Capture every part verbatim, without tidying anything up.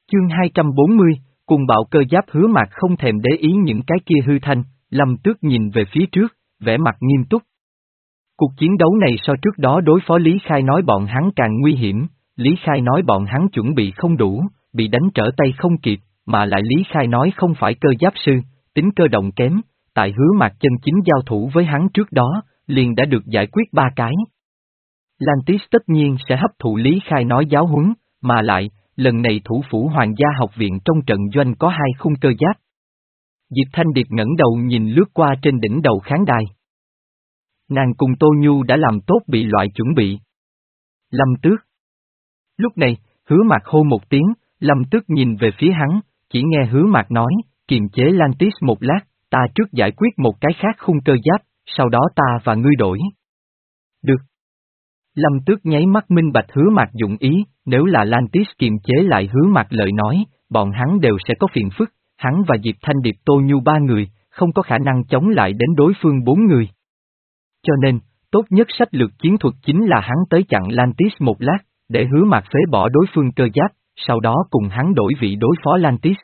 Chương hai trăm bốn mươi, cùng bạo cơ giáp. Hứa Mạc không thèm để ý những cái kia hư thanh, Lâm Tước nhìn về phía trước, vẻ mặt nghiêm túc. Cuộc chiến đấu này so trước đó đối phó Lý Khai nói bọn hắn càng nguy hiểm, Lý Khai nói bọn hắn chuẩn bị không đủ, bị đánh trở tay không kịp, mà lại Lý Khai nói không phải cơ giáp sư, tính cơ động kém, tại Hứa Mạc chân chính giao thủ với hắn trước đó, liền đã được giải quyết ba cái. Lantis tất nhiên sẽ hấp thụ Lý Khai nói giáo huấn, mà lại, lần này thủ phủ Hoàng gia học viện trong trận doanh có hai khung cơ giáp. Diệp Thanh Điệp ngẩng đầu nhìn lướt qua trên đỉnh đầu khán đài. Nàng cùng Tô Nhu đã làm tốt bị loại chuẩn bị. Lâm Tước. Lúc này, Hứa Mạc hô một tiếng, Lâm Tước nhìn về phía hắn, chỉ nghe Hứa Mạc nói, kiềm chế Lantis một lát, ta trước giải quyết một cái khác khung cơ giáp, sau đó ta và ngươi đổi. Được. Lâm Tước nháy mắt minh bạch Hứa Mạc dụng ý, nếu là Lantis kiềm chế lại Hứa Mạc lời nói, bọn hắn đều sẽ có phiền phức, hắn và Diệp Thanh Điệp Tô Nhu ba người, không có khả năng chống lại đến đối phương bốn người. Cho nên, tốt nhất sách lược chiến thuật chính là hắn tới chặn Lantis một lát, để Hứa Mạc phế bỏ đối phương cơ giáp, sau đó cùng hắn đổi vị đối phó Lantis.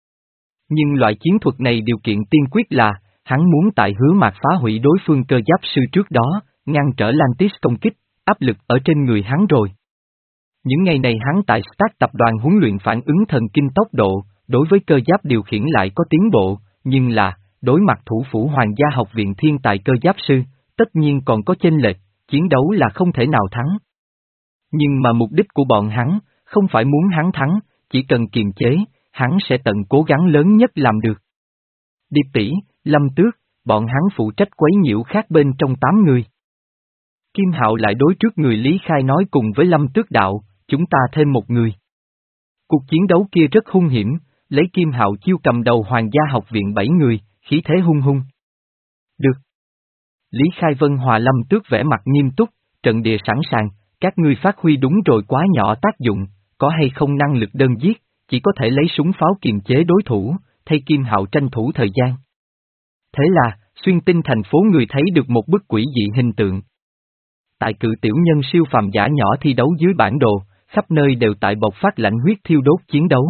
Nhưng loại chiến thuật này điều kiện tiên quyết là, hắn muốn tại Hứa Mạc phá hủy đối phương cơ giáp sư trước đó, ngăn trở Lantis công kích, áp lực ở trên người hắn rồi. Những ngày này hắn tại Stark tập đoàn huấn luyện phản ứng thần kinh tốc độ, đối với cơ giáp điều khiển lại có tiến bộ, nhưng là, đối mặt thủ phủ Hoàng gia học viện thiên tài cơ giáp sư, tất nhiên còn có chênh lệch, chiến đấu là không thể nào thắng. Nhưng mà mục đích của bọn hắn, không phải muốn hắn thắng, chỉ cần kiềm chế, hắn sẽ tận cố gắng lớn nhất làm được. Điệp tỷ, Lâm Tước, bọn hắn phụ trách quấy nhiễu khác bên trong tám người. Kim Hạo lại đối trước người Lý Khai nói cùng với Lâm Tước đạo, chúng ta thêm một người. Cuộc chiến đấu kia rất hung hiểm, lấy Kim Hạo chiêu cầm đầu Hoàng gia học viện bảy người, khí thế hung hung. Được. Lý Khai Vân hòa Lâm Tước vẻ mặt nghiêm túc, trận địa sẵn sàng, các ngươi phát huy đúng rồi quá nhỏ tác dụng, có hay không năng lực đơn giết, chỉ có thể lấy súng pháo kiềm chế đối thủ, thay Kim Hạo tranh thủ thời gian. Thế là, xuyên tinh thành phố người thấy được một bức quỷ dị hình tượng. Tại cự tiểu nhân siêu phàm giả nhỏ thi đấu dưới bản đồ, khắp nơi đều tại bộc phát lãnh huyết thiêu đốt chiến đấu.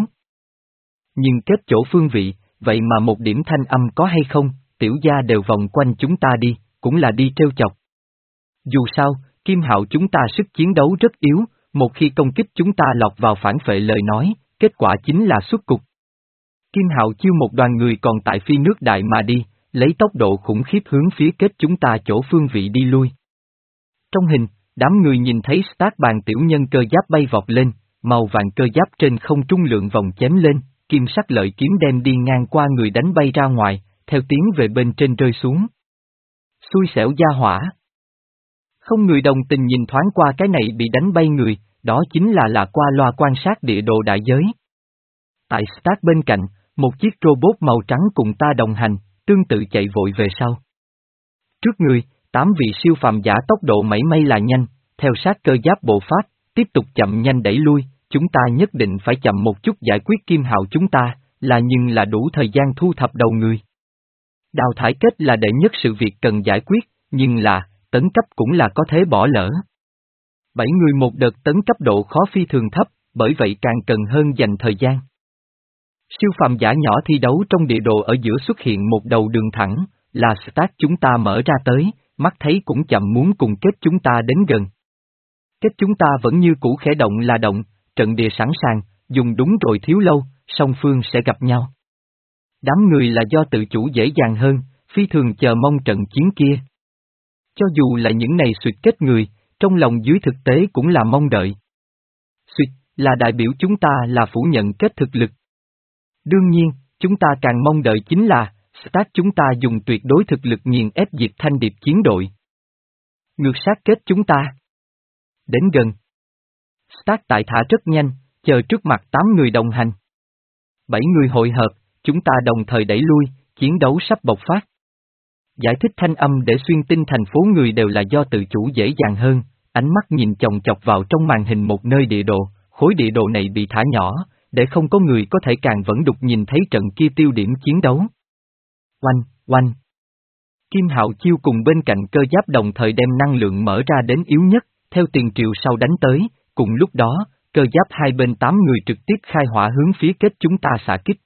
Nhưng kết chỗ phương vị, vậy mà một điểm thanh âm có hay không, tiểu gia đều vòng quanh chúng ta đi, cũng là đi trêu chọc. Dù sao, Kim Hạo chúng ta sức chiến đấu rất yếu, một khi công kích chúng ta lọt vào phản phệ lời nói, kết quả chính là xuất cục. Kim Hạo chiêu một đoàn người còn tại phi nước đại mà đi, lấy tốc độ khủng khiếp hướng phía kết chúng ta chỗ phương vị đi lui. Trong hình, đám người nhìn thấy Stark bàn tiểu nhân cơ giáp bay vọt lên, màu vàng cơ giáp trên không trung lượng vòng chém lên, kim sắc lợi kiếm đem đi ngang qua người đánh bay ra ngoài, theo tiếng về bên trên rơi xuống. Xui xẻo gia hỏa. Không người đồng tình nhìn thoáng qua cái này bị đánh bay người, đó chính là là qua loa quan sát địa đồ đại giới. Tại Stark bên cạnh, một chiếc robot màu trắng cùng ta đồng hành, tương tự chạy vội về sau. Trước người, tám vị siêu phàm giả tốc độ mảy may là nhanh, theo sát cơ giáp bộ phát, tiếp tục chậm nhanh đẩy lui, chúng ta nhất định phải chậm một chút giải quyết Kim Hạo chúng ta, là nhưng là đủ thời gian thu thập đầu người. Đào thải kết là đệ nhất sự việc cần giải quyết, nhưng là, tấn cấp cũng là có thế bỏ lỡ. Bảy người một đợt tấn cấp độ khó phi thường thấp, bởi vậy càng cần hơn dành thời gian. Siêu phàm giả nhỏ thi đấu trong địa đồ ở giữa xuất hiện một đầu đường thẳng, là Stark chúng ta mở ra tới, mắt thấy cũng chậm muốn cùng kết chúng ta đến gần. Kết chúng ta vẫn như cũ khẽ động là động, trận địa sẵn sàng, dùng đúng rồi thiếu lâu, song phương sẽ gặp nhau. Đám người là do tự chủ dễ dàng hơn, phi thường chờ mong trận chiến kia. Cho dù là những này suyệt kết người, trong lòng dưới thực tế cũng là mong đợi. Suyệt, là đại biểu chúng ta là phủ nhận kết thực lực. Đương nhiên, chúng ta càng mong đợi chính là, Stark chúng ta dùng tuyệt đối thực lực nghiền ép Diệp Thanh Điệp chiến đội. Ngược sát kết chúng ta. Đến gần. Stark tại thả rất nhanh, chờ trước mặt tám người đồng hành. Bảy người hội hợp, chúng ta đồng thời đẩy lui, chiến đấu sắp bộc phát. Giải thích thanh âm để xuyên tinh thành phố người đều là do tự chủ dễ dàng hơn, ánh mắt nhìn chòng chọc vào trong màn hình một nơi địa đồ, khối địa đồ này bị thả nhỏ, để không có người có thể càng vẫn đục nhìn thấy trận kia tiêu điểm chiến đấu. Oanh, oanh. Kim Hạo chiêu cùng bên cạnh cơ giáp đồng thời đem năng lượng mở ra đến yếu nhất, theo tiền triều sau đánh tới, cùng lúc đó, cơ giáp hai bên tám người trực tiếp khai hỏa hướng phía kết chúng ta xạ kích.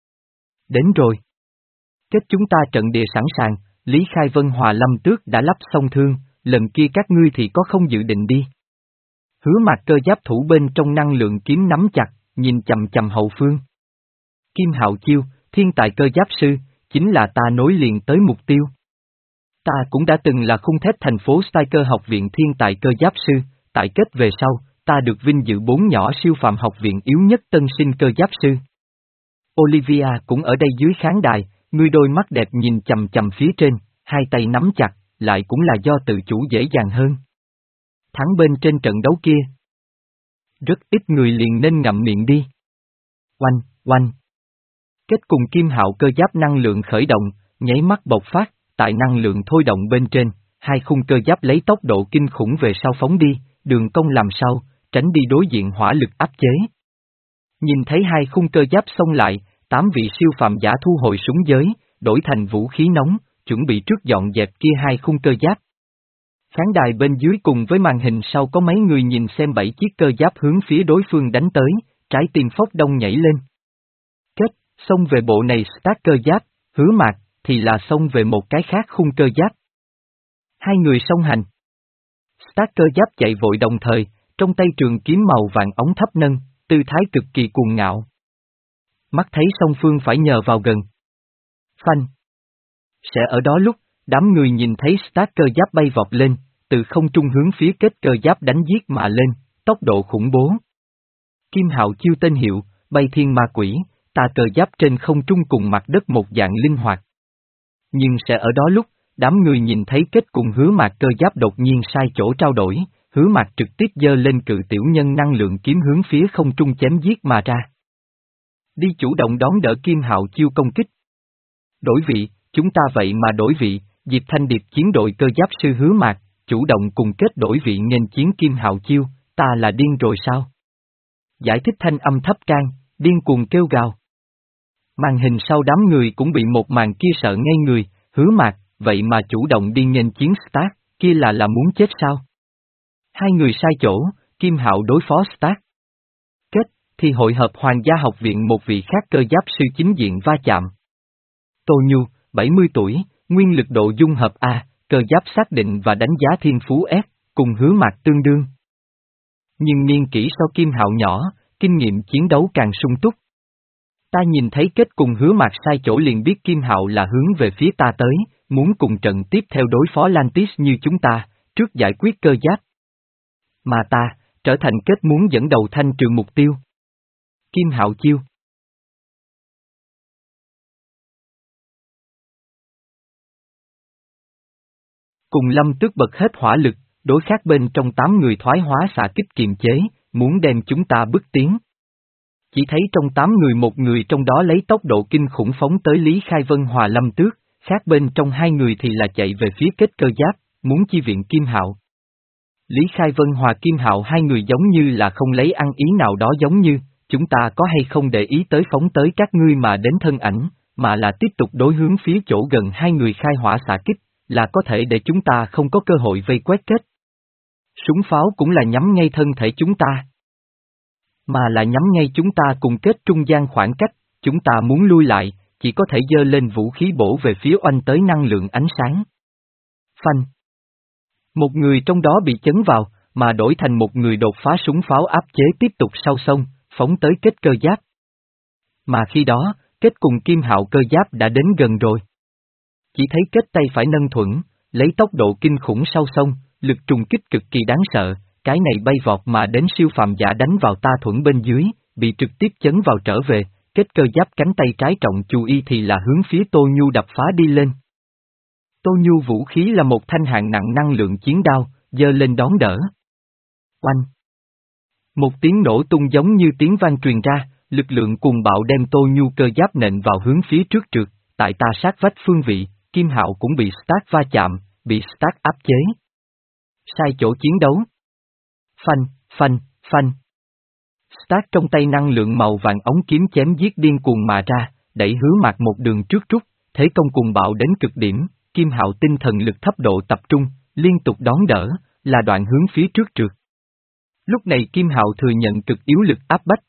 Đến rồi. Kết chúng ta trận địa sẵn sàng, Lý Khai Vân Hòa Lâm Tước đã lắp xong thương, lần kia các ngươi thì có không dự định đi. Hứa Mạc cơ giáp thủ bên trong năng lượng kiếm nắm chặt, nhìn chầm chầm hậu phương. Kim Hạo Chiêu, thiên tài cơ giáp sư, chính là ta nối liền tới mục tiêu. Ta cũng đã từng là khung thép thành phố Striker học viện thiên tài cơ giáp sư, tại kết về sau, ta được vinh dự bốn nhỏ siêu phàm học viện yếu nhất tân sinh cơ giáp sư. Olivia cũng ở đây dưới khán đài, ngươi đôi mắt đẹp nhìn chầm chầm phía trên, hai tay nắm chặt, lại cũng là do tự chủ dễ dàng hơn. Thắng bên trên trận đấu kia. Rất ít người liền nên ngậm miệng đi. Oanh, oanh. Kết cùng Kim Hạo cơ giáp năng lượng khởi động, nháy mắt bộc phát, tại năng lượng thôi động bên trên, hai khung cơ giáp lấy tốc độ kinh khủng về sau phóng đi, đường cong làm sau, tránh đi đối diện hỏa lực áp chế. Nhìn thấy hai khung cơ giáp xông lại, tám vị siêu phàm giả thu hồi súng giới, đổi thành vũ khí nóng, chuẩn bị trước dọn dẹp kia hai khung cơ giáp. Khán đài bên dưới cùng với màn hình sau có mấy người nhìn xem bảy chiếc cơ giáp hướng phía đối phương đánh tới, trái tim phốc đông nhảy lên. Kết, xông về bộ này Stark cơ giáp, Hứa Mạc, thì là xông về một cái khác khung cơ giáp. Hai người song hành. Stark cơ giáp chạy vội đồng thời, trong tay trường kiếm màu vàng ống thấp nâng, tư thái cực kỳ cuồng ngạo. Mắt thấy song phương phải nhờ vào gần. Phanh. Sẽ ở đó lúc, đám người nhìn thấy Stark cơ giáp bay vọt lên, từ không trung hướng phía kết cơ giáp đánh giết mà lên, tốc độ khủng bố. Kim Hạo Chiêu tên hiệu, bay thiên ma quỷ, tà cơ giáp trên không trung cùng mặt đất một dạng linh hoạt. Nhưng sẽ ở đó lúc, đám người nhìn thấy kết cùng Hứa Mạc cơ giáp đột nhiên sai chỗ trao đổi, Hứa Mạc trực tiếp giơ lên cự tiểu nhân năng lượng kiếm hướng phía không trung chém giết mà ra. Đi chủ động đón đỡ Kim Hạo Chiêu công kích. Đổi vị, chúng ta vậy mà đổi vị, Diệp Thanh Điệp chiến đội cơ giáp sư Hứa Mạc, chủ động cùng kết đổi vị nghênh chiến Kim Hạo Chiêu, ta là điên rồi sao? Giải thích thanh âm thấp can, điên cuồng kêu gào. Màn hình sau đám người cũng bị một màn kia sợ ngây người, Hứa Mạc, vậy mà chủ động đi nghênh chiến Stark, kia là là muốn chết sao? Hai người sai chỗ, Kim Hạo đối phó Stark. Kết, thì hội hợp Hoàng gia học viện một vị khác cơ giáp sư chính diện va chạm. Tô Nhu, bảy mươi tuổi, nguyên lực độ dung hợp A, cơ giáp xác định và đánh giá thiên phú F, cùng Hứa Mạc tương đương. Nhưng niên kỷ so Kim Hạo nhỏ, kinh nghiệm chiến đấu càng sung túc. Ta nhìn thấy kết cùng Hứa Mạc sai chỗ liền biết Kim Hạo là hướng về phía ta tới, muốn cùng trận tiếp theo đối phó Lantis như chúng ta, trước giải quyết cơ giáp. Mà ta, trở thành kết muốn dẫn đầu thanh trừ mục tiêu. Kim Hạo Chiêu. Cùng Lâm Tước bật hết hỏa lực, đối khác bên trong tám người thoái hóa xạ kích kiềm chế, muốn đem chúng ta bước tiến. Chỉ thấy trong tám người một người trong đó lấy tốc độ kinh khủng phóng tới Lý Khai Vân Hòa Lâm Tước, khác bên trong hai người thì là chạy về phía kết cơ giáp, muốn chi viện Kim Hạo. Lý Khai Vân Hòa Kim Hạo hai người giống như là không lấy ăn ý nào đó giống như, chúng ta có hay không để ý tới phóng tới các ngươi mà đến thân ảnh, mà là tiếp tục đối hướng phía chỗ gần hai người khai hỏa xạ kích, là có thể để chúng ta không có cơ hội vây quét kết. Súng pháo cũng là nhắm ngay thân thể chúng ta. Mà là nhắm ngay chúng ta cùng kết trung gian khoảng cách, chúng ta muốn lui lại, chỉ có thể giơ lên vũ khí bổ về phía oanh tới năng lượng ánh sáng. Phanh. Một người trong đó bị chấn vào, mà đổi thành một người đột phá súng pháo áp chế tiếp tục sau sông, phóng tới kết cơ giáp. Mà khi đó, kết cùng Kim Hạo cơ giáp đã đến gần rồi. Chỉ thấy kết tay phải nâng thuẫn, lấy tốc độ kinh khủng sau sông, lực trùng kích cực kỳ đáng sợ, cái này bay vọt mà đến siêu phàm giả đánh vào ta thuẫn bên dưới, bị trực tiếp chấn vào trở về, kết cơ giáp cánh tay trái trọng chú y thì là hướng phía Tô Nhu đập phá đi lên. Tô Nhu vũ khí là một thanh hạng nặng năng lượng chiến đao, giơ lên đón đỡ. Oanh! Một tiếng nổ tung giống như tiếng vang truyền ra, lực lượng cuồng bạo đem Tô Nhu cơ giáp nện vào hướng phía trước trượt, tại ta sát vách phương vị, Kim Hạo cũng bị Stark va chạm, bị Stark áp chế. Sai chỗ chiến đấu. Phanh, phanh, phanh. Stark trong tay năng lượng màu vàng ống kiếm chém giết điên cuồng mà ra, đẩy Hứa Mạc một đường trước rút, thế công cuồng bạo đến cực điểm, Kim Hạo tinh thần lực thấp độ tập trung, liên tục đón đỡ, là đoạn hướng phía trước trượt. Lúc này Kim Hạo thừa nhận cực yếu lực áp bách.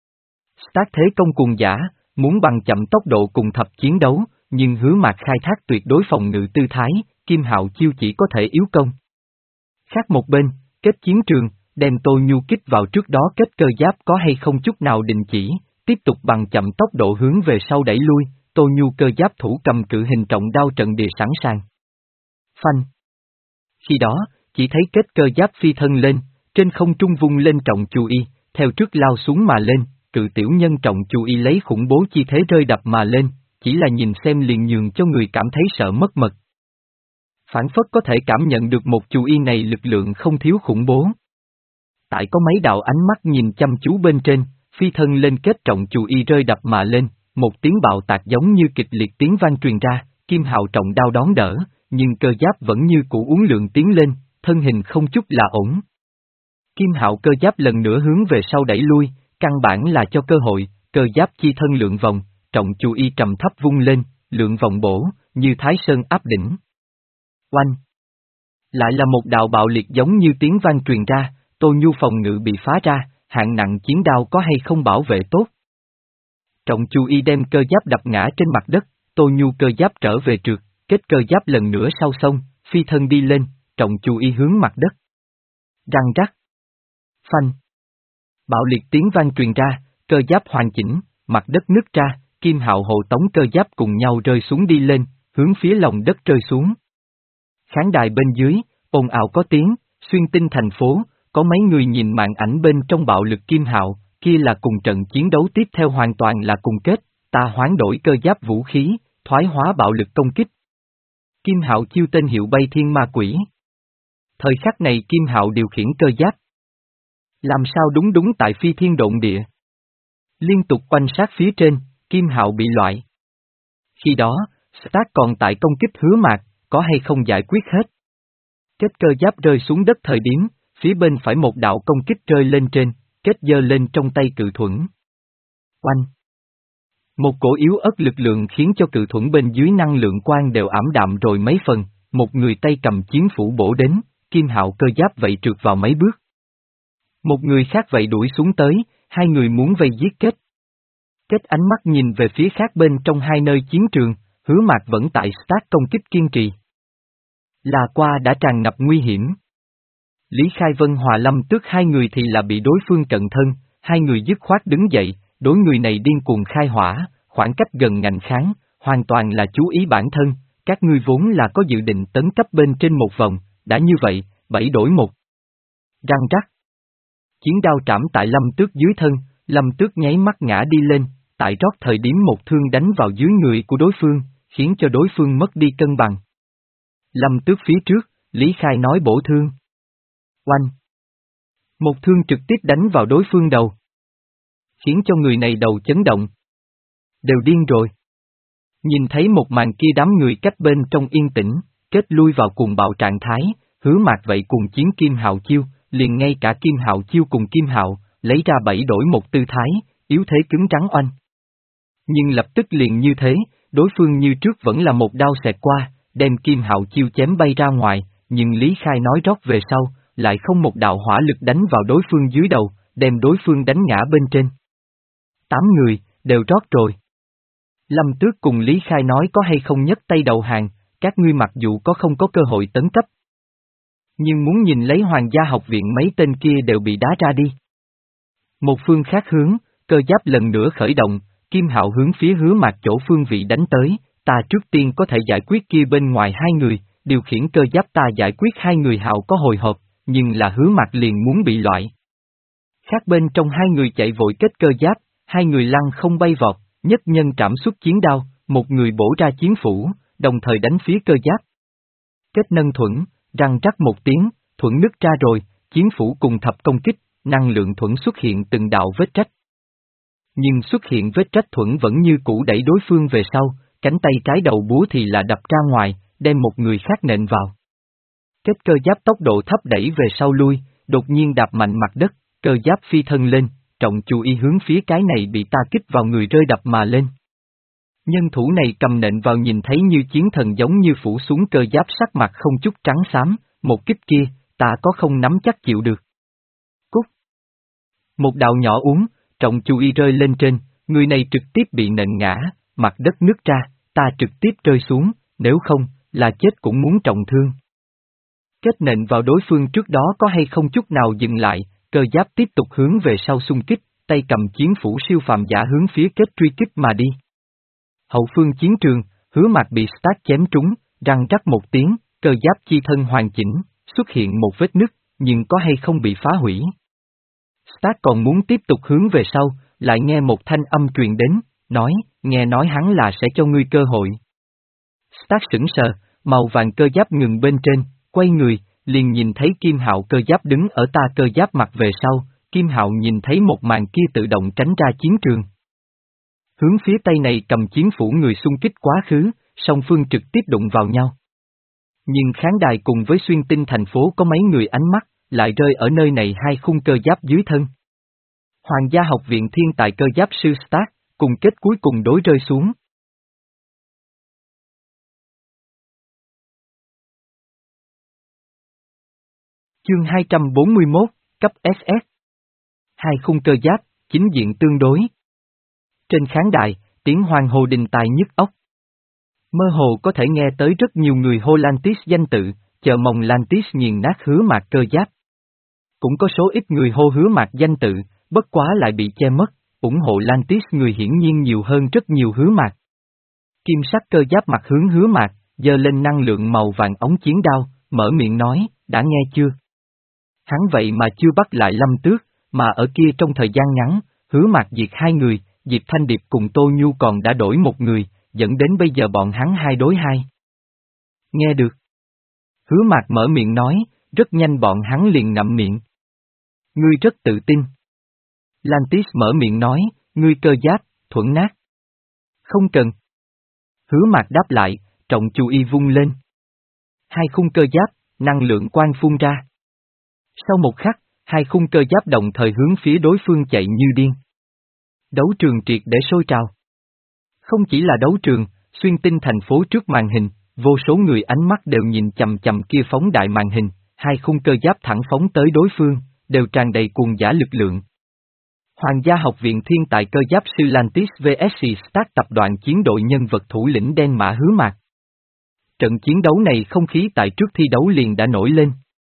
Tác thế công cuồng giả, muốn bằng chậm tốc độ cùng thập chiến đấu, nhưng Hứa Mạc khai thác tuyệt đối phòng ngự tư thái, Kim Hạo chiêu chỉ có thể yếu công. Khác một bên, kết chiến trường, đem Tô Nhu kích vào trước đó kết cơ giáp có hay không chút nào đình chỉ, tiếp tục bằng chậm tốc độ hướng về sau đẩy lui, Tô Nhu cơ giáp thủ cầm cự hình trọng đao trận địa sẵn sàng. Phanh. Khi đó, chỉ thấy kết cơ giáp phi thân lên, trên không trung vung lên trọng chu y, theo trước lao xuống mà lên, cự tiểu nhân trọng chu y lấy khủng bố chi thế rơi đập mà lên, chỉ là nhìn xem liền nhường cho người cảm thấy sợ mất mật. Phản phất có thể cảm nhận được một chu y này lực lượng không thiếu khủng bố. Tại có mấy đạo ánh mắt nhìn chăm chú bên trên, phi thân lên kết trọng chu y rơi đập mà lên, một tiếng bạo tạc giống như kịch liệt tiếng vang truyền ra, Kim Hạo trọng đao đón đỡ, nhưng cơ giáp vẫn như cũ uốn lượn tiến lên, thân hình không chút là ổn. Kim Hạo cơ giáp lần nữa hướng về sau đẩy lui, căn bản là cho cơ hội, cơ giáp chi thân lượng vòng, trọng chu y trầm thấp vung lên, lượng vòng bổ, như Thái Sơn áp đỉnh. Oanh! Lại là một đạo bạo liệt giống như tiếng vang truyền ra, Tô Nhu phòng ngự bị phá ra, hạng nặng chiến đao có hay không bảo vệ tốt. Trọng chu y đem cơ giáp đập ngã trên mặt đất, Tô Nhu cơ giáp trở về trượt, kết cơ giáp lần nữa sau sông, phi thân đi lên, trọng chu y hướng mặt đất. Răng rắc. Phanh. Bạo liệt tiếng vang truyền ra, cơ giáp hoàn chỉnh, mặt đất nứt ra, Kim Hạo hộ tống cơ giáp cùng nhau rơi xuống đi lên, hướng phía lòng đất rơi xuống. Khán đài bên dưới, ồn ào có tiếng, xuyên tinh thành phố, có mấy người nhìn màn ảnh bên trong bạo lực Kim Hạo, kia là cùng trận chiến đấu tiếp theo hoàn toàn là cùng kết, ta hoán đổi cơ giáp vũ khí, thoái hóa bạo lực công kích. Kim Hạo chiêu tên hiệu bay thiên ma quỷ. Thời khắc này Kim Hạo điều khiển cơ giáp. Làm sao đúng đúng tại phi thiên độn địa. Liên tục quanh sát phía trên, Kim Hạo bị loại. Khi đó, Stark còn tại công kích Hứa Mạc, có hay không giải quyết hết. Kết cơ giáp rơi xuống đất thời điểm, phía bên phải một đạo công kích rơi lên trên, kết giơ lên trong tay cự thuẫn. Oanh! Một cổ yếu ớt lực lượng khiến cho cự thuẫn bên dưới năng lượng quang đều ảm đạm rồi mấy phần, một người tay cầm chiến phủ bổ đến, Kim Hạo cơ giáp vậy trượt vào mấy bước. Một người khác vậy đuổi xuống tới, hai người muốn vây giết kết. Kết ánh mắt nhìn về phía khác bên trong hai nơi chiến trường, Hứa Mạc vẫn tại Stark công kích kiên trì. Là qua đã tràn ngập nguy hiểm. Lý Khai Vân Hòa Lâm Tước hai người thì là bị đối phương cận thân, hai người dứt khoát đứng dậy, đối người này điên cuồng khai hỏa, khoảng cách gần ngành kháng, hoàn toàn là chú ý bản thân, các ngươi vốn là có dự định tấn cấp bên trên một vòng, đã như vậy, bảy đổi một. Răng rắc. Chiến đao trảm tại Lâm Tước dưới thân, Lâm Tước nháy mắt ngã đi lên, tại rót thời điểm một thương đánh vào dưới người của đối phương, khiến cho đối phương mất đi cân bằng. Lâm Tước phía trước, Lý Khai nói bổ thương. Oanh! Một thương trực tiếp đánh vào đối phương đầu. Khiến cho người này đầu chấn động. Đều điên rồi. Nhìn thấy một màn kia đám người cách bên trong yên tĩnh, kết lui vào cuồng bạo trạng thái, Hứa Mạc vậy cùng chiến Kim Hạo chiêu, liền ngay cả Kim Hạo chiêu cùng Kim Hạo, lấy ra bảy đổi một tư thái, yếu thế cứng trắng oanh. Nhưng lập tức liền như thế, đối phương như trước vẫn là một đao xẹt qua, đem Kim Hạo chiêu chém bay ra ngoài, nhưng Lý Khai nói rót về sau, lại không một đạo hỏa lực đánh vào đối phương dưới đầu, đem đối phương đánh ngã bên trên. Tám người, đều rót rồi. Lâm Tước cùng Lý Khai nói có hay không nhấc tay đầu hàng, các ngươi mặc dù có không có cơ hội tấn cấp. Nhưng muốn nhìn lấy Hoàng gia học viện mấy tên kia đều bị đá ra đi. Một phương khác hướng, cơ giáp lần nữa khởi động, Kim Hạo hướng phía Hứa Mạc chỗ phương vị đánh tới, ta trước tiên có thể giải quyết kia bên ngoài hai người, điều khiển cơ giáp ta giải quyết hai người Hạo có hồi hộp, nhưng là Hứa Mạc liền muốn bị loại. Khác bên trong hai người chạy vội kết cơ giáp, hai người lăn không bay vọt, nhất nhân trảm xuất chiến đao, một người bổ ra chiến phủ, đồng thời đánh phía cơ giáp. Kết nâng thuẫn, răng rắc một tiếng, thuẫn nứt ra rồi, chiến phủ cùng thập công kích, năng lượng thuẫn xuất hiện từng đạo vết rách. Nhưng xuất hiện vết rách thuẫn vẫn như cũ đẩy đối phương về sau, cánh tay trái đầu búa thì là đập ra ngoài, đem một người khác nện vào. Kết cơ giáp tốc độ thấp đẩy về sau lui, đột nhiên đạp mạnh mặt đất, cơ giáp phi thân lên, trọng chú ý hướng phía cái này bị ta kích vào người rơi đập mà lên. Nhân thủ này cầm nện vào nhìn thấy như chiến thần giống như phủ xuống cơ giáp sắc mặt không chút trắng xám, một kích kia, ta có không nắm chắc chịu được. Cút! Một đạo nhỏ uống, trọng chú y rơi lên trên, người này trực tiếp bị nện ngã, mặt đất nứt ra, ta trực tiếp rơi xuống, nếu không, là chết cũng muốn trọng thương. Kết nện vào đối phương trước đó có hay không chút nào dừng lại, cơ giáp tiếp tục hướng về sau xung kích, tay cầm chiến phủ siêu phàm giả hướng phía kết truy kích mà đi. Hậu phương chiến trường, Hứa Mạc bị Stark chém trúng, răng rắc một tiếng, cơ giáp chi thân hoàn chỉnh, xuất hiện một vết nứt, nhưng có hay không bị phá hủy. Stark còn muốn tiếp tục hướng về sau, lại nghe một thanh âm truyền đến, nói, nghe nói hắn là sẽ cho ngươi cơ hội. Stark sững sờ, màu vàng cơ giáp ngừng bên trên, quay người, liền nhìn thấy Kim Hạo cơ giáp đứng ở ta cơ giáp mặt về sau, Kim Hạo nhìn thấy một màn kia tự động tránh ra chiến trường. Hướng phía tây này cầm chiến phủ người xung kích quá khứ, song phương trực tiếp đụng vào nhau. Nhưng khán đài cùng với xuyên tinh thành phố có mấy người ánh mắt, lại rơi ở nơi này hai khung cơ giáp dưới thân. Hoàng gia học viện thiên tài cơ giáp sư Stark, cùng kết cuối cùng đối rơi xuống. Chương hai trăm bốn mươi mốt, cấp ét ét. Hai khung cơ giáp, chính diện tương đối. Trên khán đài, tiếng hoan hô đình tài nhức óc. Mơ hồ có thể nghe tới rất nhiều người hô Lantis danh tự, chờ mong Lantis nghiền nát Hứa Mạc cơ giáp. Cũng có số ít người hô Hứa Mạc danh tự, bất quá lại bị che mất, ủng hộ Lantis người hiển nhiên nhiều hơn rất nhiều Hứa Mạc. Kim sắc cơ giáp mặt hướng Hứa Mạc, giơ lên năng lượng màu vàng ống chiến đao, mở miệng nói, đã nghe chưa? Hắn vậy mà chưa bắt lại Lâm Tước, mà ở kia trong thời gian ngắn, Hứa Mạc diệt hai người, Diệp Thanh Điệp cùng Tô Nhu còn đã đổi một người, dẫn đến bây giờ bọn hắn hai đối hai. Nghe được. Hứa Mạc mở miệng nói, rất nhanh bọn hắn liền ngậm miệng. Ngươi rất tự tin. Lantis mở miệng nói, ngươi cơ giáp, thuẫn nát. Không cần. Hứa Mạc đáp lại, trọng chú y vung lên. Hai khung cơ giáp, năng lượng quang phun ra. Sau một khắc, hai khung cơ giáp đồng thời hướng phía đối phương chạy như điên. Đấu trường triệt để sôi trào. Không chỉ là đấu trường, xuyên tinh thành phố trước màn hình, vô số người ánh mắt đều nhìn chầm chầm kia phóng đại màn hình, hai khung cơ giáp thẳng phóng tới đối phương, đều tràn đầy cuồng giả lực lượng. Hoàng gia học viện thiên tài cơ giáp sư Lantis vs Stark tập đoàn chiến đội nhân vật thủ lĩnh đen mã Hứa Mạc. Trận chiến đấu này không khí tại trước thi đấu liền đã nổi lên.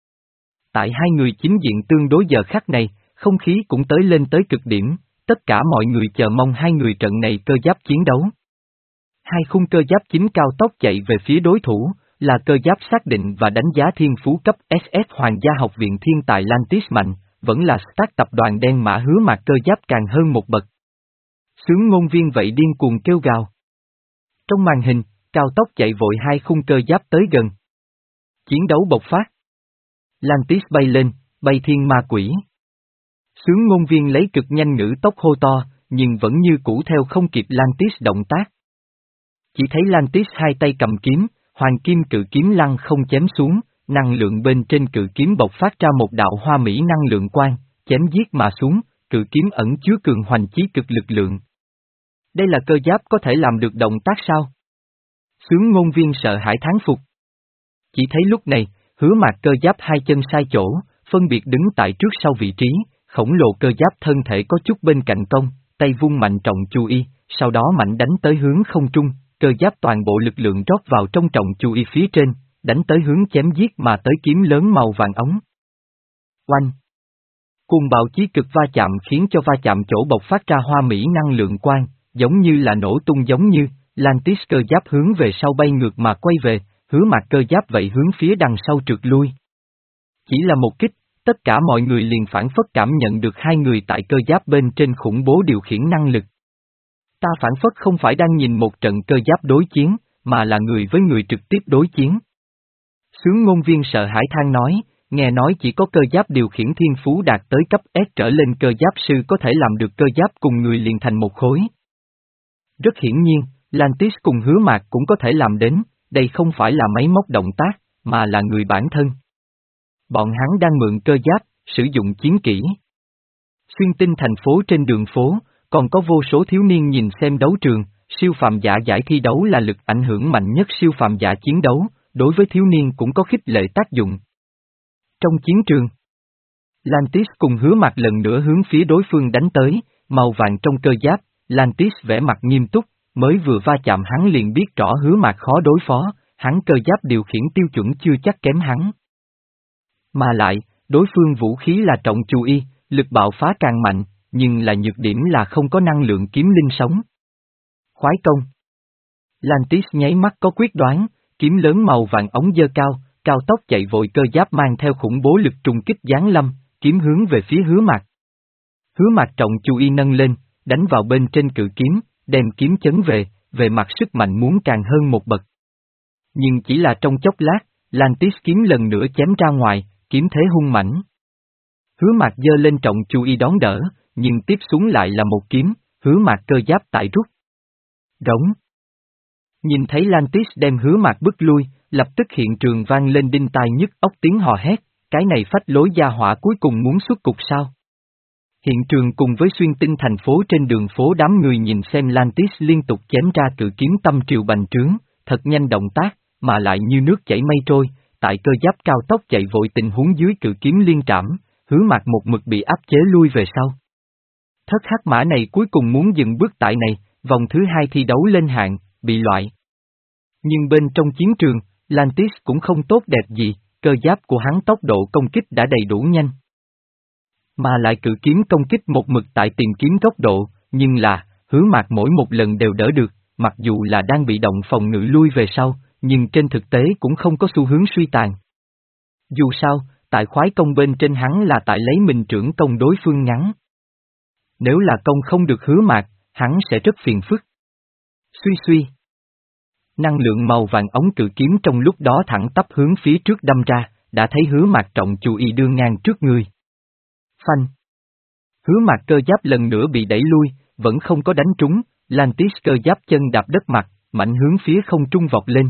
Tại hai người chính diện tương đối giờ khắc này, không khí cũng tới lên tới cực điểm, tất cả mọi người chờ mong hai người trận này cơ giáp chiến đấu. Hai khung cơ giáp chính cao tốc chạy về phía đối thủ, là cơ giáp xác định và đánh giá thiên phú cấp ét ét Hoàng gia học viện thiên tài Lantis mạnh, vẫn là Stark tập đoàn đen mã Hứa Mạc cơ giáp càng hơn một bậc. Sướng ngôn viên vậy điên cuồng kêu gào. Trong màn hình, cao tốc chạy vội hai khung cơ giáp tới gần. Chiến đấu bộc phát. Lantis bay lên, bay thiên ma quỷ. Sướng ngôn viên lấy cực nhanh ngữ tốc hô to, nhưng vẫn như cũ theo không kịp Lantis động tác. Chỉ thấy Lantis hai tay cầm kiếm, hoàng kim cự kiếm lăng không chém xuống, năng lượng bên trên cự kiếm bộc phát ra một đạo hoa mỹ năng lượng quang, chém giết mà xuống, cự kiếm ẩn chứa cường hoành chí cực lực lượng. Đây là cơ giáp có thể làm được động tác sao? Sướng ngôn viên sợ hãi thán phục. Chỉ thấy lúc này, Hứa Mạc cơ giáp hai chân sai chỗ, phân biệt đứng tại trước sau vị trí, khổng lồ cơ giáp thân thể có chút bên cạnh công, tay vung mạnh trọng chú y, sau đó mạnh đánh tới hướng không trung, cơ giáp toàn bộ lực lượng rót vào trong trọng chú y phía trên, đánh tới hướng chém giết mà tới kiếm lớn màu vàng ống. Oanh! Cuồng bạo chí cực va chạm khiến cho va chạm chỗ bộc phát ra hoa mỹ năng lượng quang, giống như là nổ tung giống như, Lantis cơ giáp hướng về sau bay ngược mà quay về, Hứa Mạc cơ giáp vậy hướng phía đằng sau trượt lui. Chỉ là một kích, tất cả mọi người liền phản phất cảm nhận được hai người tại cơ giáp bên trên khủng bố điều khiển năng lực. Ta phản phất không phải đang nhìn một trận cơ giáp đối chiến, mà là người với người trực tiếp đối chiến. Sướng ngôn viên sợ hãi than nói, nghe nói chỉ có cơ giáp điều khiển thiên phú đạt tới cấp S trở lên cơ giáp sư có thể làm được cơ giáp cùng người liền thành một khối. Rất hiển nhiên, Lantis cùng Hứa Mạc cũng có thể làm đến, đây không phải là máy móc động tác, mà là người bản thân. Bọn hắn đang mượn cơ giáp, sử dụng chiến kỹ. Xuyên tinh thành phố trên đường phố, còn có vô số thiếu niên nhìn xem đấu trường, siêu phàm giả giải thi đấu là lực ảnh hưởng mạnh nhất siêu phàm giả chiến đấu, đối với thiếu niên cũng có khích lệ tác dụng. Trong chiến trường, Lantis cùng Hứa Mạc lần nữa hướng phía đối phương đánh tới, màu vàng trong cơ giáp, Lantis vẻ mặt nghiêm túc, mới vừa va chạm hắn liền biết rõ Hứa Mạc khó đối phó, hắn cơ giáp điều khiển tiêu chuẩn chưa chắc kém hắn. Mà lại, đối phương vũ khí là trọng chú y, lực bạo phá càng mạnh, nhưng là nhược điểm là không có năng lượng kiếm linh sống. Khoái công. Lantis nháy mắt có quyết đoán, kiếm lớn màu vàng ống giơ cao, cao tốc chạy vội cơ giáp mang theo khủng bố lực trùng kích giáng lâm, kiếm hướng về phía Hứa Mạc. Hứa Mạc trọng chú y nâng lên, đánh vào bên trên cự kiếm, đem kiếm chấn về, về mặt sức mạnh muốn càng hơn một bậc. Nhưng chỉ là trong chốc lát, Lantis kiếm lần nữa chém ra ngoài, kiếm thế hung mãnh. Hứa Mạc giơ lên trọng chú y đón đỡ, nhưng tiếp xuống lại là một kiếm, Hứa Mạc cơ giáp tại rút. Rống. Nhìn thấy Lantis đem Hứa Mạc bức lui, lập tức hiện trường vang lên đinh tai nhức óc tiếng hò hét, cái này phách lối gia hỏa cuối cùng muốn xuất cục sao? Hiện trường cùng với xuyên tinh thành phố trên đường phố đám người nhìn xem Lantis liên tục chém ra cự kiếm tâm triều bành trướng, thật nhanh động tác, mà lại như nước chảy mây trôi, tại cơ giáp cao tốc chạy vội tình huống dưới cự kiếm liên trảm, Hứa Mạc một mực bị áp chế lui về sau. Thất hắc mã này cuối cùng muốn dừng bước tại này, vòng thứ hai thi đấu lên hạng, bị loại. Nhưng bên trong chiến trường, Lantis cũng không tốt đẹp gì, cơ giáp của hắn tốc độ công kích đã đầy đủ nhanh. Mà lại cự kiếm công kích một mực tại tìm kiếm góc độ, nhưng là, Hứa Mạc mỗi một lần đều đỡ được, mặc dù là đang bị động phòng ngự lui về sau, nhưng trên thực tế cũng không có xu hướng suy tàn. Dù sao, tại khoái công bên trên hắn là tại lấy mình trưởng công đối phương ngắn. Nếu là công không được Hứa Mạc, hắn sẽ rất phiền phức. Suy suy. Năng lượng màu vàng ống cự kiếm trong lúc đó thẳng tắp hướng phía trước đâm ra, đã thấy Hứa Mạc trọng chú ý đưa ngang trước người. Phanh. Hứa Mạc cơ giáp lần nữa bị đẩy lui, vẫn không có đánh trúng, Lantis cơ giáp chân đạp đất mặt, mạnh hướng phía không trung vọt lên.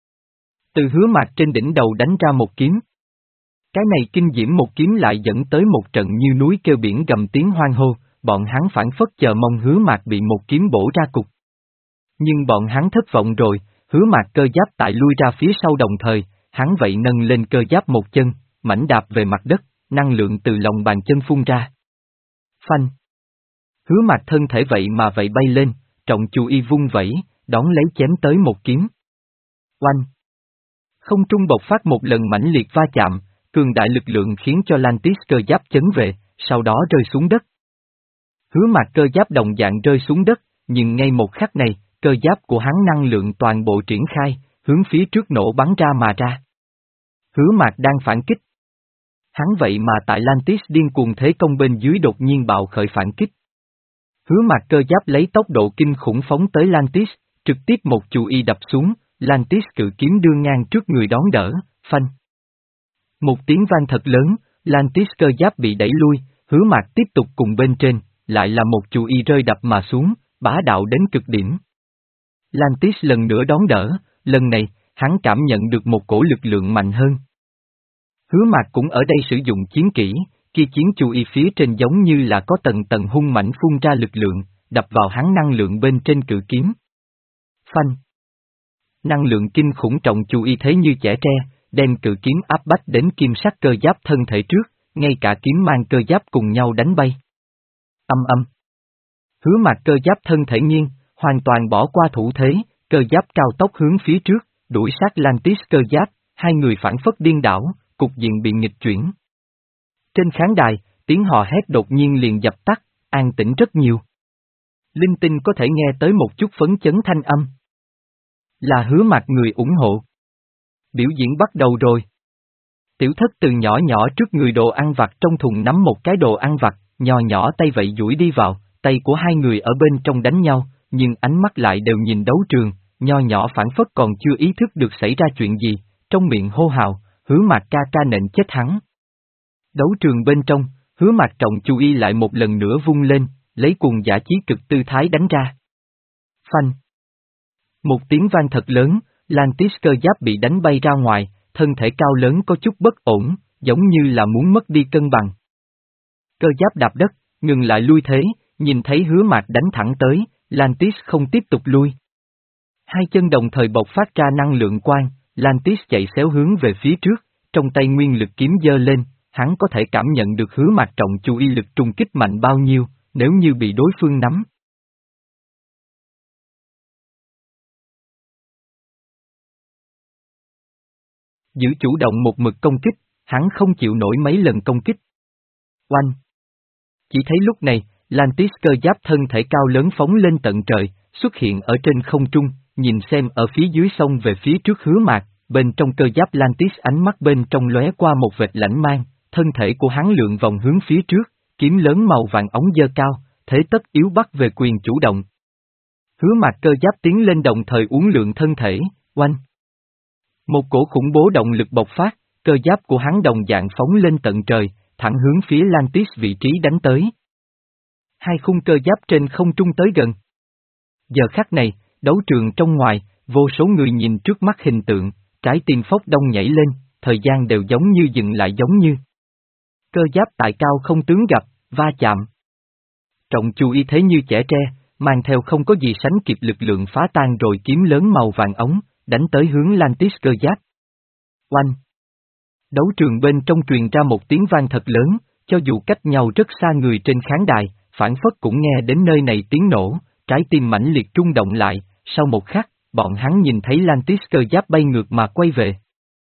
Từ Hứa Mạc trên đỉnh đầu đánh ra một kiếm. Cái này kinh diễm một kiếm lại dẫn tới một trận như núi kêu biển gầm tiếng hoan hô, bọn hắn phản phất chờ mong Hứa Mạc bị một kiếm bổ ra cục. Nhưng bọn hắn thất vọng rồi, Hứa Mạc cơ giáp tại lui ra phía sau đồng thời, hắn vậy nâng lên cơ giáp một chân, mảnh đạp về mặt đất, năng lượng từ lòng bàn chân phun ra. Phanh. Hứa Mạc thân thể vậy mà vậy bay lên, trọng chú y vung vẩy, đón lấy chém tới một kiếm. Oanh. Không trung bộc phát một lần mãnh liệt va chạm, cường đại lực lượng khiến cho Lantis cơ giáp chấn về, sau đó rơi xuống đất. Hứa Mạc cơ giáp đồng dạng rơi xuống đất, nhưng ngay một khắc này, cơ giáp của hắn năng lượng toàn bộ triển khai, hướng phía trước nổ bắn ra mà ra. Hứa Mạc đang phản kích. Hắn vậy mà tại Lantis điên cuồng thế công bên dưới đột nhiên bạo khởi phản kích. Hứa Mạc cơ giáp lấy tốc độ kinh khủng phóng tới Lantis, trực tiếp một chú y đập xuống, Lantis cự kiếm đưa ngang trước người đón đỡ, phanh. Một tiếng vang thật lớn, Lantis cơ giáp bị đẩy lui, Hứa Mạc tiếp tục cùng bên trên, lại là một chú y rơi đập mà xuống, bá đạo đến cực điểm. Lantis lần nữa đón đỡ, lần này, hắn cảm nhận được một cổ lực lượng mạnh hơn. Hứa Mạc cũng ở đây sử dụng chiến kỹ, kia chiến chú y phía trên giống như là có tầng tầng hung mãnh phun ra lực lượng, đập vào hắn năng lượng bên trên cự kiếm. Phanh. Năng lượng kinh khủng trọng chú y thế như chẻ tre, đem cự kiếm áp bách đến kim sắc cơ giáp thân thể trước, ngay cả kiếm mang cơ giáp cùng nhau đánh bay. Âm âm. Hứa Mạc cơ giáp thân thể nghiêng, hoàn toàn bỏ qua thủ thế, cơ giáp cao tốc hướng phía trước, đuổi sát Lantis cơ giáp, hai người phản phất điên đảo, cục diện bị nghịch chuyển. Trên khán đài, tiếng hò hét đột nhiên liền dập tắt, an tĩnh rất nhiều. Linh tinh có thể nghe tới một chút phấn chấn thanh âm. Là Hứa Mạc người ủng hộ. Biểu diễn bắt đầu rồi. Tiểu thất từ nhỏ nhỏ trước người đồ ăn vặt trong thùng nắm một cái đồ ăn vặt, nho nhỏ tay vậy duỗi đi vào, tay của hai người ở bên trong đánh nhau, nhưng ánh mắt lại đều nhìn đấu trường, nho nhỏ phản phất còn chưa ý thức được xảy ra chuyện gì, trong miệng hô hào, Hứa Mạc ca ca nện chết hắn. Đấu trường bên trong, Hứa Mạc trọng chú ý lại một lần nữa vung lên, lấy cuồng dã chí cực tư thái đánh ra. Phanh. Một tiếng vang thật lớn, Lantis cơ giáp bị đánh bay ra ngoài, thân thể cao lớn có chút bất ổn, giống như là muốn mất đi cân bằng. Cơ giáp đạp đất, ngừng lại lui thế, nhìn thấy Hứa Mạc đánh thẳng tới, Lantis không tiếp tục lui. Hai chân đồng thời bộc phát ra năng lượng quang, Lantis chạy xéo hướng về phía trước, trong tay nguyên lực kiếm giơ lên, hắn có thể cảm nhận được Hứa Mạc trọng chú ý lực trùng kích mạnh bao nhiêu, nếu như bị đối phương nắm. Giữ chủ động một mực công kích, hắn không chịu nổi mấy lần công kích. Oanh! Chỉ thấy lúc này, Lantis cơ giáp thân thể cao lớn phóng lên tận trời, xuất hiện ở trên không trung, nhìn xem ở phía dưới sông về phía trước Hứa Mạc, bên trong cơ giáp Lantis ánh mắt bên trong lóe qua một vệt lãnh mang, thân thể của hắn lượn vòng hướng phía trước, kiếm lớn màu vàng ống giơ cao, thế tất yếu bắt về quyền chủ động. Hứa Mạc cơ giáp tiến lên đồng thời uốn lượn thân thể, oanh! Một cổ khủng bố động lực bộc phát, cơ giáp của hắn đồng dạng phóng lên tận trời, thẳng hướng phía Lantis vị trí đánh tới. Hai khung cơ giáp trên không trung tới gần. Giờ khắc này, đấu trường trong ngoài, vô số người nhìn trước mắt hình tượng, trái tim phốc đông nhảy lên, thời gian đều giống như dừng lại giống như. Cơ giáp tại cao không tướng gặp, va chạm. Trọng chú ý thế như trẻ tre, mang theo không có gì sánh kịp lực lượng phá tan rồi kiếm lớn màu vàng ống, đánh tới hướng Lantis cơ giáp. Oanh! Đấu trường bên trong truyền ra một tiếng vang thật lớn, cho dù cách nhau rất xa người trên khán đài, phản phất cũng nghe đến nơi này tiếng nổ, trái tim mãnh liệt rung động lại, sau một khắc, bọn hắn nhìn thấy Lantis cơ giáp bay ngược mà quay về.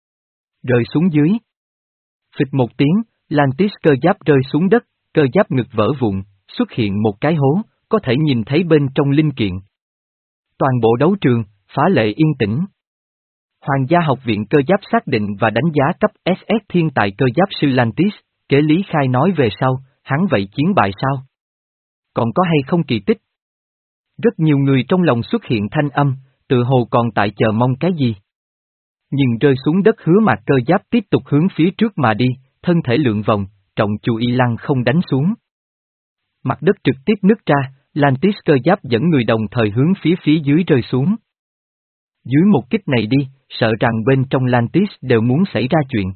Rơi xuống dưới. Phịch một tiếng, Lantis cơ giáp rơi xuống đất, cơ giáp ngực vỡ vụn, xuất hiện một cái hố, có thể nhìn thấy bên trong linh kiện. Toàn bộ đấu trường, phá lệ yên tĩnh. Hoàng gia học viện cơ giáp xác định và đánh giá cấp ét ét thiên tài cơ giáp sư Lantis, kế Lý Khai nói về sau, hắn vậy chiến bại sao? Còn có hay không kỳ tích? Rất nhiều người trong lòng xuất hiện thanh âm, tự hồ còn tại chờ mong cái gì? Nhưng rơi xuống đất Hứa Mạc cơ giáp tiếp tục hướng phía trước mà đi, thân thể lượn vòng, trọng chú y lăng không đánh xuống. Mặt đất trực tiếp nứt ra, Lantis cơ giáp dẫn người đồng thời hướng phía phía dưới rơi xuống. Dưới một kích này đi, sợ rằng bên trong Lantis đều muốn xảy ra chuyện.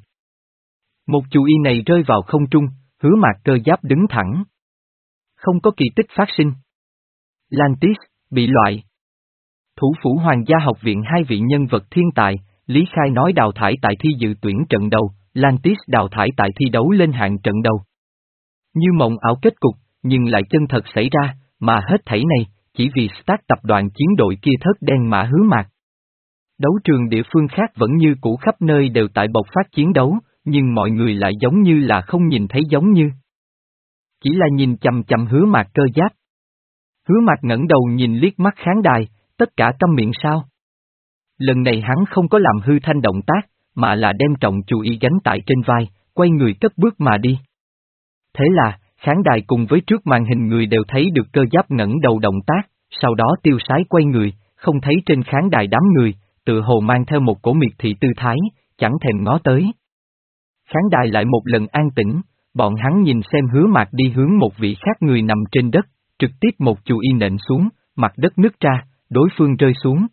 Một chú y này rơi vào không trung, Hứa Mạc cơ giáp đứng thẳng. Không có kỳ tích phát sinh. Lantis, bị loại. Thủ phủ Hoàng gia học viện hai vị nhân vật thiên tài, Lý Khai nói đào thải tại thi dự tuyển trận đầu, Lantis đào thải tại thi đấu lên hạng trận đầu. Như mộng ảo kết cục, nhưng lại chân thật xảy ra, mà hết thảy này, chỉ vì Stark tập đoàn chiến đội kia thớt đen mã Hứa Mạc. Đấu trường địa phương khác vẫn như cũ khắp nơi đều tại bộc phát chiến đấu, nhưng mọi người lại giống như là không nhìn thấy giống như. Chỉ là nhìn chằm chằm Hứa Mạc cơ giáp. Hứa Mạc ngẩng đầu nhìn liếc mắt khán đài, tất cả câm miệng sao? Lần này hắn không có làm hư thanh động tác, mà là đem trọng chú ý gánh tại trên vai, quay người cất bước mà đi. Thế là, khán đài cùng với trước màn hình người đều thấy được cơ giáp ngẩng đầu động tác, sau đó tiêu sái quay người, không thấy trên khán đài đám người, tự hồ mang theo một cổ miệt thị tư thái, chẳng thèm ngó tới. Khán đài lại một lần an tĩnh, bọn hắn nhìn xem Hứa Mạc đi hướng một vị khác người nằm trên đất, trực tiếp một chú y nện xuống, mặt đất nứt ra, đối phương rơi xuống.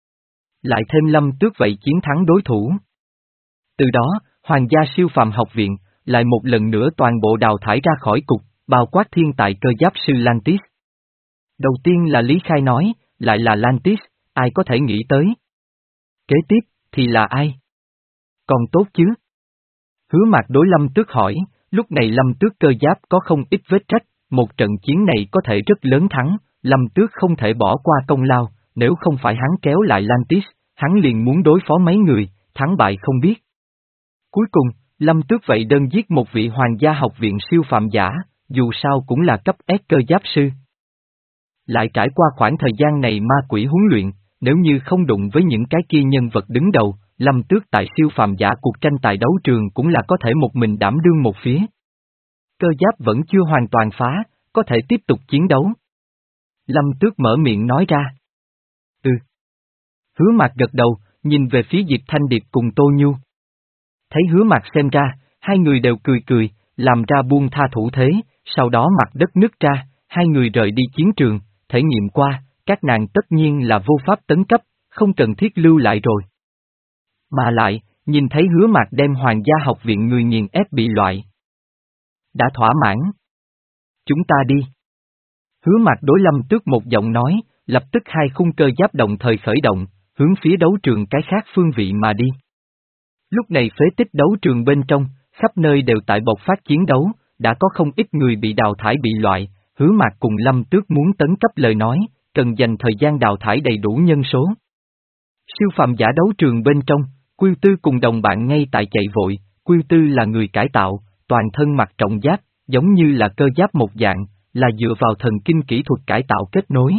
Lại thêm Lâm Tước vậy chiến thắng đối thủ. Từ đó, Hoàng gia siêu phàm học viện, lại một lần nữa toàn bộ đào thải ra khỏi cục, bao quát thiên tài cơ giáp sư Lantis. Đầu tiên là Lý Khai nói, lại là Lantis, ai có thể nghĩ tới. Kế tiếp, thì là ai? Còn tốt chứ? Hứa Mạc đối Lâm Tước hỏi, lúc này Lâm Tước cơ giáp có không ít vết trách, một trận chiến này có thể rất lớn thắng, Lâm Tước không thể bỏ qua công lao, nếu không phải hắn kéo lại Lantis, hắn liền muốn đối phó mấy người, thắng bại không biết. Cuối cùng, Lâm Tước vậy đơn giết một vị Hoàng gia học viện siêu phàm giả, dù sao cũng là cấp S cơ giáp sư. Lại trải qua khoảng thời gian này ma quỷ huấn luyện, nếu như không đụng với những cái kia nhân vật đứng đầu, Lâm Tước tại siêu phàm giả cuộc tranh tài đấu trường cũng là có thể một mình đảm đương một phía. Cơ giáp vẫn chưa hoàn toàn phá, có thể tiếp tục chiến đấu. Lâm Tước mở miệng nói ra. Ừ. Hứa Mạc gật đầu, nhìn về phía Diệp Thanh Điệp cùng Tô Nhu. Thấy Hứa Mạc xem ra, hai người đều cười cười, làm ra buông tha thủ thế, sau đó mặt đất nứt ra, hai người rời đi chiến trường, thể nghiệm qua, các nàng tất nhiên là vô pháp tấn cấp, không cần thiết lưu lại rồi. Mà lại, nhìn thấy Hứa Mạc đem Hoàng gia học viện người nghiền ép bị loại. Đã thỏa mãn. Chúng ta đi. Hứa Mạc đối Lâm Tước một giọng nói, lập tức hai khung cơ giáp đồng thời khởi động, hướng phía đấu trường cái khác phương vị mà đi. Lúc này phế tích đấu trường bên trong, khắp nơi đều tại bộc phát chiến đấu, đã có không ít người bị đào thải bị loại, Hứa Mạc cùng Lâm Tước muốn tấn cấp lời nói, cần dành thời gian đào thải đầy đủ nhân số. Siêu phàm giả đấu trường bên trong, Quy Tư cùng đồng bạn ngay tại chạy vội, Quy Tư là người cải tạo, toàn thân mặc trọng giáp, giống như là cơ giáp một dạng, là dựa vào thần kinh kỹ thuật cải tạo kết nối.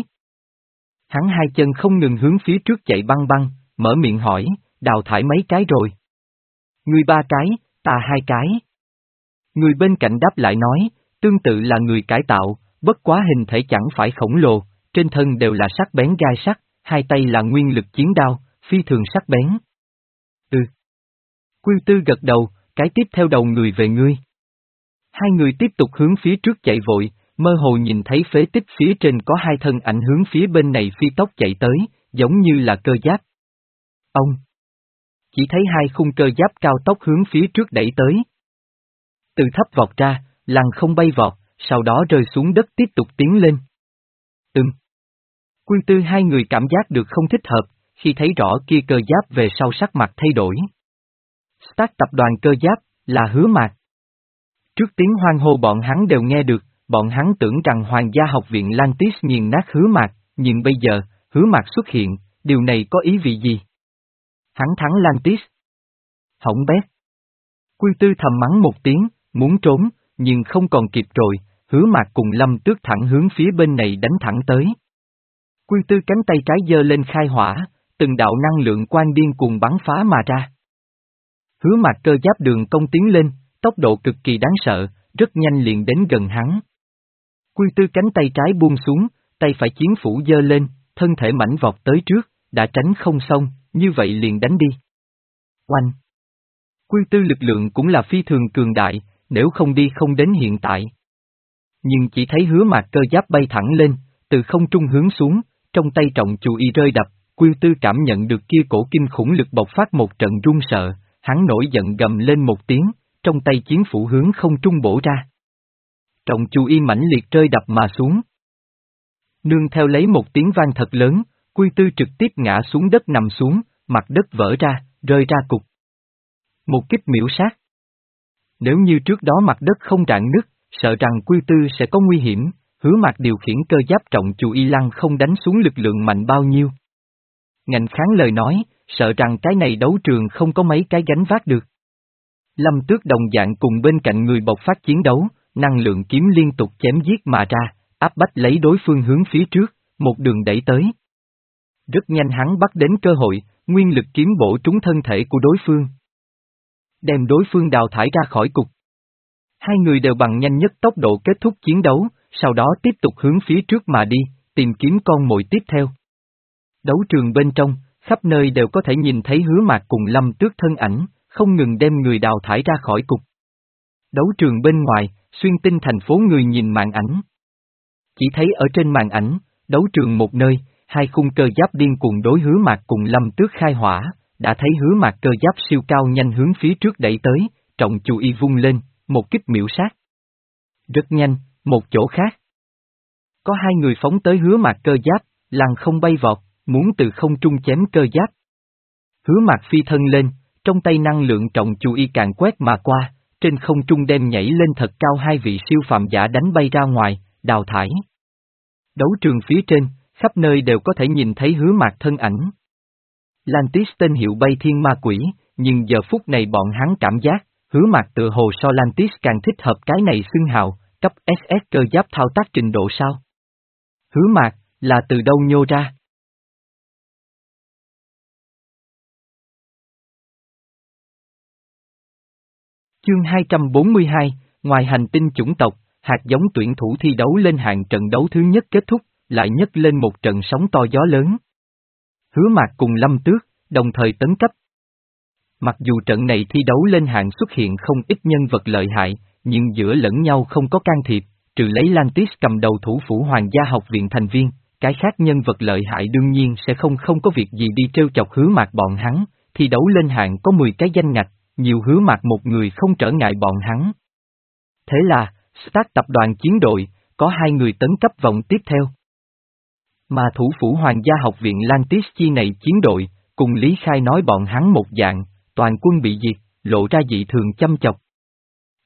Hắn hai chân không ngừng hướng phía trước chạy băng băng, mở miệng hỏi, đào thải mấy cái rồi? Người ba cái, ta hai cái. Người bên cạnh đáp lại nói, tương tự là người cải tạo, bất quá hình thể chẳng phải khổng lồ, trên thân đều là sắc bén gai sắt, hai tay là nguyên lực chiến đao, phi thường sắc bén. Ừ. Quy Tư gật đầu, cái tiếp theo đầu người về ngươi. Hai người tiếp tục hướng phía trước chạy vội, mơ hồ nhìn thấy phế tích phía trên có hai thân ảnh hướng phía bên này phi tốc chạy tới, giống như là cơ giáp. Ông! Chỉ thấy hai khung cơ giáp cao tốc hướng phía trước đẩy tới. Từ thấp vọt ra, lăng không bay vọt, sau đó rơi xuống đất tiếp tục tiến lên. Ừm. Quy Tư hai người cảm giác được không thích hợp, khi thấy rõ kia cơ giáp về sau sắc mặt thay đổi. Stark tập đoàn cơ giáp, là Hứa Mạc. Trước tiếng hoan hô bọn hắn đều nghe được, bọn hắn tưởng rằng Hoàng gia học viện Lantis nghiền nát Hứa Mạc, nhưng bây giờ, Hứa Mạc xuất hiện, điều này có ý vị gì? Hắn thắng Lantis. Hỏng bét. Quy Tư thầm mắng một tiếng, muốn trốn, nhưng không còn kịp rồi, Hứa Mạc cùng Lâm Tước thẳng hướng phía bên này đánh thẳng tới. Quy Tư cánh tay trái giơ lên khai hỏa, từng đạo năng lượng quang điên cuồng bắn phá mà ra. Hứa Mạc cơ giáp đường công tiến lên, tốc độ cực kỳ đáng sợ, rất nhanh liền đến gần hắn. Quy Tư cánh tay trái buông xuống, tay phải chiến phủ giơ lên, thân thể mảnh vọt tới trước, đã tránh không xong, như vậy liền đánh đi. Oanh! Quy Tư lực lượng cũng là phi thường cường đại, nếu không đi không đến hiện tại. Nhưng chỉ thấy Hứa Mạc cơ giáp bay thẳng lên, từ không trung hướng xuống, trong tay trọng chù y rơi đập, Quy Tư cảm nhận được kia cổ kinh khủng lực bộc phát một trận run sợ, hắn nổi giận gầm lên một tiếng, trong tay chiến phủ hướng không trung bổ ra. Trọng chù y mãnh liệt rơi đập mà xuống. Nương theo lấy một tiếng vang thật lớn, Quy Tư trực tiếp ngã xuống đất nằm xuống, mặt đất vỡ ra, rơi ra cục. Một kích miểu sát. Nếu như trước đó mặt đất không rạn nứt, sợ rằng Quy Tư sẽ có nguy hiểm, Hứa Mạc điều khiển cơ giáp trọng chù y lăng không đánh xuống lực lượng mạnh bao nhiêu. Ngành kháng lời nói, sợ rằng cái này đấu trường không có mấy cái gánh vác được. Lâm Tước đồng dạng cùng bên cạnh người bộc phát chiến đấu, năng lượng kiếm liên tục chém giết mà ra, áp bách lấy đối phương hướng phía trước, một đường đẩy tới. Rất nhanh hắn bắt đến cơ hội, nguyên lực kiếm bổ trúng thân thể của đối phương. Đem đối phương đào thải ra khỏi cục. Hai người đều bằng nhanh nhất tốc độ kết thúc chiến đấu, sau đó tiếp tục hướng phía trước mà đi, tìm kiếm con mồi tiếp theo. Đấu trường bên trong, khắp nơi đều có thể nhìn thấy Hứa Mạc cùng Lâm Tước thân ảnh, không ngừng đem người đào thải ra khỏi cục. Đấu trường bên ngoài, xuyên tinh thành phố người nhìn màn ảnh. Chỉ thấy ở trên màn ảnh, đấu trường một nơi, hai khung cơ giáp điên cuồng đối Hứa Mạc cùng Lâm Tước khai hỏa, đã thấy Hứa Mạc cơ giáp siêu cao nhanh hướng phía trước đẩy tới, trọng chù y vung lên, một kích miểu sát. Rất nhanh, một chỗ khác. Có hai người phóng tới Hứa Mạc cơ giáp, lăng không bay vọt, muốn từ không trung chém cơ giáp. Hứa Mạc phi thân lên, trong tay năng lượng trọng chù y càng quét mà qua, trên không trung đem nhảy lên thật cao hai vị siêu phàm giả đánh bay ra ngoài, đào thải. Đấu trường phía trên, khắp nơi đều có thể nhìn thấy Hứa Mạc thân ảnh. Lantis tên hiệu bay thiên ma quỷ, nhưng giờ phút này bọn hắn cảm giác, Hứa Mạc tựa hồ so Lantis càng thích hợp cái này xưng hào, cấp ét ét cơ giáp thao tác trình độ sao? Hứa Mạc, là từ đâu nhô ra? Chương hai trăm bốn mươi hai, ngoài hành tinh chủng tộc, hạt giống tuyển thủ thi đấu lên hạng trận đấu thứ nhất kết thúc, lại nhấc lên một trận sóng to gió lớn. Hứa Mạc cùng Lâm Tước, đồng thời tấn cấp. Mặc dù trận này thi đấu lên hạng xuất hiện không ít nhân vật lợi hại, nhưng giữa lẫn nhau không có can thiệp, trừ lấy Lantis cầm đầu thủ phủ Hoàng gia học viện thành viên, cái khác nhân vật lợi hại đương nhiên sẽ không không có việc gì đi trêu chọc Hứa Mạc bọn hắn, thi đấu lên hạng có mười cái danh ngạch, nhiều Hứa Mạc một người không trở ngại bọn hắn. Thế là, Stark tập đoàn chiến đội, có hai người tấn cấp vòng tiếp theo. Mà thủ phủ Hoàng gia học viện Lantis chi này chiến đội, cùng Lý Khai nói bọn hắn một dạng, toàn quân bị diệt, lộ ra dị thường chăm chọc.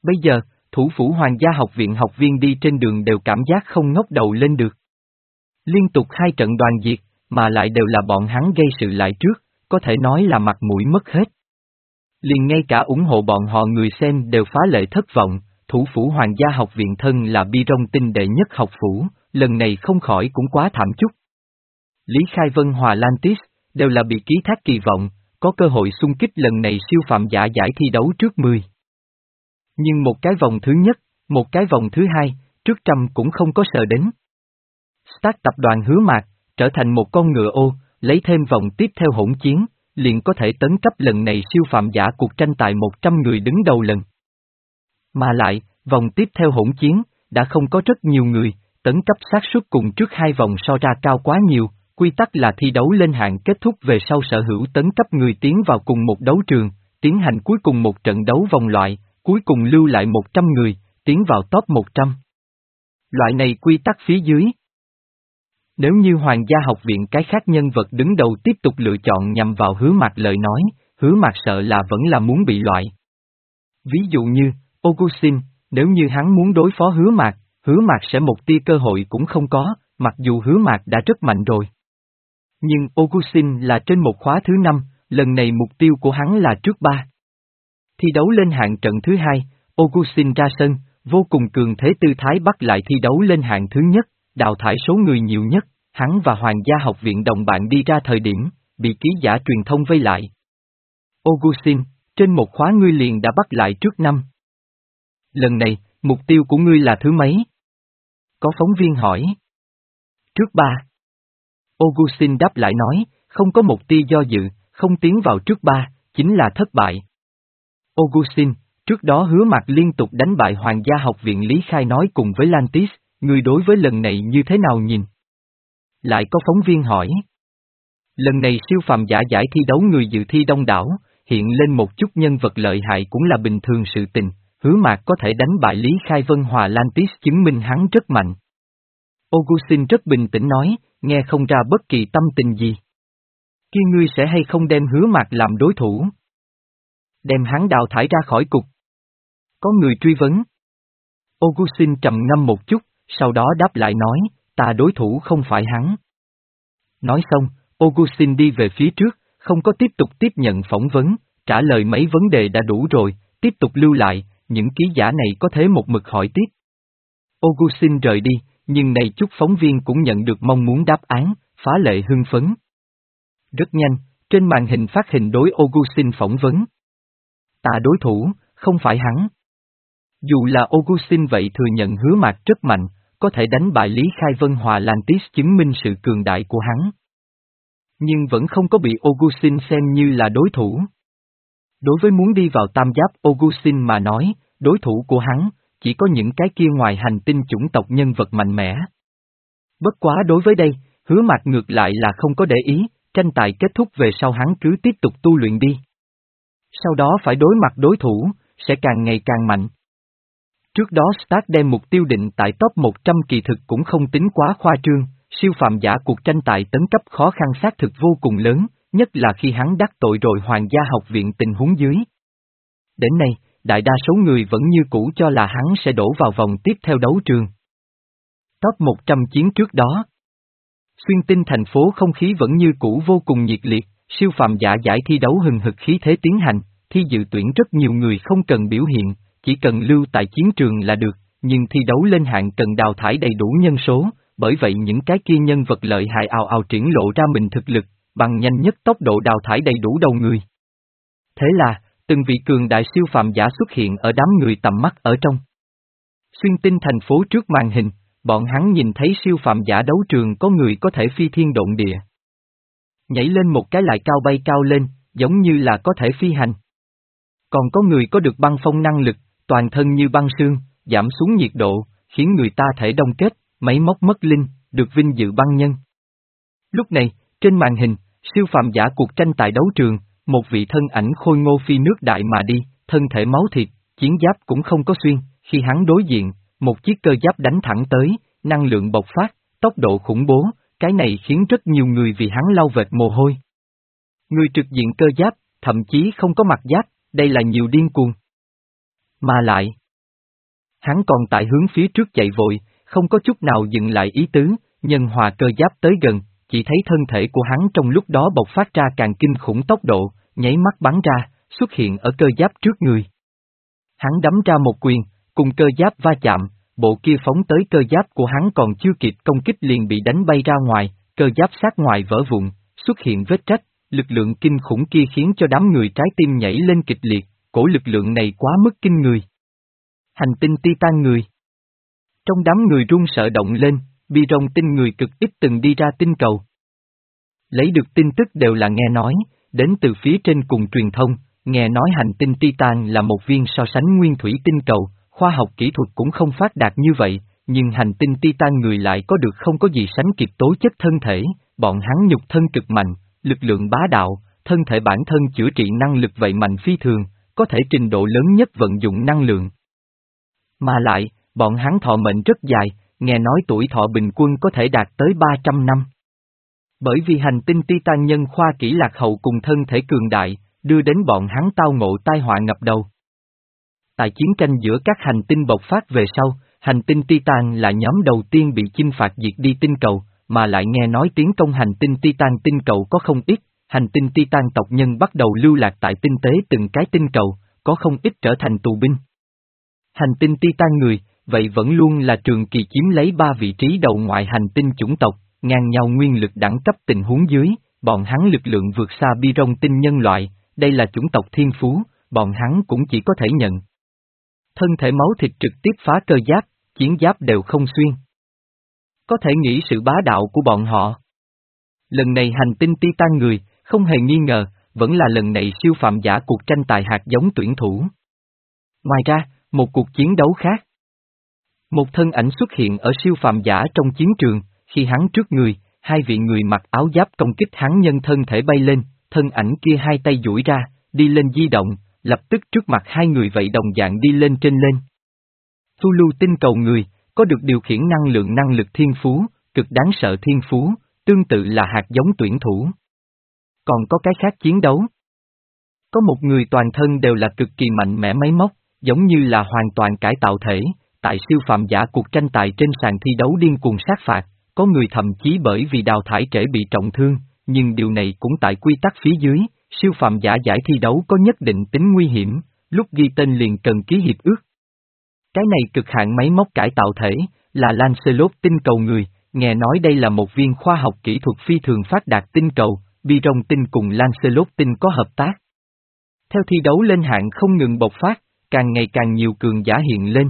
Bây giờ, thủ phủ Hoàng gia học viện học viên đi trên đường đều cảm giác không ngóc đầu lên được. Liên tục hai trận đoàn diệt, mà lại đều là bọn hắn gây sự lại trước, có thể nói là mặt mũi mất hết. Liền ngay cả ủng hộ bọn họ người xem đều phá lệ thất vọng, thủ phủ Hoàng gia học viện thân là bi rong tinh đệ nhất học phủ, lần này không khỏi cũng quá thảm chút. Lý Khai Vân Hòa Lantis, đều là bị ký thác kỳ vọng, có cơ hội xung kích lần này siêu phàm giả giải thi đấu trước mười. Nhưng một cái vòng thứ nhất, một cái vòng thứ hai, trước trăm cũng không có sờ đến. Start tập đoàn Hứa Mạc, trở thành một con ngựa ô, lấy thêm vòng tiếp theo hỗn chiến, liền có thể tấn cấp lần này siêu phàm giả cuộc tranh tài một trăm người đứng đầu lần. Mà lại, vòng tiếp theo hỗn chiến, đã không có rất nhiều người, tấn cấp xác suất cùng trước hai vòng so ra cao quá nhiều, quy tắc là thi đấu lên hạng kết thúc về sau sở hữu tấn cấp người tiến vào cùng một đấu trường, tiến hành cuối cùng một trận đấu vòng loại, cuối cùng lưu lại một trăm người, tiến vào top một trăm. Loại này quy tắc phía dưới. Nếu như Hoàng gia học viện cái khác nhân vật đứng đầu tiếp tục lựa chọn nhằm vào Hứa Mạc lời nói, Hứa Mạc sợ là vẫn là muốn bị loại. Ví dụ như, Augustin, nếu như hắn muốn đối phó Hứa Mạc, Hứa Mạc sẽ một tia cơ hội cũng không có, mặc dù Hứa Mạc đã rất mạnh rồi. Nhưng Augustin là trên một khóa thứ năm, lần này mục tiêu của hắn là trước ba. Thi đấu lên hạng trận thứ hai, Augustin ra sân, vô cùng cường thế tư thái bắt lại thi đấu lên hạng thứ nhất, đào thải số người nhiều nhất, hắn và Hoàng gia học viện đồng bạn đi ra thời điểm, bị ký giả truyền thông vây lại. Augustin, trên một khóa ngươi liền đã bắt lại trước năm. Lần này, mục tiêu của ngươi là thứ mấy? Có phóng viên hỏi. Trước ba. Augustin đáp lại nói, không có một tia do dự, không tiến vào trước ba, chính là thất bại. Augustin, trước đó Hứa Mạc liên tục đánh bại Hoàng gia học viện Lý Khai nói cùng với Lantis, ngươi đối với lần này như thế nào nhìn? Lại có phóng viên hỏi. Lần này siêu phàm giả giải thi đấu người dự thi đông đảo, hiện lên một chút nhân vật lợi hại cũng là bình thường sự tình, Hứa Mạc có thể đánh bại Lý Khai Vân Hòa Lantis chứng minh hắn rất mạnh. Augustin rất bình tĩnh nói, nghe không ra bất kỳ tâm tình gì. Kia ngươi sẽ hay không đem Hứa Mạc làm đối thủ? Đem hắn đào thải ra khỏi cục. Có người truy vấn. Augustin trầm ngâm một chút, sau đó đáp lại nói, ta đối thủ không phải hắn. Nói xong, Augustin đi về phía trước, không có tiếp tục tiếp nhận phỏng vấn, trả lời mấy vấn đề đã đủ rồi, tiếp tục lưu lại, những ký giả này có thế một mực hỏi tiếp. Augustin rời đi, nhưng này chút phóng viên cũng nhận được mong muốn đáp án, phá lệ hưng phấn. Rất nhanh, trên màn hình phát hình đối Augustin phỏng vấn. Ta đối thủ, không phải hắn. Dù là Augustin vậy thừa nhận Hứa Mạc rất mạnh, có thể đánh bại Lý Khai Vân Hòa Lantis chứng minh sự cường đại của hắn. Nhưng vẫn không có bị Augustin xem như là đối thủ. Đối với muốn đi vào tam giáp Augustin mà nói, đối thủ của hắn, chỉ có những cái kia ngoài hành tinh chủng tộc nhân vật mạnh mẽ. Bất quá đối với đây, Hứa Mạc ngược lại là không có để ý, tranh tài kết thúc về sau hắn cứ tiếp tục tu luyện đi. Sau đó phải đối mặt đối thủ, sẽ càng ngày càng mạnh. Trước đó Stark đem mục tiêu định tại top một trăm kỳ thực cũng không tính quá khoa trương, siêu phàm giả cuộc tranh tài tấn cấp khó khăn xác thực vô cùng lớn, nhất là khi hắn đắc tội rồi Hoàng gia học viện tình huống dưới. Đến nay, đại đa số người vẫn như cũ cho là hắn sẽ đổ vào vòng tiếp theo đấu trường. Top một trăm chiến trước đó. Xuyên tinh thành phố không khí vẫn như cũ vô cùng nhiệt liệt, siêu phàm giả giải thi đấu hừng hực khí thế tiến hành, thi dự tuyển rất nhiều người không cần biểu hiện, chỉ cần lưu tại chiến trường là được, nhưng thi đấu lên hạng cần đào thải đầy đủ nhân số, bởi vậy những cái kia nhân vật lợi hại ào ào triển lộ ra mình thực lực, bằng nhanh nhất tốc độ đào thải đầy đủ đầu người. Thế là, từng vị cường đại siêu phàm giả xuất hiện ở đám người tầm mắt ở trong. Xuyên tinh thành phố trước màn hình, bọn hắn nhìn thấy siêu phàm giả đấu trường có người có thể phi thiên độn địa. Nhảy lên một cái lại cao bay cao lên, giống như là có thể phi hành. Còn có người có được băng phong năng lực, toàn thân như băng sương, giảm xuống nhiệt độ, khiến người ta thể đông kết, máy móc mất linh, được vinh dự băng nhân. Lúc này, trên màn hình, siêu phàm giả cuộc tranh tài đấu trường, một vị thân ảnh khôi ngô phi nước đại mà đi, thân thể máu thịt, chiến giáp cũng không có xuyên, khi hắn đối diện, một chiếc cơ giáp đánh thẳng tới, năng lượng bộc phát, tốc độ khủng bố, cái này khiến rất nhiều người vì hắn lau vệt mồ hôi. Người trực diện cơ giáp, thậm chí không có mặt giáp, đây là nhiều điên cuồng. Mà lại, Hắn còn tại hướng phía trước chạy vội, không có chút nào dừng lại ý tứ, nhân hòa cơ giáp tới gần, chỉ thấy thân thể của hắn trong lúc đó bộc phát ra càng kinh khủng tốc độ, nháy mắt bắn ra, xuất hiện ở cơ giáp trước người. Hắn đấm ra một quyền, cùng cơ giáp va chạm, bộ kia phóng tới cơ giáp của hắn còn chưa kịp công kích liền bị đánh bay ra ngoài, cơ giáp sát ngoài vỡ vụn, xuất hiện vết rách, lực lượng kinh khủng kia khiến cho đám người trái tim nhảy lên kịch liệt, cổ lực lượng này quá mức kinh người. Hành tinh Titan người. Trong đám người run sợ động lên, bi rồng tinh người cực ít từng đi ra tinh cầu. Lấy được tin tức đều là nghe nói, đến từ phía trên cùng truyền thông, nghe nói hành tinh Titan là một viên so sánh nguyên thủy tinh cầu, khoa học kỹ thuật cũng không phát đạt như vậy, nhưng hành tinh Titan người lại có được không có gì sánh kịp tố chất thân thể, bọn hắn nhục thân cực mạnh, lực lượng bá đạo, thân thể bản thân chữa trị năng lực vậy mạnh phi thường, có thể trình độ lớn nhất vận dụng năng lượng. Mà lại, bọn hắn thọ mệnh rất dài, nghe nói tuổi thọ bình quân có thể đạt tới ba trăm năm. Bởi vì hành tinh Titan nhân khoa kỹ lạc hậu cùng thân thể cường đại, đưa đến bọn hắn tao ngộ tai họa ngập đầu. Tại chiến tranh giữa các hành tinh bộc phát về sau, hành tinh Titan là nhóm đầu tiên bị chinh phạt diệt đi tinh cầu, mà lại nghe nói tiến công hành tinh Titan tinh cầu có không ít, hành tinh Titan tộc nhân bắt đầu lưu lạc tại tinh tế từng cái tinh cầu, có không ít trở thành tù binh. Hành tinh Titan người, vậy vẫn luôn là trường kỳ chiếm lấy ba vị trí đầu ngoại hành tinh chủng tộc, ngang nhau nguyên lực đẳng cấp tình huống dưới, bọn hắn lực lượng vượt xa bi rong tinh nhân loại, đây là chủng tộc thiên phú, bọn hắn cũng chỉ có thể nhận. Thân thể máu thịt trực tiếp phá cơ giáp, chiến giáp đều không xuyên. Có thể nghĩ sự bá đạo của bọn họ. Lần này hành tinh Titan người, không hề nghi ngờ, vẫn là lần này siêu phàm giả cuộc tranh tài hạt giống tuyển thủ. Ngoài ra, một cuộc chiến đấu khác. Một thân ảnh xuất hiện ở siêu phàm giả trong chiến trường, khi hắn trước người, hai vị người mặc áo giáp công kích hắn nhân thân thể bay lên, thân ảnh kia hai tay duỗi ra, đi lên di động, lập tức trước mặt hai người vậy đồng dạng đi lên trên lên. Thu lưu tinh cầu người, có được điều khiển năng lượng năng lực thiên phú, cực đáng sợ thiên phú, tương tự là hạt giống tuyển thủ. Còn có cái khác chiến đấu. Có một người toàn thân đều là cực kỳ mạnh mẽ máy móc, giống như là hoàn toàn cải tạo thể, tại siêu phàm giả cuộc tranh tài trên sàn thi đấu điên cuồng sát phạt, có người thậm chí bởi vì đào thải trễ bị trọng thương, nhưng điều này cũng tại quy tắc phía dưới, siêu phàm giả giải thi đấu có nhất định tính nguy hiểm, lúc ghi tên liền cần ký hiệp ước. Cái này cực hạn máy móc cải tạo thể, là Lancelot tinh cầu người, nghe nói đây là một viên khoa học kỹ thuật phi thường phát đạt tinh cầu, bi rong tinh cùng Lancelot tinh có hợp tác. Theo thi đấu lên hạng không ngừng bộc phát, càng ngày càng nhiều cường giả hiện lên.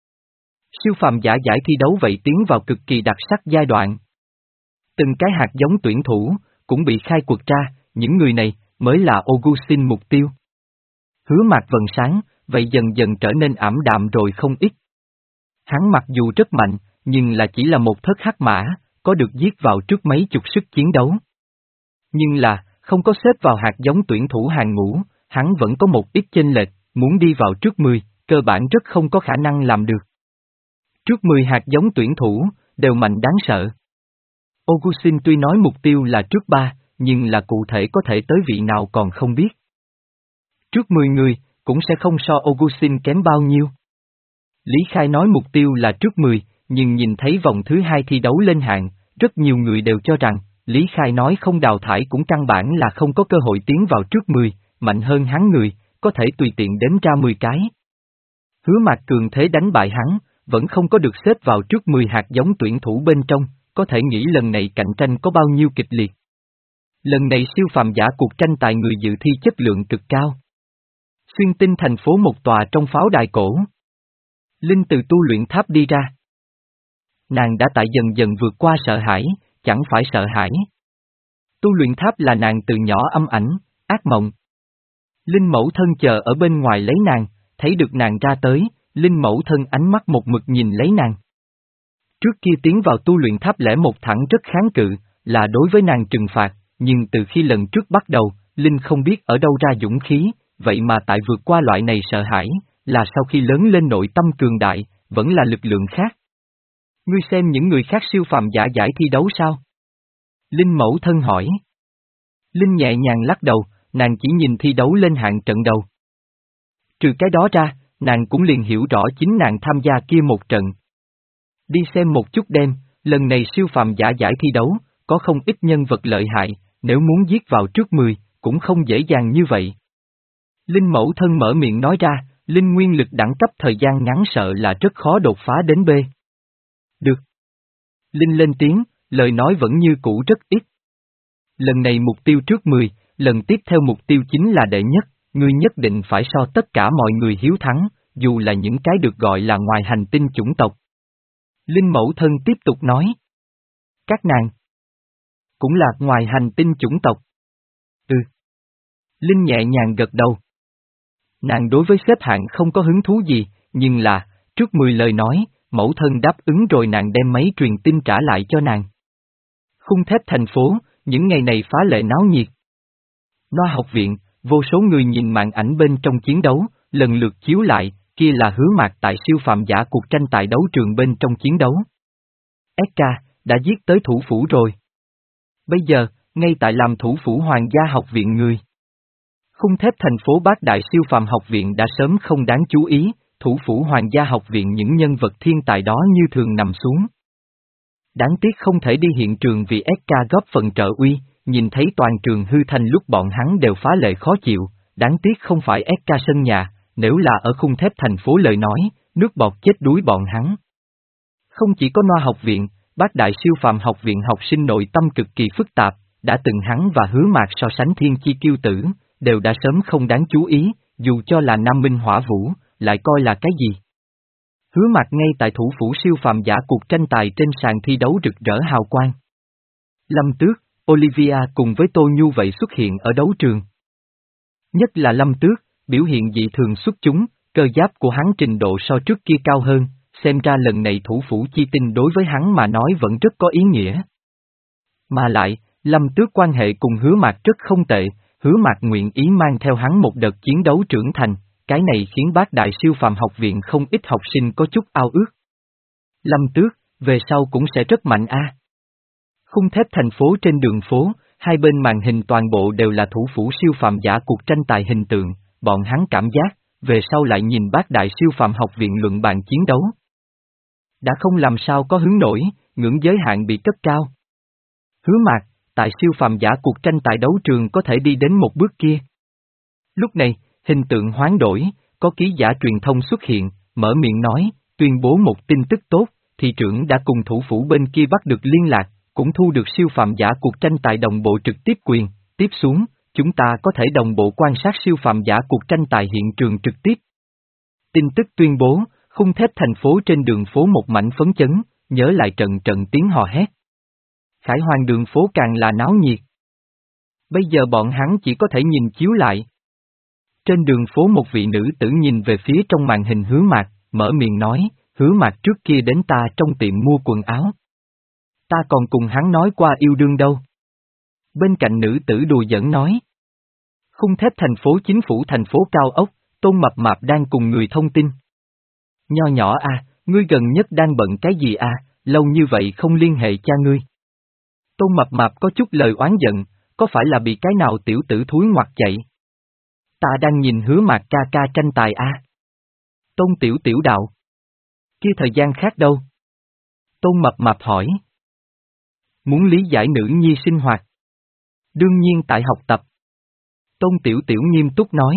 Siêu phàm giả giải thi đấu vậy tiến vào cực kỳ đặc sắc giai đoạn. Từng cái hạt giống tuyển thủ, cũng bị khai quật ra, những người này, mới là Augustin mục tiêu. Hứa Mạc vầng sáng, vậy dần dần trở nên ảm đạm rồi không ít. Hắn mặc dù rất mạnh, nhưng là chỉ là một thất hắc mã, có được giết vào trước mấy chục sức chiến đấu. Nhưng là, không có xếp vào hạt giống tuyển thủ hàng ngũ, hắn vẫn có một ít chênh lệch, muốn đi vào trước mười, cơ bản rất không có khả năng làm được. Trước mười hạt giống tuyển thủ, đều mạnh đáng sợ. Augustin tuy nói mục tiêu là trước ba, nhưng là cụ thể có thể tới vị nào còn không biết. Trước mười người, cũng sẽ không so Augustin kém bao nhiêu. Lý Khai nói mục tiêu là trước mười, nhưng nhìn thấy vòng thứ hai thi đấu lên hạng, rất nhiều người đều cho rằng, Lý Khai nói không đào thải cũng căn bản là không có cơ hội tiến vào trước mười, mạnh hơn hắn người, có thể tùy tiện đếm ra mười cái. Hứa Mạc cường thế đánh bại hắn, vẫn không có được xếp vào trước mười hạt giống tuyển thủ bên trong, có thể nghĩ lần này cạnh tranh có bao nhiêu kịch liệt. Lần này siêu phàm giả cuộc tranh tài người dự thi chất lượng cực cao. Xuyên tinh thành phố một tòa trong pháo đài cổ. Linh từ tu luyện tháp đi ra. Nàng đã tại dần dần vượt qua sợ hãi, chẳng phải sợ hãi. Tu luyện tháp là nàng từ nhỏ âm ảnh, ác mộng. Linh mẫu thân chờ ở bên ngoài lấy nàng, thấy được nàng ra tới, Linh mẫu thân ánh mắt một mực nhìn lấy nàng. Trước kia tiến vào tu luyện tháp lẻ một thẳng rất kháng cự, là đối với nàng trừng phạt, nhưng từ khi lần trước bắt đầu, Linh không biết ở đâu ra dũng khí, vậy mà tại vượt qua loại này sợ hãi, là sau khi lớn lên nội tâm cường đại, vẫn là lực lượng khác. Ngươi xem những người khác siêu phàm giả giải thi đấu sao? Linh mẫu thân hỏi. Linh nhẹ nhàng lắc đầu, nàng chỉ nhìn thi đấu lên hạng trận đầu. Trừ cái đó ra, nàng cũng liền hiểu rõ chính nàng tham gia kia một trận. Đi xem một chút đêm, lần này siêu phàm giả giải thi đấu, có không ít nhân vật lợi hại, nếu muốn giết vào trước mười, cũng không dễ dàng như vậy. Linh mẫu thân mở miệng nói ra, linh nguyên lực đẳng cấp thời gian ngắn sợ là rất khó đột phá đến B. Được. Linh lên tiếng, lời nói vẫn như cũ rất ít. Lần này mục tiêu trước mười, lần tiếp theo mục tiêu chính là đệ nhất, ngươi nhất định phải so tất cả mọi người hiếu thắng, dù là những cái được gọi là ngoài hành tinh chủng tộc. Linh mẫu thân tiếp tục nói. Các nàng cũng là ngoài hành tinh chủng tộc. Ừ. Linh nhẹ nhàng gật đầu. Nàng đối với xếp hạng không có hứng thú gì, nhưng là, trước mười lời nói, mẫu thân đáp ứng rồi nàng đem máy truyền tin trả lại cho nàng. Khung thép thành phố, những ngày này phá lệ náo nhiệt. Noa học viện, vô số người nhìn màn ảnh bên trong chiến đấu, lần lượt chiếu lại, kia là Hứa Mạc tại siêu phàm giả cuộc tranh tài đấu trường bên trong chiến đấu. ét ca, đã giết tới thủ phủ rồi. Bây giờ, ngay tại làm thủ phủ Hoàng gia học viện người. Khung thép thành phố Bát Đại siêu phàm học viện đã sớm không đáng chú ý, thủ phủ Hoàng gia học viện những nhân vật thiên tài đó như thường nằm xuống. Đáng tiếc không thể đi hiện trường vì ét ca góp phần trợ uy, nhìn thấy toàn trường hư thanh lúc bọn hắn đều phá lệ khó chịu, đáng tiếc không phải ét ca sân nhà, nếu là ở khung thép thành phố lời nói, nước bọt chết đuối bọn hắn. Không chỉ có Noa học viện, Bát Đại siêu phàm học viện học sinh nội tâm cực kỳ phức tạp, đã từng hắn và Hứa Mạc so sánh thiên chi kiêu tử, đều đã sớm không đáng chú ý, dù cho là Nam Minh Hỏa Vũ, lại coi là cái gì. Hứa Mạc ngay tại thủ phủ siêu phàm giả cuộc tranh tài trên sàn thi đấu rực rỡ hào quang. Lâm Tước, Olivia cùng với Tô Nhu vậy xuất hiện ở đấu trường. Nhất là Lâm Tước, biểu hiện dị thường xuất chúng, cơ giáp của hắn trình độ so trước kia cao hơn, xem ra lần này thủ phủ chi tinh đối với hắn mà nói vẫn rất có ý nghĩa. Mà lại, Lâm Tước quan hệ cùng Hứa Mạc rất không tệ, Hứa Mạc nguyện ý mang theo hắn một đợt chiến đấu trưởng thành, cái này khiến Bát Đại siêu phàm học viện không ít học sinh có chút ao ước. Lâm Tước, về sau cũng sẽ rất mạnh a. À. Khung thép thành phố trên đường phố, hai bên màn hình toàn bộ đều là thủ phủ siêu phàm giả cuộc tranh tài hình tượng, bọn hắn cảm giác, về sau lại nhìn Bát Đại siêu phàm học viện luận bàn chiến đấu. Đã không làm sao có hứng nổi, ngưỡng giới hạn bị cất cao. Hứa Mạc, tại siêu phàm giả cuộc tranh tài đấu trường có thể đi đến một bước kia. Lúc này, hình tượng hoán đổi, có ký giả truyền thông xuất hiện, mở miệng nói, tuyên bố một tin tức tốt, thị trưởng đã cùng thủ phủ bên kia bắt được liên lạc, cũng thu được siêu phàm giả cuộc tranh tài đồng bộ trực tiếp quyền, tiếp xuống, chúng ta có thể đồng bộ quan sát siêu phàm giả cuộc tranh tài hiện trường trực tiếp. Tin tức tuyên bố, khung thép thành phố trên đường phố một mảnh phấn chấn, nhớ lại trận trận tiếng hò hét. Khải Hoàng đường phố càng là náo nhiệt. Bây giờ bọn hắn chỉ có thể nhìn chiếu lại. Trên đường phố một vị nữ tử nhìn về phía trong màn hình Hứa Mạc, mở miệng nói, Hứa Mạc trước kia đến ta trong tiệm mua quần áo. Ta còn cùng hắn nói qua yêu đương đâu. Bên cạnh nữ tử đùa giỡn nói. Khung thép thành phố chính phủ thành phố cao ốc, Tôn Mập Mạp đang cùng người thông tin. Nho nhỏ à, ngươi gần nhất đang bận cái gì à, lâu như vậy không liên hệ cha ngươi. Tôn Mập Mạp có chút lời oán giận, có phải là bị cái nào tiểu tử thúi ngoặt chạy? Ta đang nhìn Hứa Mạc ca ca tranh tài a. À? Tôn Tiểu Tiểu đạo. Kia thời gian khác đâu? Tôn Mập Mạp hỏi. Muốn lý giải nữ nhi sinh hoạt. Đương nhiên tại học tập. Tôn Tiểu Tiểu nghiêm túc nói.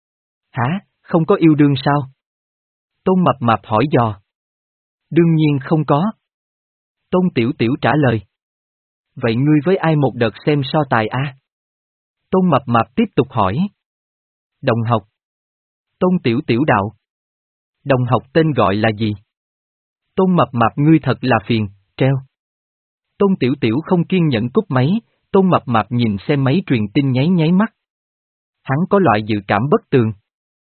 Hả, không có yêu đương sao? Tôn Mập Mạp hỏi dò. Đương nhiên không có. Tôn Tiểu Tiểu trả lời. Vậy ngươi với ai một đợt xem so tài a? À? Tôn Mập Mạp tiếp tục hỏi. Đồng học. Tôn Tiểu Tiểu đạo. Đồng học tên gọi là gì? Tôn Mập Mạp ngươi thật là phiền, treo. Tôn Tiểu Tiểu không kiên nhẫn cúp máy, Tôn Mập Mạp nhìn xem máy truyền tin nháy nháy mắt. Hắn có loại dự cảm bất tường.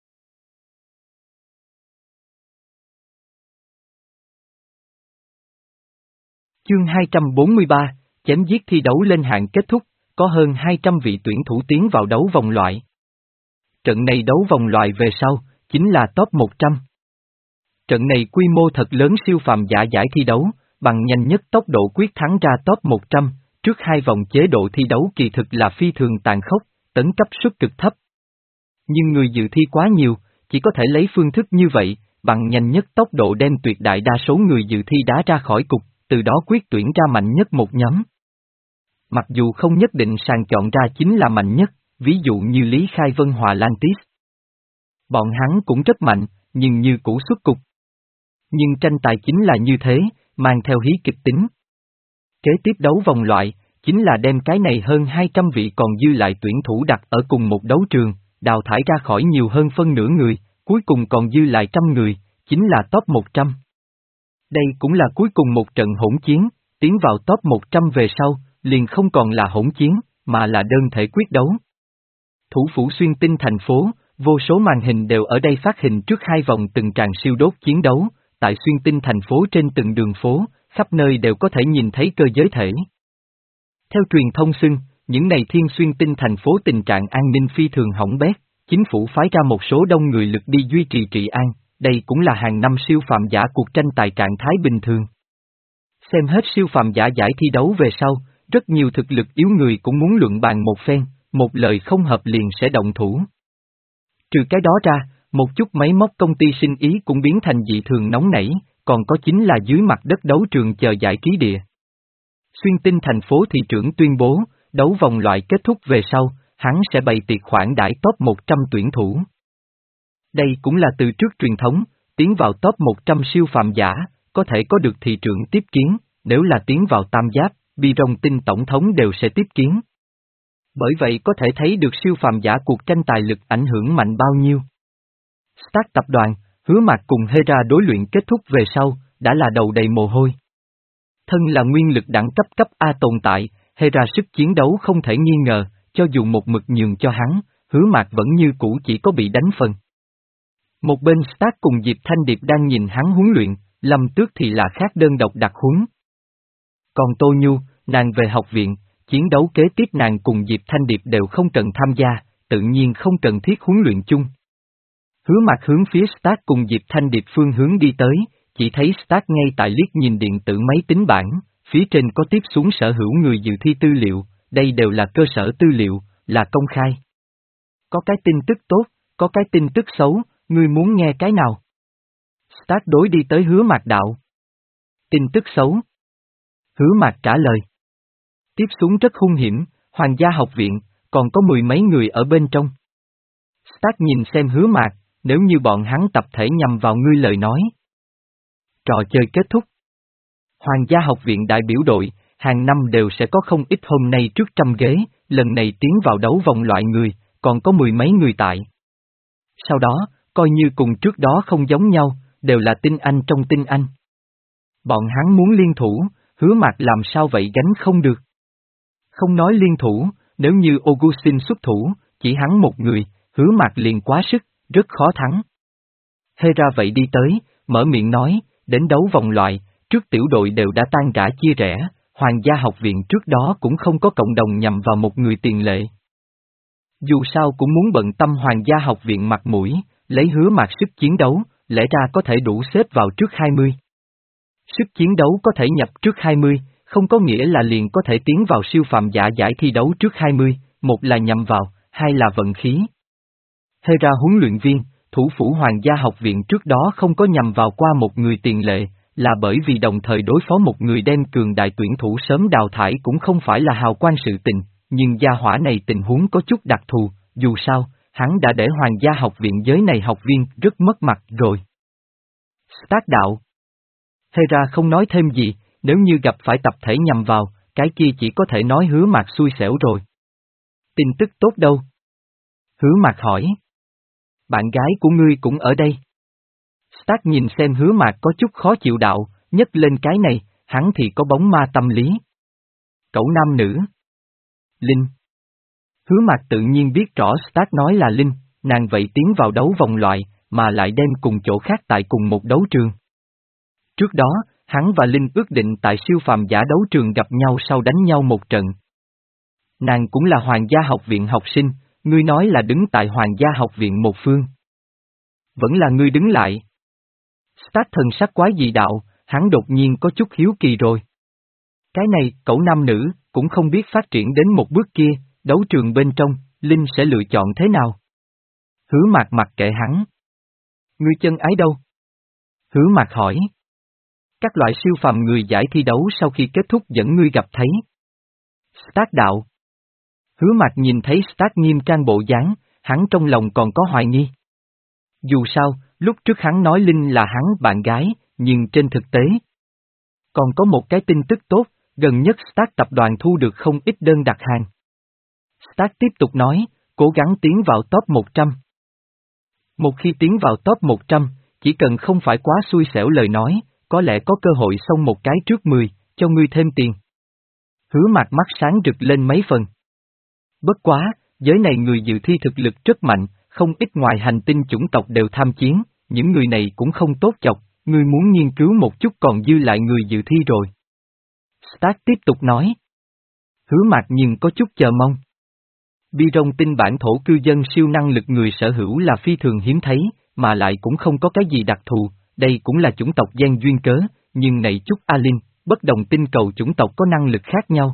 Chương hai trăm bốn mươi ba, chém giết thi đấu lên hạng kết thúc, có hơn hai trăm vị tuyển thủ tiến vào đấu vòng loại. Trận này đấu vòng loại về sau, chính là top một trăm. Trận này quy mô thật lớn siêu phàm giả giải thi đấu, bằng nhanh nhất tốc độ quyết thắng ra top một trăm, trước hai vòng chế độ thi đấu kỳ thực là phi thường tàn khốc, tấn cấp suất cực thấp. Nhưng người dự thi quá nhiều, chỉ có thể lấy phương thức như vậy, bằng nhanh nhất tốc độ đem tuyệt đại đa số người dự thi đá ra khỏi cục, từ đó quyết tuyển ra mạnh nhất một nhóm. Mặc dù không nhất định sàng chọn ra chính là mạnh nhất, ví dụ như Lý Khai Vân Hòa Lantis. Bọn hắn cũng rất mạnh, nhưng như cũ xuất cục. Nhưng tranh tài chính là như thế, mang theo hí kịch tính. Kế tiếp đấu vòng loại, chính là đem cái này hơn hai trăm vị còn dư lại tuyển thủ đặt ở cùng một đấu trường, đào thải ra khỏi nhiều hơn phân nửa người, cuối cùng còn dư lại trăm người, chính là top một trăm. Đây cũng là cuối cùng một trận hỗn chiến, tiến vào top một trăm về sau, liền không còn là hỗn chiến, mà là đơn thể quyết đấu. Thủ phủ Xuyên Tinh thành phố, vô số màn hình đều ở đây phát hình trước hai vòng từng tràng siêu đốt chiến đấu, tại Xuyên Tinh thành phố trên từng đường phố, khắp nơi đều có thể nhìn thấy cơ giới thể. Theo truyền thông xưng, những ngày Thiên Xuyên Tinh thành phố tình trạng an ninh phi thường hỏng bét, chính phủ phái ra một số đông người lực đi duy trì trị an, đây cũng là hàng năm siêu phàm giả cuộc tranh tài trạng thái bình thường. Xem hết siêu phàm giả giải thi đấu về sau, rất nhiều thực lực yếu người cũng muốn luận bàn một phen, một lời không hợp liền sẽ động thủ. Trừ cái đó ra, một chút máy móc công ty sinh ý cũng biến thành dị thường nóng nảy, còn có chính là dưới mặt đất đấu trường chờ giải trí địa. Xuyên Tinh thành phố thị trưởng tuyên bố, đấu vòng loại kết thúc về sau, hắn sẽ bày tiệc khoản đãi top một trăm tuyển thủ. Đây cũng là từ trước truyền thống, tiến vào top một trăm siêu phàm giả, có thể có được thị trưởng tiếp kiến, nếu là tiến vào tam giáp, Bi Rong Tinh tổng thống đều sẽ tiếp kiến. Bởi vậy có thể thấy được siêu phàm giả cuộc tranh tài lực ảnh hưởng mạnh bao nhiêu. Stark tập đoàn, Hứa Mạc cùng Hera đối luyện kết thúc về sau, đã là đầu đầy mồ hôi. Thân là nguyên lực đẳng cấp cấp A tồn tại, Hera sức chiến đấu không thể nghi ngờ, cho dù một mực nhường cho hắn, Hứa Mạc vẫn như cũ chỉ có bị đánh phần. Một bên Stark cùng Diệp Thanh Điệp đang nhìn hắn huấn luyện, Lâm Tước thì là khác đơn độc đặc huấn. Còn Tô Nhu, nàng về học viện, chiến đấu kế tiếp nàng cùng Diệp Thanh Điệp đều không cần tham gia, tự nhiên không cần thiết huấn luyện chung. Hứa Mạc hướng phía Stark cùng Diệp Thanh Điệp phương hướng đi tới, chỉ thấy Stark ngay tại liếc nhìn điện tử máy tính bảng, phía trên có tiếp xuống sở hữu người dự thi tư liệu, đây đều là cơ sở tư liệu, là công khai. Có cái tin tức tốt, có cái tin tức xấu, ngươi muốn nghe cái nào? Stark đối đi tới Hứa Mạc đạo. Tin tức xấu. Hứa Mạc trả lời. Tiếp xuống rất hung hiểm, Hoàng gia học viện, còn có mười mấy người ở bên trong. Stark nhìn xem Hứa Mạc, nếu như bọn hắn tập thể nhằm vào ngươi lời nói. Trò chơi kết thúc. Hoàng gia học viện đại biểu đội, hàng năm đều sẽ có không ít hôm nay trước trăm ghế, lần này tiến vào đấu vòng loại người, còn có mười mấy người tại. Sau đó, coi như cùng trước đó không giống nhau, đều là tinh anh trong tinh anh. Bọn hắn muốn liên thủ, Hứa Mạc làm sao vậy gánh không được. Không nói liên thủ, nếu như Augustin xuất thủ, chỉ hắn một người, Hứa Mạc liền quá sức, rất khó thắng. Hera vậy đi tới, mở miệng nói, đến đấu vòng loại, trước tiểu đội đều đã tan rã chia rẽ, Hoàng gia học viện trước đó cũng không có cộng đồng nhằm vào một người tiền lệ. Dù sao cũng muốn bận tâm Hoàng gia học viện mặt mũi, lấy Hứa Mạc sức chiến đấu, lẽ ra có thể đủ xếp vào trước hai mươi. Sức chiến đấu có thể nhập trước hai mươi, không có nghĩa là liền có thể tiến vào siêu phàm giả giải thi đấu trước hai mươi, một là nhằm vào, hai là vận khí. Hera huấn luyện viên, thủ phủ Hoàng gia học viện trước đó không có nhằm vào qua một người tiền lệ, là bởi vì đồng thời đối phó một người đem cường đại tuyển thủ sớm đào thải cũng không phải là hào quang sự tình, nhưng gia hỏa này tình huống có chút đặc thù, dù sao, hắn đã để Hoàng gia học viện giới này học viên rất mất mặt rồi. Stark đạo. Hera không nói thêm gì, nếu như gặp phải tập thể nhằm vào, cái kia chỉ có thể nói Hứa Mạc xui xẻo rồi. Tin tức tốt đâu? Hứa Mạc hỏi. Bạn gái của ngươi cũng ở đây. Stark nhìn xem Hứa Mạc có chút khó chịu đạo, nhấc lên cái này, hắn thì có bóng ma tâm lý. Cậu nam nữ. Linh. Hứa Mạc tự nhiên biết rõ Stark nói là Linh, nàng vậy tiến vào đấu vòng loại, mà lại đem cùng chỗ khác tại cùng một đấu trường. Trước đó, hắn và Linh ước định tại siêu phàm giả đấu trường gặp nhau sau đánh nhau một trận. Nàng cũng là Hoàng gia học viện học sinh, ngươi nói là đứng tại Hoàng gia học viện một phương. Vẫn là ngươi đứng lại. Stark thần sắc quái dị đạo, hắn đột nhiên có chút hiếu kỳ rồi. Cái này, cậu nam nữ, cũng không biết phát triển đến một bước kia, đấu trường bên trong, Linh sẽ lựa chọn thế nào? Hứa Mạc mặc kệ hắn. Ngươi chân ái đâu? Hứa Mạc hỏi. Các loại siêu phàm người giải thi đấu sau khi kết thúc dẫn ngươi gặp thấy. Stark đạo. Hứa Mạc nhìn thấy Stark nghiêm trang bộ dáng, hắn trong lòng còn có hoài nghi. Dù sao, lúc trước hắn nói Linh là hắn bạn gái, nhưng trên thực tế. Còn có một cái tin tức tốt, gần nhất Stark tập đoàn thu được không ít đơn đặt hàng. Stark tiếp tục nói, cố gắng tiến vào top một trăm. Một khi tiến vào top một trăm, chỉ cần không phải quá xui xẻo lời nói, có lẽ có cơ hội xông một cái trước mười, cho ngươi thêm tiền. Hứa Mạc mắt sáng rực lên mấy phần. Bất quá, giới này người dự thi thực lực rất mạnh, không ít ngoài hành tinh chủng tộc đều tham chiến, những người này cũng không tốt chọc, ngươi muốn nghiên cứu một chút còn dư lại người dự thi rồi. Stark tiếp tục nói. Hứa Mạc nhưng có chút chờ mong. Bi rong tinh bản thổ cư dân siêu năng lực người sở hữu là phi thường hiếm thấy, mà lại cũng không có cái gì đặc thù, đây cũng là chủng tộc gian duyên cớ, nhưng này chút Alin, bất đồng tinh cầu chủng tộc có năng lực khác nhau.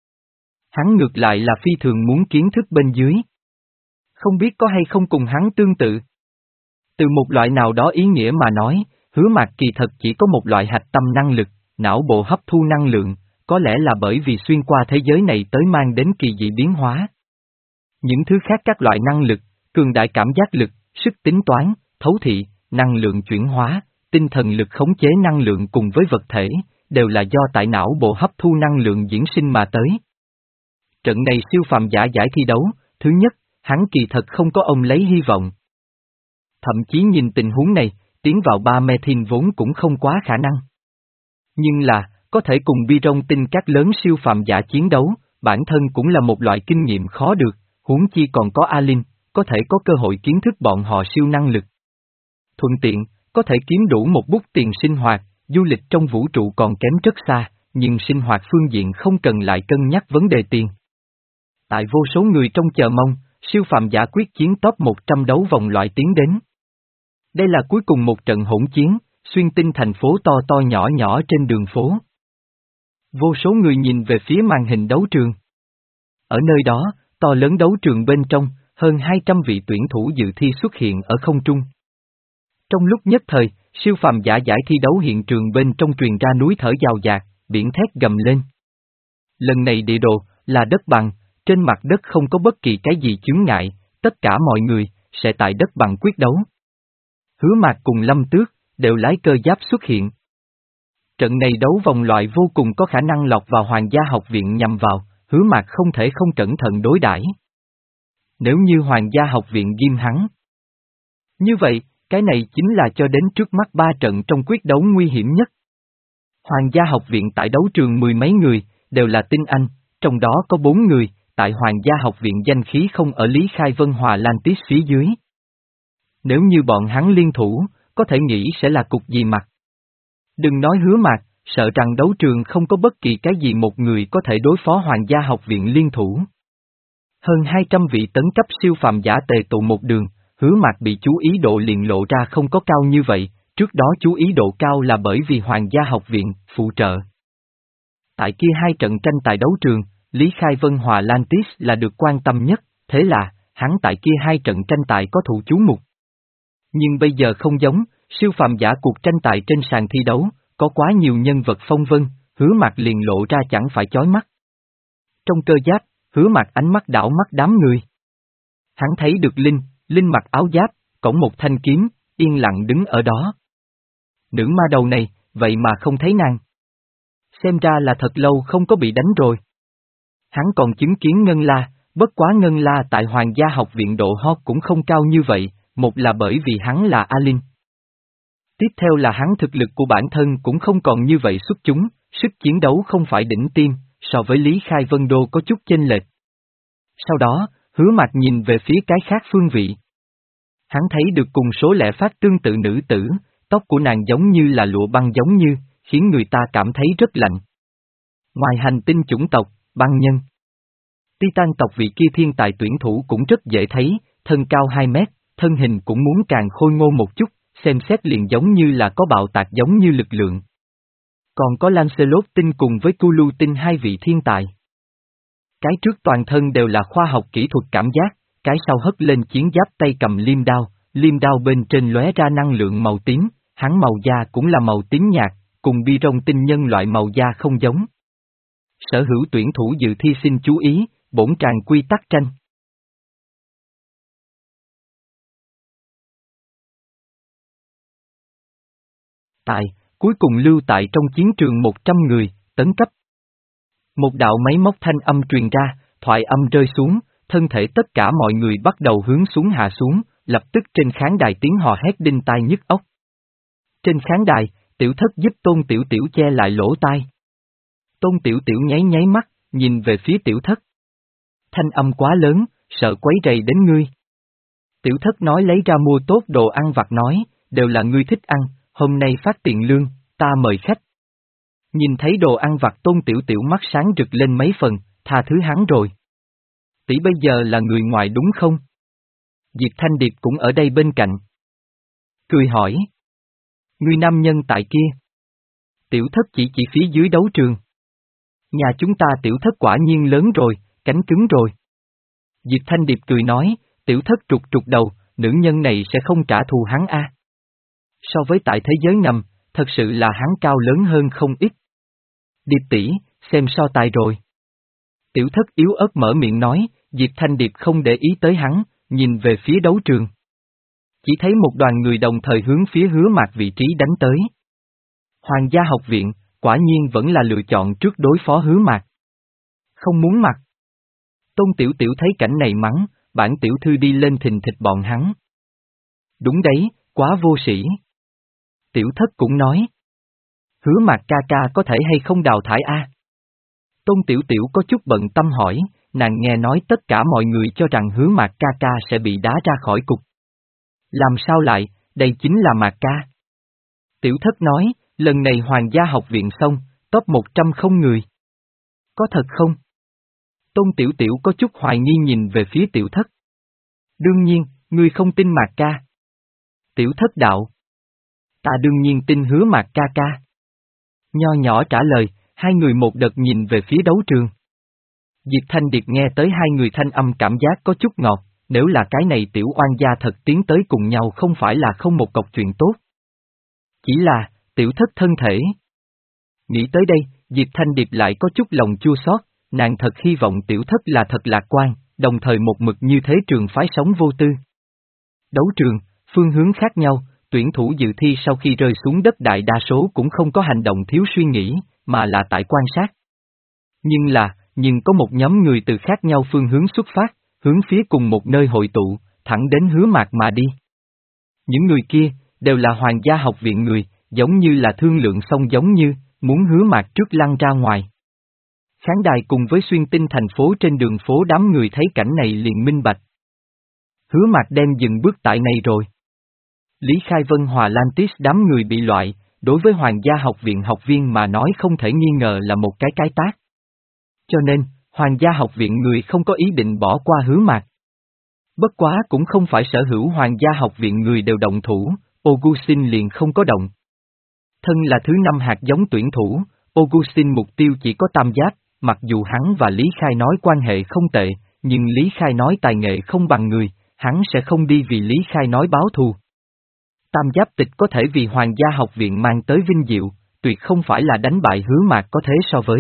Hắn ngược lại là phi thường muốn kiến thức bên dưới. Không biết có hay không cùng hắn tương tự. Từ một loại nào đó ý nghĩa mà nói, Hứa Mạc kỳ thật chỉ có một loại hạch tâm năng lực, não bộ hấp thu năng lượng, có lẽ là bởi vì xuyên qua thế giới này tới mang đến kỳ dị biến hóa. Những thứ khác các loại năng lực, cường đại cảm giác lực, sức tính toán, thấu thị, năng lượng chuyển hóa, tinh thần lực khống chế năng lượng cùng với vật thể, đều là do tại não bộ hấp thu năng lượng diễn sinh mà tới. Trận này siêu phàm giả giải thi đấu, thứ nhất, hắn kỳ thật không có ông lấy hy vọng. Thậm chí nhìn tình huống này, tiến vào ba mê thiên vốn cũng không quá khả năng. Nhưng là, có thể cùng bi rong tinh các lớn siêu phàm giả chiến đấu, bản thân cũng là một loại kinh nghiệm khó được, huống chi còn có Alin, có thể có cơ hội kiến thức bọn họ siêu năng lực. Thuận tiện, có thể kiếm đủ một bút tiền sinh hoạt, du lịch trong vũ trụ còn kém rất xa, nhưng sinh hoạt phương diện không cần lại cân nhắc vấn đề tiền. Tại vô số người trong chờ mong, siêu phàm giả quyết chiến top một trăm đấu vòng loại tiến đến. Đây là cuối cùng một trận hỗn chiến, xuyên tinh thành phố to to nhỏ nhỏ trên đường phố. Vô số người nhìn về phía màn hình đấu trường. Ở nơi đó, to lớn đấu trường bên trong, hơn hai trăm vị tuyển thủ dự thi xuất hiện ở không trung. Trong lúc nhất thời, siêu phàm giả giải thi đấu hiện trường bên trong truyền ra núi thở dào dạt, biển thét gầm lên. Lần này địa đồ, là đất bằng, trên mặt đất không có bất kỳ cái gì chướng ngại, tất cả mọi người, sẽ tại đất bằng quyết đấu. Hứa Mạc cùng Lâm Tước, đều lái cơ giáp xuất hiện. Trận này đấu vòng loại vô cùng có khả năng lọt vào Hoàng gia học viện nhằm vào, Hứa Mạc không thể không cẩn thận đối đãi. Nếu như Hoàng gia học viện ghim hắn. Như vậy, cái này chính là cho đến trước mắt ba trận trong quyết đấu nguy hiểm nhất. Hoàng gia học viện tại đấu trường mười mấy người, đều là tinh anh, trong đó có bốn người, tại Hoàng gia học viện danh khí không ở Lý Khai Vân Hòa Lantis phía dưới. Nếu như bọn hắn liên thủ, có thể nghĩ sẽ là cục gì mặt. Đừng nói Hứa Mạc, sợ rằng đấu trường không có bất kỳ cái gì một người có thể đối phó Hoàng gia học viện liên thủ. Hơn hai trăm vị tấn cấp siêu phàm giả tề tụ một đường, Hứa Mạc bị chú ý độ liền lộ ra không có cao như vậy, trước đó chú ý độ cao là bởi vì Hoàng gia học viện, phụ trợ. Tại kia hai trận tranh tài đấu trường, Lý Khai Vân Hòa Lantis là được quan tâm nhất, thế là, hắn tại kia hai trận tranh tài có thụ chú mục. Nhưng bây giờ không giống, siêu phàm giả cuộc tranh tài trên sàn thi đấu, có quá nhiều nhân vật phong vân, Hứa Mạc liền lộ ra chẳng phải chói mắt. Trong cơ giáp, Hứa Mạc ánh mắt đảo mắt đám người. Hắn thấy được Linh, Linh mặc áo giáp, cõng một thanh kiếm, yên lặng đứng ở đó. Nữ ma đầu này, vậy mà không thấy nàng. Xem ra là thật lâu không có bị đánh rồi. Hắn còn chứng kiến Ngân La, bất quá Ngân La tại Hoàng gia học viện độ hot cũng không cao như vậy, một là bởi vì hắn là Alin. Tiếp theo là hắn thực lực của bản thân cũng không còn như vậy xuất chúng, sức chiến đấu không phải đỉnh tiêm, so với Lý Khai Vân Đô có chút chênh lệch. Sau đó, Hứa Mạc nhìn về phía cái khác phương vị. Hắn thấy được cùng số lẻ phát tương tự nữ tử, tóc của nàng giống như là lụa băng giống như, khiến người ta cảm thấy rất lạnh. Ngoài hành tinh chủng tộc, băng nhân. Titan tộc vị kia thiên tài tuyển thủ cũng rất dễ thấy, thân cao hai mét, thân hình cũng muốn càng khôi ngô một chút, xem xét liền giống như là có bạo tạc giống như lực lượng. Còn có Lancelot tinh cùng với Culu tinh hai vị thiên tài. Cái trước toàn thân đều là khoa học kỹ thuật cảm giác, cái sau hất lên chiến giáp tay cầm liêm đao, liêm đao bên trên lóe ra năng lượng màu tím, hắn màu da cũng là màu tím nhạt, cùng bi rong tinh nhân loại màu da không giống. Sở hữu tuyển thủ dự thi xin chú ý, bổn tràng quy tắc tranh. Tại, cuối cùng lưu tại trong chiến trường một trăm người, tấn cấp. Một đạo máy móc thanh âm truyền ra, thoại âm rơi xuống, thân thể tất cả mọi người bắt đầu hướng xuống hạ xuống, lập tức trên khán đài tiếng hò hét đinh tai nhức óc. Trên khán đài, Tiểu Thất giúp Tôn Tiểu Tiểu che lại lỗ tai. Tôn Tiểu Tiểu nháy nháy mắt, nhìn về phía Tiểu Thất. Thanh âm quá lớn, sợ quấy rầy đến ngươi. Tiểu Thất nói lấy ra mua tốt đồ ăn vặt nói, đều là ngươi thích ăn, hôm nay phát tiền lương, ta mời khách. Nhìn thấy đồ ăn vặt Tôn Tiểu Tiểu mắt sáng rực lên mấy phần, tha thứ hắn rồi. Tỷ bây giờ là người ngoài đúng không? Diệp Thanh Điệp cũng ở đây bên cạnh. Cười hỏi. Ngươi nam nhân tại kia. Tiểu Thất chỉ chỉ phía dưới đấu trường. Nhà chúng ta Tiểu Thất quả nhiên lớn rồi, cánh cứng rồi. Diệp Thanh Điệp cười nói, Tiểu Thất trục trục đầu, nữ nhân này sẽ không trả thù hắn a. So với tại thế giới ngầm, thật sự là hắn cao lớn hơn không ít. Điệp tỷ, xem so tài rồi. Tiểu Thất yếu ớt mở miệng nói, Diệp Thanh Điệp không để ý tới hắn, nhìn về phía đấu trường. Chỉ thấy một đoàn người đồng thời hướng phía Hứa Mạc vị trí đánh tới. Hoàng gia học viện, quả nhiên vẫn là lựa chọn trước đối phó Hứa Mạc. Không muốn mặt. Tôn Tiểu Tiểu thấy cảnh này mắng, bản tiểu thư đi lên thình thịch bọn hắn. Đúng đấy, quá vô sĩ. Tiểu Thất cũng nói. Hứa Mạc ca ca có thể hay không đào thải a? Tôn Tiểu Tiểu có chút bận tâm hỏi, nàng nghe nói tất cả mọi người cho rằng Hứa Mạc ca ca sẽ bị đá ra khỏi cục. Làm sao lại, đây chính là Mạc ca. Tiểu Thất nói, lần này Hoàng gia học viện xong, top một trăm không người. Có thật không? Tôn Tiểu Tiểu có chút hoài nghi nhìn về phía Tiểu Thất. Đương nhiên, ngươi không tin Mạc ca. Tiểu Thất đạo. Ta đương nhiên tin Hứa Mạc ca ca. Nho nhỏ trả lời, hai người một đợt nhìn về phía đấu trường. Diệp Thanh Điệp nghe tới hai người thanh âm cảm giác có chút ngọt, nếu là cái này tiểu oan gia thật tiến tới cùng nhau không phải là không một cọc chuyện tốt. Chỉ là, Tiểu Thất thân thể. Nghĩ tới đây, Diệp Thanh Điệp lại có chút lòng chua xót, nàng thật hy vọng Tiểu Thất là thật lạc quan, đồng thời một mực như thế trường phái sống vô tư. Đấu trường, phương hướng khác nhau, tuyển thủ dự thi sau khi rơi xuống đất đại đa số cũng không có hành động thiếu suy nghĩ, mà là tại quan sát. Nhưng là, nhưng có một nhóm người từ khác nhau phương hướng xuất phát, hướng phía cùng một nơi hội tụ, thẳng đến Hứa Mạc mà đi. Những người kia, đều là Hoàng gia học viện người, giống như là thương lượng xong giống như, muốn Hứa Mạc trước lăn ra ngoài. Khán đài cùng với xuyên tinh thành phố trên đường phố đám người thấy cảnh này liền minh bạch. Hứa Mạc đem dừng bước tại này rồi. Lý Khai Vân Hòa Lantis đám người bị loại, đối với Hoàng gia học viện học viên mà nói không thể nghi ngờ là một cái cái tác. Cho nên, Hoàng gia học viện người không có ý định bỏ qua Hứa Mạc. Bất quá cũng không phải sở hữu Hoàng gia học viện người đều động thủ, Augustin liền không có động. Thân là thứ năm hạt giống tuyển thủ, Augustin mục tiêu chỉ có tam giáp, mặc dù hắn và Lý Khai nói quan hệ không tệ, nhưng Lý Khai nói tài nghệ không bằng người, hắn sẽ không đi vì Lý Khai nói báo thù. Tam giáp tịch có thể vì Hoàng gia học viện mang tới vinh diệu, tuyệt không phải là đánh bại Hứa Mạc có thế so với.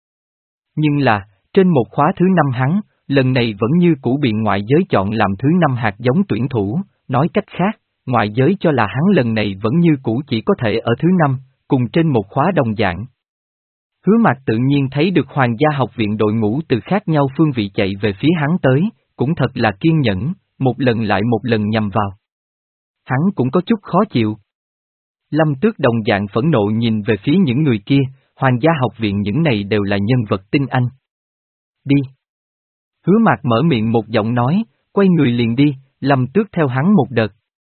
Nhưng là, trên một khóa thứ năm hắn, lần này vẫn như cũ bị ngoại giới chọn làm thứ năm hạt giống tuyển thủ, nói cách khác, ngoại giới cho là hắn lần này vẫn như cũ chỉ có thể ở thứ năm, cùng trên một khóa đồng dạng. Hứa Mạc tự nhiên thấy được Hoàng gia học viện đội ngũ từ khác nhau phương vị chạy về phía hắn tới, cũng thật là kiên nhẫn, một lần lại một lần nhằm vào. Hắn cũng có chút khó chịu. Lâm Tước đồng dạng phẫn nộ nhìn về phía những người kia, Hoàng gia học viện những này đều là nhân vật tinh anh. Đi. Hứa Mạc mở miệng một giọng nói, quay người liền đi, Lâm Tước theo hắn một đợt.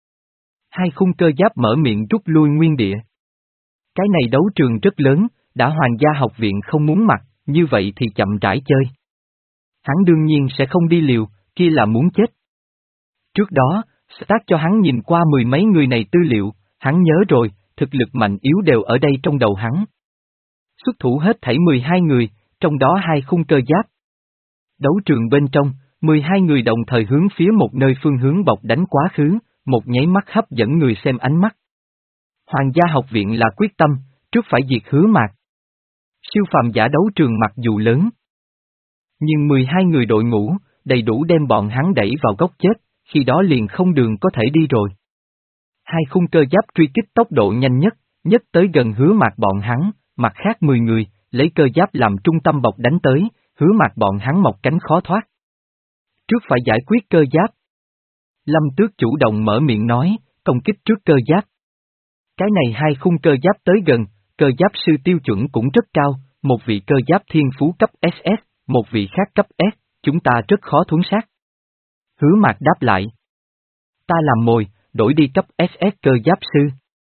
Hai khung cơ giáp mở miệng rút lui nguyên địa. Cái này đấu trường rất lớn, đã Hoàng gia học viện không muốn mặc, như vậy thì chậm rãi chơi. Hắn đương nhiên sẽ không đi liều, kia là muốn chết. Trước đó, Stark cho hắn nhìn qua mười mấy người này tư liệu, hắn nhớ rồi, thực lực mạnh yếu đều ở đây trong đầu hắn. Xuất thủ hết thảy mười hai người, trong đó hai khung cơ giáp. Đấu trường bên trong, mười hai người đồng thời hướng phía một nơi phương hướng bọc đánh quá khứ, một nháy mắt hấp dẫn người xem ánh mắt. Hoàng gia học viện là quyết tâm, trước phải diệt Hứa Mạc. Siêu phàm giả đấu trường mặc dù lớn, nhưng mười hai người đội ngũ, đầy đủ đem bọn hắn đẩy vào góc chết, khi đó liền không đường có thể đi rồi. Hai khung cơ giáp truy kích tốc độ nhanh nhất, nhất tới gần Hứa Mạc bọn hắn, mặt khác mười người, lấy cơ giáp làm trung tâm bọc đánh tới, Hứa Mạc bọn hắn mọc cánh khó thoát. Trước phải giải quyết cơ giáp. Lâm Tước chủ động mở miệng nói, công kích trước cơ giáp. Cái này hai khung cơ giáp tới gần, cơ giáp sư tiêu chuẩn cũng rất cao, một vị cơ giáp thiên phú cấp ét ét, một vị khác cấp S, chúng ta rất khó thuấn sát. Hứa Mạc đáp lại. Ta làm mồi, đổi đi cấp ét ét cơ giáp sư.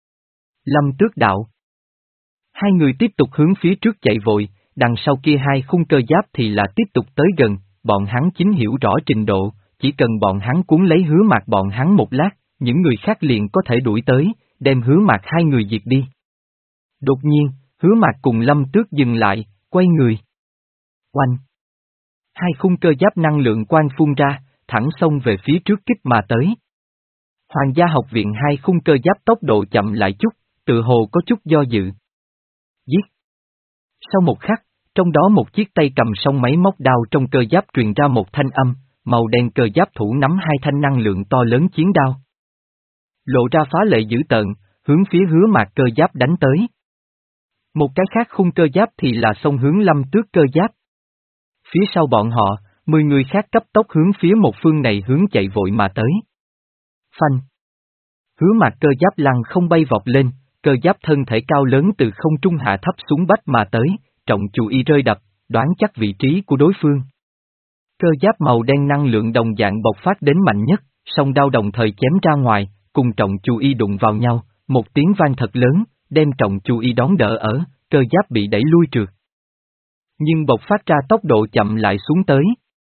Lâm Tước đạo. Hai người tiếp tục hướng phía trước chạy vội, đằng sau kia hai khung cơ giáp thì là tiếp tục tới gần, bọn hắn chính hiểu rõ trình độ, chỉ cần bọn hắn cuốn lấy Hứa Mạc bọn hắn một lát, những người khác liền có thể đuổi tới, đem Hứa Mạc hai người diệt đi. Đột nhiên, Hứa Mạc cùng Lâm Tước dừng lại, quay người. Oanh! Hai khung cơ giáp năng lượng quang phun ra, thẳng xông về phía trước kích mà tới. Hoàng gia học viện hai khung cơ giáp tốc độ chậm lại chút, tự hồ có chút do dự. Giết! Sau một khắc, trong đó một chiếc tay cầm song máy móc đao trong cơ giáp truyền ra một thanh âm, màu đen cơ giáp thủ nắm hai thanh năng lượng to lớn chiến đao. Lộ ra phá lệ dữ tợn, hướng phía Hứa Mạc cơ giáp đánh tới. Một cái khác khung cơ giáp thì là xông hướng Lâm Tước cơ giáp. Phía sau bọn họ, mười người khác cấp tốc hướng phía một phương này hướng chạy vội mà tới. Phanh! Hứa Mạc cơ giáp lăng không bay vọt lên, cơ giáp thân thể cao lớn từ không trung hạ thấp xuống bách mà tới, trọng chú ý rơi đập, đoán chắc vị trí của đối phương. Cơ giáp màu đen năng lượng đồng dạng bộc phát đến mạnh nhất, song đao đồng thời chém ra ngoài, cùng trọng chú ý đụng vào nhau, một tiếng vang thật lớn, đem trọng chú ý đón đỡ ở, cơ giáp bị đẩy lui trượt. Nhưng bộc phát ra tốc độ chậm lại xuống tới.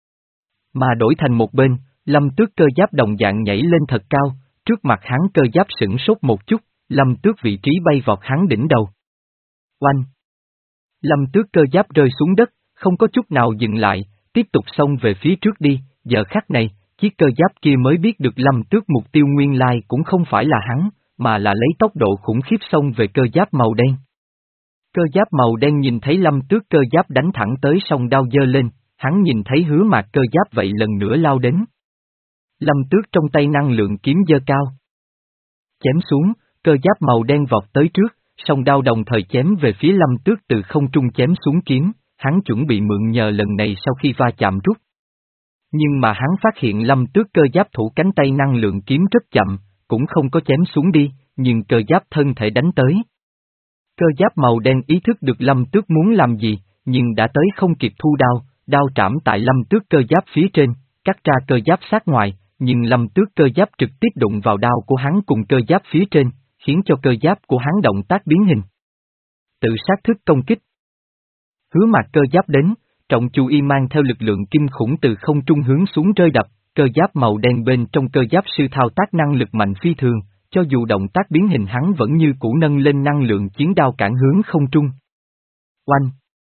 Mà đổi thành một bên, Lâm Tước cơ giáp đồng dạng nhảy lên thật cao, trước mặt hắn cơ giáp sửng sốt một chút, Lâm Tước vị trí bay vọt hắn đỉnh đầu. Oanh! Lâm Tước cơ giáp rơi xuống đất, không có chút nào dừng lại, tiếp tục xông về phía trước đi, giờ khắc này, chiếc cơ giáp kia mới biết được Lâm Tước mục tiêu nguyên lai cũng không phải là hắn, mà là lấy tốc độ khủng khiếp xông về cơ giáp màu đen. Cơ giáp màu đen nhìn thấy Lâm Tước cơ giáp đánh thẳng tới song đao giơ lên, hắn nhìn thấy Hứa Mạc cơ giáp vậy lần nữa lao đến. Lâm Tước trong tay năng lượng kiếm giơ cao. Chém xuống, cơ giáp màu đen vọt tới trước, song đao đồng thời chém về phía Lâm Tước từ không trung chém xuống kiếm, hắn chuẩn bị mượn nhờ lần này sau khi va chạm rút. Nhưng mà hắn phát hiện Lâm Tước cơ giáp thủ cánh tay năng lượng kiếm rất chậm, cũng không có chém xuống đi, nhưng cơ giáp thân thể đánh tới. Cơ giáp màu đen ý thức được Lâm Tước muốn làm gì, nhưng đã tới không kịp thu đao, đao trảm tại Lâm Tước cơ giáp phía trên, cắt ra cơ giáp sát ngoài, nhưng Lâm Tước cơ giáp trực tiếp đụng vào đao của hắn cùng cơ giáp phía trên, khiến cho cơ giáp của hắn động tác biến hình. Tự sát thức công kích. Hứa Mạc cơ giáp đến, trọng chú y mang theo lực lượng kinh khủng từ không trung hướng xuống rơi đập, cơ giáp màu đen bên trong cơ giáp sư thao tác năng lực mạnh phi thường, cho dù động tác biến hình hắn vẫn như cũ nâng lên năng lượng chiến đao cản hướng không trung. Oanh!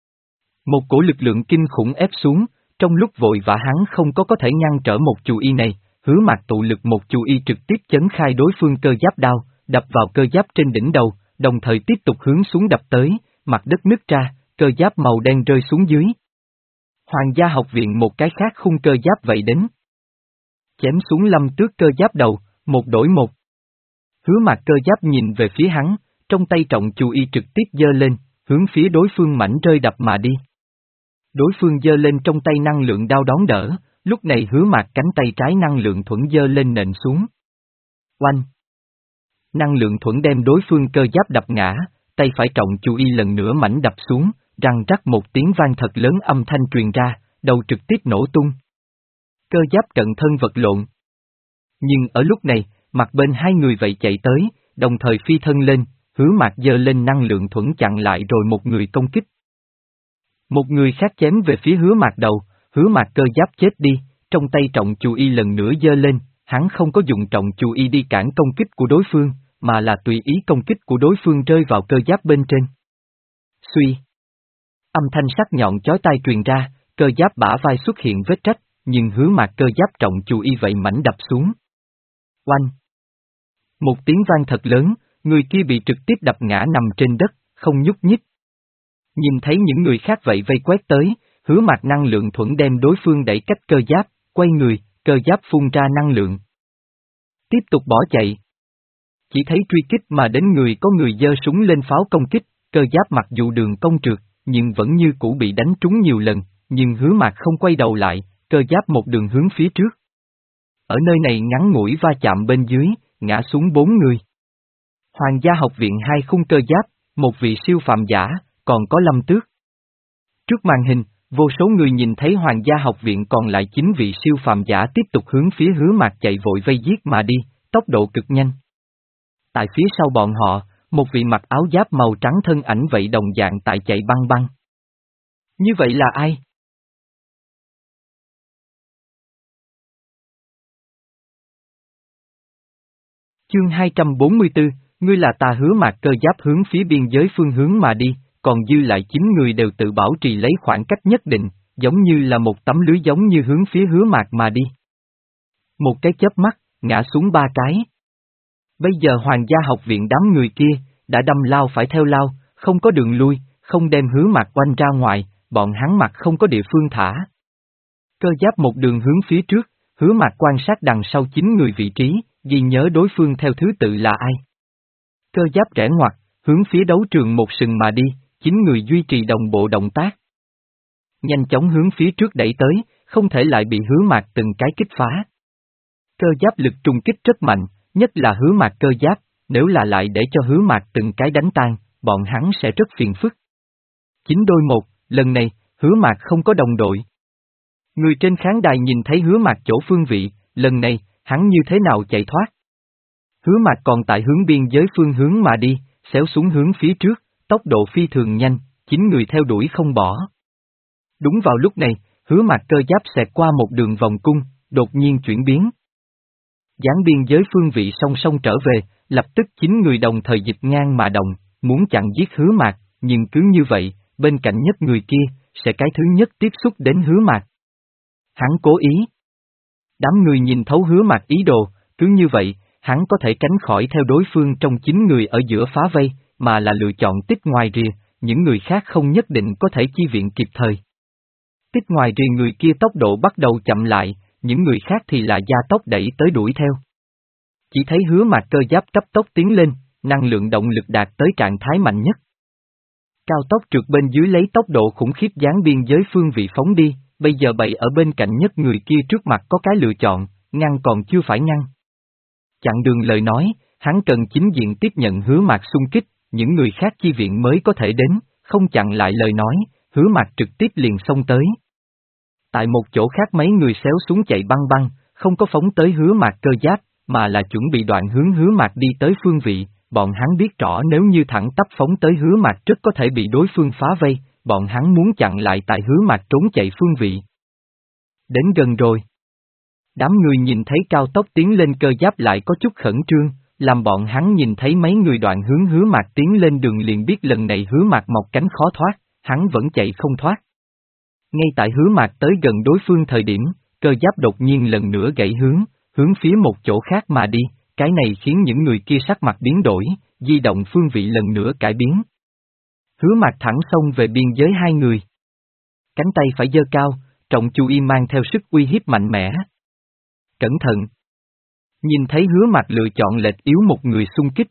Một cổ lực lượng kinh khủng ép xuống, trong lúc vội vã hắn không có có thể ngăn trở một chú y này, Hứa Mạc tụ lực một chú y trực tiếp chấn khai đối phương cơ giáp đao, đập vào cơ giáp trên đỉnh đầu, đồng thời tiếp tục hướng xuống đập tới, mặt đất nứt ra, cơ giáp màu đen rơi xuống dưới. Hoàng gia học viện một cái khác khung cơ giáp vậy đến. Chém xuống Lâm Tước cơ giáp đầu, một đổi một. Hứa Mạc cơ giáp nhìn về phía hắn, trong tay trọng chú y trực tiếp giơ lên, hướng phía đối phương mảnh rơi đập mà đi. Đối phương giơ lên trong tay năng lượng đao đón đỡ, lúc này Hứa Mạc cánh tay trái năng lượng thuẫn giơ lên nện xuống. Oanh! Năng lượng thuẫn đem đối phương cơ giáp đập ngã, tay phải trọng chú y lần nữa mảnh đập xuống, răng rắc một tiếng vang thật lớn âm thanh truyền ra, đầu trực tiếp nổ tung. Cơ giáp cận thân vật lộn. Nhưng ở lúc này, mặt bên hai người vậy chạy tới, đồng thời phi thân lên, Hứa Mạc giơ lên năng lượng thuẫn chặn lại rồi một người công kích. Một người khác chém về phía Hứa Mạc đầu, Hứa Mạc cơ giáp chết đi, trong tay trọng chú y lần nữa giơ lên, hắn không có dùng trọng chú y đi cản công kích của đối phương, mà là tùy ý công kích của đối phương rơi vào cơ giáp bên trên. Suy! Âm thanh sắc nhọn chói tai truyền ra, cơ giáp bả vai xuất hiện vết rách, nhưng Hứa Mạc cơ giáp trọng chú y vậy mảnh đập xuống. Oanh! Một tiếng vang thật lớn, người kia bị trực tiếp đập ngã nằm trên đất, không nhúc nhích. Nhìn thấy những người khác vậy vây quét tới, Hứa Mạc năng lượng thuẫn đem đối phương đẩy cách cơ giáp, quay người, cơ giáp phun ra năng lượng. Tiếp tục bỏ chạy. Chỉ thấy truy kích mà đến người có người giơ súng lên pháo công kích, cơ giáp mặc dù đường cong trượt, nhưng vẫn như cũ bị đánh trúng nhiều lần, nhưng Hứa Mạc không quay đầu lại, cơ giáp một đường hướng phía trước. Ở nơi này ngắn ngủi va chạm bên dưới, ngã xuống bốn người. Hoàng gia học viện hai khung cơ giáp, một vị siêu phàm giả, còn có Lâm Tước. Trước màn hình, vô số người nhìn thấy Hoàng gia học viện còn lại chín vị siêu phàm giả tiếp tục hướng phía Hứa Mạc chạy vội vây giết mà đi, tốc độ cực nhanh. Tại phía sau bọn họ, một vị mặc áo giáp màu trắng thân ảnh vậy đồng dạng tại chạy băng băng. Như vậy là ai? Chương hai trăm bốn mươi tư, ngươi là ta. Hứa Mạc cơ giáp hướng phía biên giới phương hướng mà đi, còn dư lại chín người đều tự bảo trì lấy khoảng cách nhất định, giống như là một tấm lưới giống như hướng phía Hứa Mạc mà đi. Một cái chớp mắt, ngã xuống ba cái. Bây giờ Hoàng gia học viện đám người kia, đã đâm lao phải theo lao, không có đường lui, không đem Hứa Mạc quanh ra ngoài, bọn hắn mặt không có địa phương thả. Cơ giáp một đường hướng phía trước, Hứa Mạc quan sát đằng sau chín người vị trí, ghi nhớ đối phương theo thứ tự là ai. Cơ giáp rẽ ngoặt, hướng phía đấu trường một sừng mà đi, chín người duy trì đồng bộ động tác. Nhanh chóng hướng phía trước đẩy tới, không thể lại bị Hứa Mạc từng cái kích phá. Cơ giáp lực trùng kích rất mạnh, nhất là Hứa Mạc cơ giáp, nếu là lại để cho Hứa Mạc từng cái đánh tan, bọn hắn sẽ rất phiền phức. Chín đôi một, lần này, Hứa Mạc không có đồng đội. Người trên khán đài nhìn thấy Hứa Mạc chỗ phương vị, lần này, hắn như thế nào chạy thoát. Hứa Mạc còn tại hướng biên giới phương hướng mà đi, xéo xuống hướng phía trước, tốc độ phi thường nhanh, chín người theo đuổi không bỏ. Đúng vào lúc này, Hứa Mạc cơ giáp xẹt qua một đường vòng cung, đột nhiên chuyển biến. Dán biên giới phương vị song song trở về, lập tức chín người đồng thời dịch ngang mà đồng, muốn chặn giết Hứa Mạc, nhưng cứ như vậy, bên cạnh nhất người kia, sẽ cái thứ nhất tiếp xúc đến Hứa Mạc. Hắn cố ý. Đám người nhìn thấu Hứa Mạc ý đồ, cứ như vậy, hắn có thể tránh khỏi theo đối phương trong chín người ở giữa phá vây, mà là lựa chọn tích ngoài rìa, những người khác không nhất định có thể chi viện kịp thời. Tích ngoài rìa người kia tốc độ bắt đầu chậm lại, những người khác thì là gia tốc đẩy tới đuổi theo. Chỉ thấy Hứa Mạc cơ giáp cấp tốc tiến lên, năng lượng động lực đạt tới trạng thái mạnh nhất. Cao tốc trượt bên dưới lấy tốc độ khủng khiếp dán biên giới phương vị phóng đi, bây giờ bậy ở bên cạnh nhất người kia trước mặt có cái lựa chọn, ngăn còn chưa phải ngăn. Chặn đường lời nói, hắn cần chính diện tiếp nhận Hứa Mạc xung kích, những người khác chi viện mới có thể đến, không chặn lại lời nói, Hứa Mạc trực tiếp liền xông tới. Tại một chỗ khác mấy người xéo xuống chạy băng băng, không có phóng tới Hứa Mạc cơ giáp, mà là chuẩn bị đoạn hướng Hứa Mạc đi tới phương vị, bọn hắn biết rõ nếu như thẳng tắp phóng tới Hứa Mạc rất có thể bị đối phương phá vây, bọn hắn muốn chặn lại tại Hứa Mạc trốn chạy phương vị. Đến gần rồi. Đám người nhìn thấy cao tốc tiến lên cơ giáp lại có chút khẩn trương, làm bọn hắn nhìn thấy mấy người đoạn hướng Hứa Mạc tiến lên đường liền biết lần này Hứa Mạc mọc cánh khó thoát, hắn vẫn chạy không thoát. Ngay tại Hứa Mạc tới gần đối phương thời điểm, cơ giáp đột nhiên lần nữa gãy hướng, hướng phía một chỗ khác mà đi, cái này khiến những người kia sắc mặt biến đổi, di động phương vị lần nữa cải biến. Hứa Mạc thẳng xông về biên giới hai người. Cánh tay phải giơ cao, trọng chú y mang theo sức uy hiếp mạnh mẽ. Cẩn thận! Nhìn thấy Hứa Mạc lựa chọn lệch yếu một người xung kích.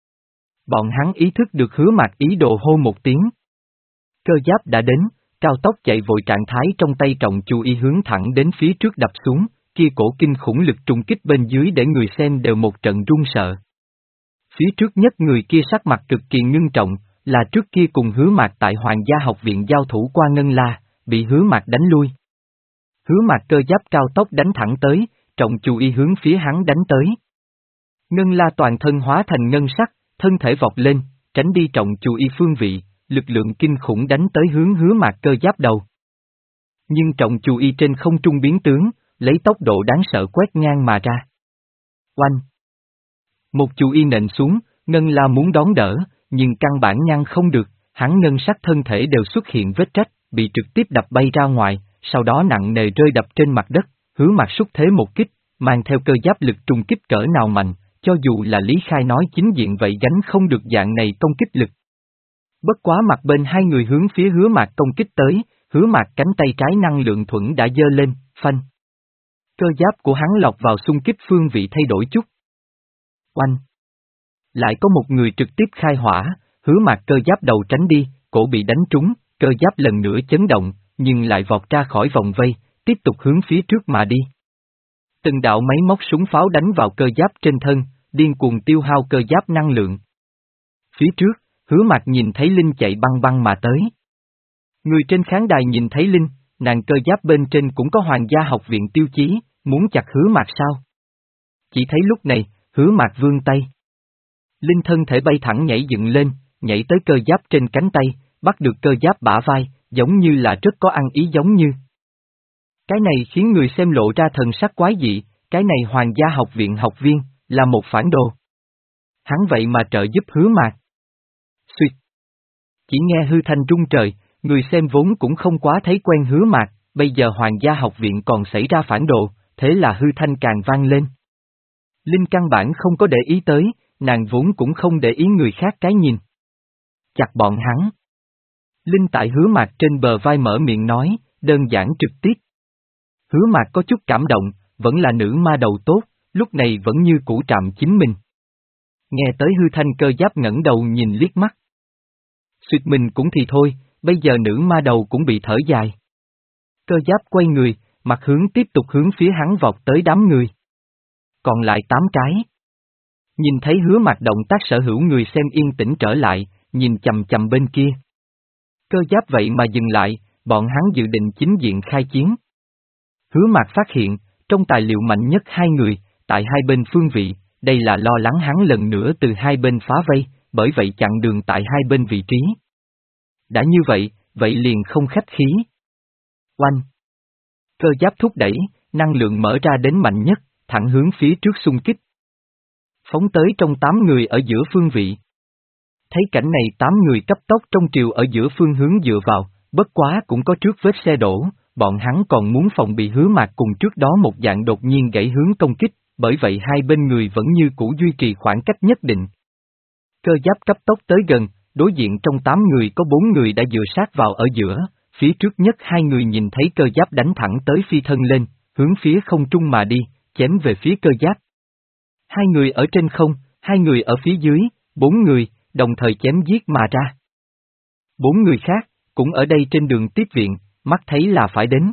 Bọn hắn ý thức được Hứa Mạc ý đồ hô một tiếng. Cơ giáp đã đến, cao tốc chạy vội trạng thái trong tay trọng chú y hướng thẳng đến phía trước đập xuống, kia cổ kinh khủng lực trùng kích bên dưới để người xem đều một trận run sợ. Phía trước nhất người kia sắc mặt cực kỳ ngưng trọng, là trước kia cùng Hứa Mạc tại Hoàng gia học viện giao thủ qua Ngân La, bị Hứa Mạc đánh lui. Hứa Mạc cơ giáp cao tốc đánh thẳng tới, trọng chú y hướng phía hắn đánh tới. Ngân La toàn thân hóa thành ngân sắc, thân thể vọt lên, tránh đi trọng chú y phương vị, lực lượng kinh khủng đánh tới hướng Hứa Mạc cơ giáp đầu. Nhưng trọng chú y trên không trung biến tướng, lấy tốc độ đáng sợ quét ngang mà ra. Oanh! Một chú y nện xuống, Ngân La muốn đón đỡ, nhưng căn bản ngăn không được, hắn ngân sắc thân thể đều xuất hiện vết rách, bị trực tiếp đập bay ra ngoài, sau đó nặng nề rơi đập trên mặt đất. Hứa Mạc xúc thế một kích, mang theo cơ giáp lực trùng kích cỡ nào mạnh, cho dù là Lý Khai nói chính diện vậy gánh không được dạng này công kích lực. Bất quá mặt bên hai người hướng phía Hứa Mạc công kích tới, Hứa Mạc cánh tay trái năng lượng thuẫn đã giơ lên, phanh. Cơ giáp của hắn lọt vào xung kích phương vị thay đổi chút. Oanh! Lại có một người trực tiếp khai hỏa, Hứa Mạc cơ giáp đầu tránh đi, cổ bị đánh trúng, cơ giáp lần nữa chấn động, nhưng lại vọt ra khỏi vòng vây, tiếp tục hướng phía trước mà đi. Từng đạo máy móc súng pháo đánh vào cơ giáp trên thân, điên cuồng tiêu hao cơ giáp năng lượng. Phía trước, Hứa Mạc nhìn thấy Linh chạy băng băng mà tới. Người trên khán đài nhìn thấy Linh, nàng cơ giáp bên trên cũng có Hoàng gia học viện tiêu chí, muốn chặt Hứa Mạc sao? Chỉ thấy lúc này, Hứa Mạc vươn tay. Linh thân thể bay thẳng nhảy dựng lên, nhảy tới cơ giáp trên cánh tay, bắt được cơ giáp bả vai, giống như là rất có ăn ý giống như. Cái này khiến người xem lộ ra thần sắc quái dị, cái này Hoàng gia học viện học viên, là một phản đồ. Hắn vậy mà trợ giúp Hứa Mạc. Xuyệt. Chỉ nghe hư thanh rung trời, người xem vốn cũng không quá thấy quen Hứa Mạc, bây giờ Hoàng gia học viện còn xảy ra phản đồ, thế là hư thanh càng vang lên. Linh căn bản không có để ý tới, nàng vốn cũng không để ý người khác cái nhìn. Chặt bọn hắn. Linh tại Hứa Mạc trên bờ vai mở miệng nói, đơn giản trực tiếp. Hứa Mạc có chút cảm động, vẫn là nữ ma đầu tốt, lúc này vẫn như cũ trạm chính mình. Nghe tới hư thanh cơ giáp ngẩng đầu nhìn liếc mắt. Suyệt mình cũng thì thôi, bây giờ nữ ma đầu cũng bị thở dài. Cơ giáp quay người, mặt hướng tiếp tục hướng phía hắn vọt tới đám người. Còn lại tám cái. Nhìn thấy Hứa Mạc động tác sở hữu người xem yên tĩnh trở lại, nhìn chầm chầm bên kia. Cơ giáp vậy mà dừng lại, bọn hắn dự định chính diện khai chiến. Hứa Mạc phát hiện, trong tài liệu mạnh nhất hai người, tại hai bên phương vị, đây là lo lắng hắn lần nữa từ hai bên phá vây, bởi vậy chặn đường tại hai bên vị trí. Đã như vậy, vậy liền không khách khí. Oanh! Cơ giáp thúc đẩy, năng lượng mở ra đến mạnh nhất, thẳng hướng phía trước xung kích. Phóng tới trong tám người ở giữa phương vị. Thấy cảnh này tám người cấp tốc trong triều ở giữa phương hướng dựa vào, bất quá cũng có trước vết xe đổ, bọn hắn còn muốn phòng bị Hứa Mạc cùng trước đó một dạng đột nhiên gãy hướng công kích, bởi vậy hai bên người vẫn như cũ duy trì khoảng cách nhất định. Cơ giáp cấp tốc tới gần, đối diện trong tám người có bốn người đã dựa sát vào ở giữa, phía trước nhất hai người nhìn thấy cơ giáp đánh thẳng tới phi thân lên, hướng phía không trung mà đi, chém về phía cơ giáp. Hai người ở trên không, hai người ở phía dưới, bốn người, đồng thời chém giết mà ra. Bốn người khác, cũng ở đây trên đường tiếp viện, mắt thấy là phải đến.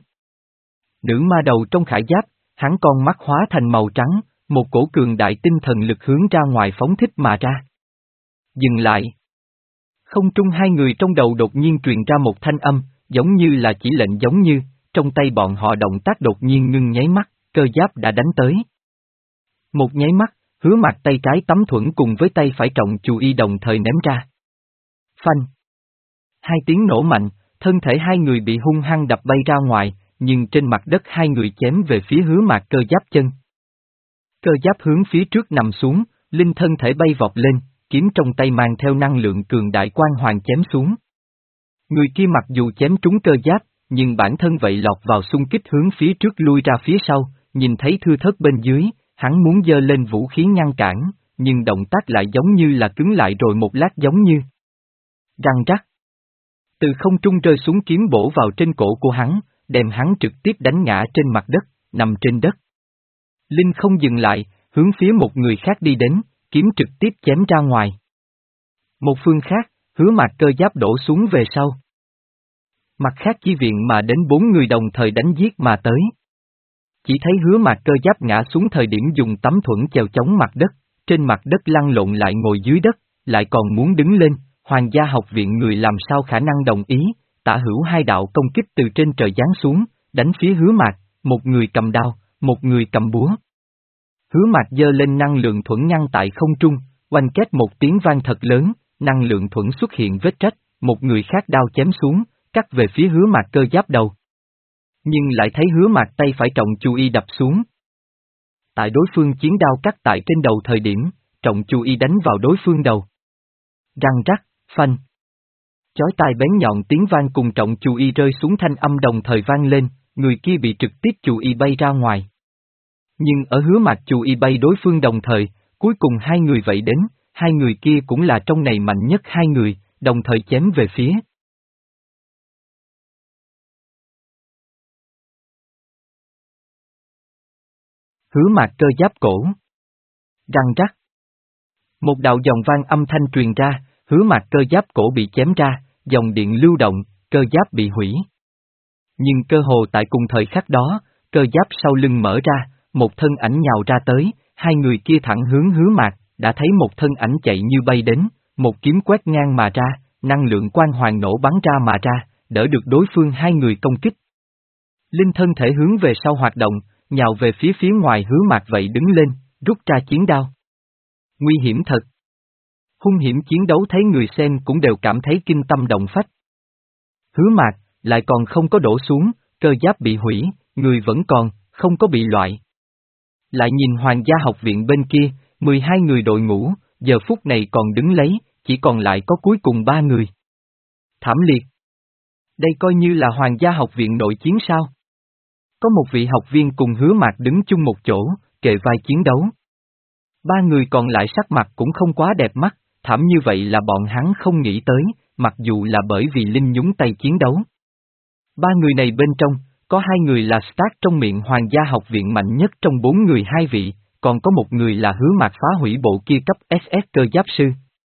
Nữ ma đầu trong khải giáp, hắn con mắt hóa thành màu trắng, một cổ cường đại tinh thần lực hướng ra ngoài phóng thích mà ra. Dừng lại. Không trung hai người trong đầu đột nhiên truyền ra một thanh âm, giống như là chỉ lệnh giống như, trong tay bọn họ động tác đột nhiên ngưng nháy mắt, cơ giáp đã đánh tới. Một nháy mắt, Hứa Mạc tay trái tấm thuẫn cùng với tay phải trọng chù y đồng thời ném ra. Phanh. Hai tiếng nổ mạnh, thân thể hai người bị hung hăng đập bay ra ngoài, nhưng trên mặt đất hai người chém về phía Hứa Mạc cơ giáp chân. Cơ giáp hướng phía trước nằm xuống, linh thân thể bay vọt lên, kiếm trong tay mang theo năng lượng cường đại quang hoàng chém xuống. Người kia mặc dù chém trúng cơ giáp, nhưng bản thân vậy lọt vào xung kích hướng phía trước lui ra phía sau, nhìn thấy thưa thớt bên dưới, hắn muốn giơ lên vũ khí ngăn cản, nhưng động tác lại giống như là cứng lại rồi một lát giống như răng rắc. Từ không trung rơi xuống kiếm bổ vào trên cổ của hắn, đem hắn trực tiếp đánh ngã trên mặt đất, nằm trên đất. Linh không dừng lại, hướng phía một người khác đi đến, kiếm trực tiếp chém ra ngoài. Một phương khác, Hứa Mạc cơ giáp đổ xuống về sau. Mặt khác chi viện mà đến bốn người đồng thời đánh giết mà tới. Chỉ thấy Hứa Mạc cơ giáp ngã xuống thời điểm dùng tấm thuẫn chèo chống mặt đất, trên mặt đất lăn lộn lại ngồi dưới đất, lại còn muốn đứng lên, Hoàng gia học viện người làm sao khả năng đồng ý, tả hữu hai đạo công kích từ trên trời giáng xuống, đánh phía Hứa Mạc, một người cầm đao, một người cầm búa. Hứa Mạc giơ lên năng lượng thuẫn ngăn tại không trung, oanh két một tiếng vang thật lớn, năng lượng thuẫn xuất hiện vết rách, một người khác đao chém xuống, cắt về phía Hứa Mạc cơ giáp đầu. Nhưng lại thấy Hứa Mạc tay phải trọng chu y đập xuống. Tại đối phương chiến đao cắt tại trên đầu thời điểm, trọng chu y đánh vào đối phương đầu. Răng rắc, phanh. Chói tai bén nhọn tiếng vang cùng trọng chu y rơi xuống thanh âm đồng thời vang lên, người kia bị trực tiếp chu y bay ra ngoài. Nhưng ở Hứa Mạc chu y bay đối phương đồng thời, Cuối cùng hai người vậy đến, hai người kia cũng là trong này mạnh nhất hai người, đồng thời chém về phía. Hứa Mạc Cơ Giáp cổ. Răng rắc. Một đạo dòng vang âm thanh truyền ra, Hứa Mạc Cơ Giáp cổ bị chém ra, dòng điện lưu động, cơ giáp bị hủy. Nhưng cơ hồ tại cùng thời khắc đó, cơ giáp sau lưng mở ra, một thân ảnh nhào ra tới, hai người kia thẳng hướng Hứa Mạc, đã thấy một thân ảnh chạy như bay đến, một kiếm quét ngang mà ra, năng lượng quang hoàng nổ bắn ra mà ra, đỡ được đối phương hai người công kích. Linh thân thể hướng về sau hoạt động, nhào về phía phía ngoài Hứa Mạc vậy đứng lên, rút ra chiến đao. Nguy hiểm thật. Hung hiểm chiến đấu thấy người xem cũng đều cảm thấy kinh tâm động phách. Hứa Mạc, lại còn không có đổ xuống, cơ giáp bị hủy, người vẫn còn, không có bị loại. Lại nhìn Hoàng gia học viện bên kia, mười hai người đội ngũ, giờ phút này còn đứng lấy, chỉ còn lại có cuối cùng ba người. Thảm liệt. Đây coi như là Hoàng gia học viện nội chiến sao? Có một vị học viên cùng Hứa Mạc đứng chung một chỗ, kề vai chiến đấu. Ba người còn lại sắc mặt cũng không quá đẹp mắt, thảm như vậy là bọn hắn không nghĩ tới, mặc dù là bởi vì Linh nhúng tay chiến đấu. Ba người này bên trong, có hai người là Stark trong miệng Hoàng gia học viện mạnh nhất trong bốn người hai vị, còn có một người là Hứa Mạc phá hủy bộ kia cấp ét ét cơ giáp sư.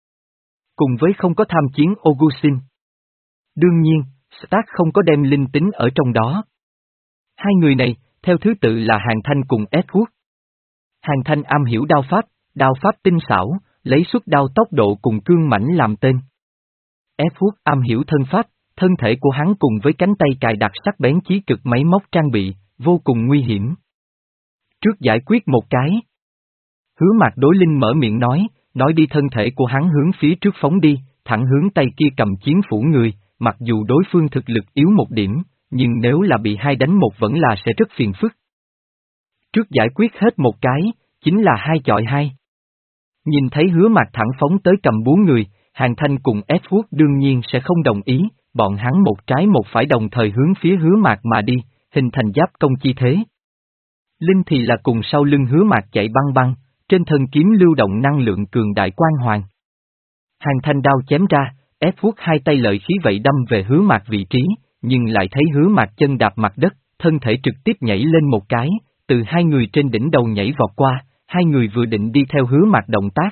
Cùng với không có tham chiến Augustin. Đương nhiên, Stark không có đem linh tính ở trong đó. Hai người này, theo thứ tự là Hàn Thanh cùng Edward. Hàn Thanh am hiểu đao pháp, đao pháp tinh xảo, lấy xuất đao tốc độ cùng cương mãnh làm tên. Edward am hiểu thân pháp, thân thể của hắn cùng với cánh tay cài đặt sắc bén chí cực máy móc trang bị, vô cùng nguy hiểm. Trước giải quyết một cái. Hứa Mạc đối Linh mở miệng nói, nói đi thân thể của hắn hướng phía trước phóng đi, thẳng hướng tay kia cầm chiến phủ người, mặc dù đối phương thực lực yếu một điểm, nhưng nếu là bị hai đánh một vẫn là sẽ rất phiền phức. Trước giải quyết hết một cái, chính là hai chọi hai. Nhìn thấy Hứa Mạc thẳng phóng tới cầm bốn người, Hàn Thanh cùng Edward đương nhiên sẽ không đồng ý, bọn hắn một trái một phải đồng thời hướng phía Hứa Mạc mà đi, hình thành giáp công chi thế. Linh thì là cùng sau lưng Hứa Mạc chạy băng băng, trên thân kiếm lưu động năng lượng cường đại quang hoàng. Hàn Thanh đao chém ra, Edward hai tay lợi khí vậy đâm về Hứa Mạc vị trí, nhưng lại thấy Hứa Mạc chân đạp mặt đất, thân thể trực tiếp nhảy lên một cái, từ hai người trên đỉnh đầu nhảy vọt qua, hai người vừa định đi theo Hứa Mạc động tác.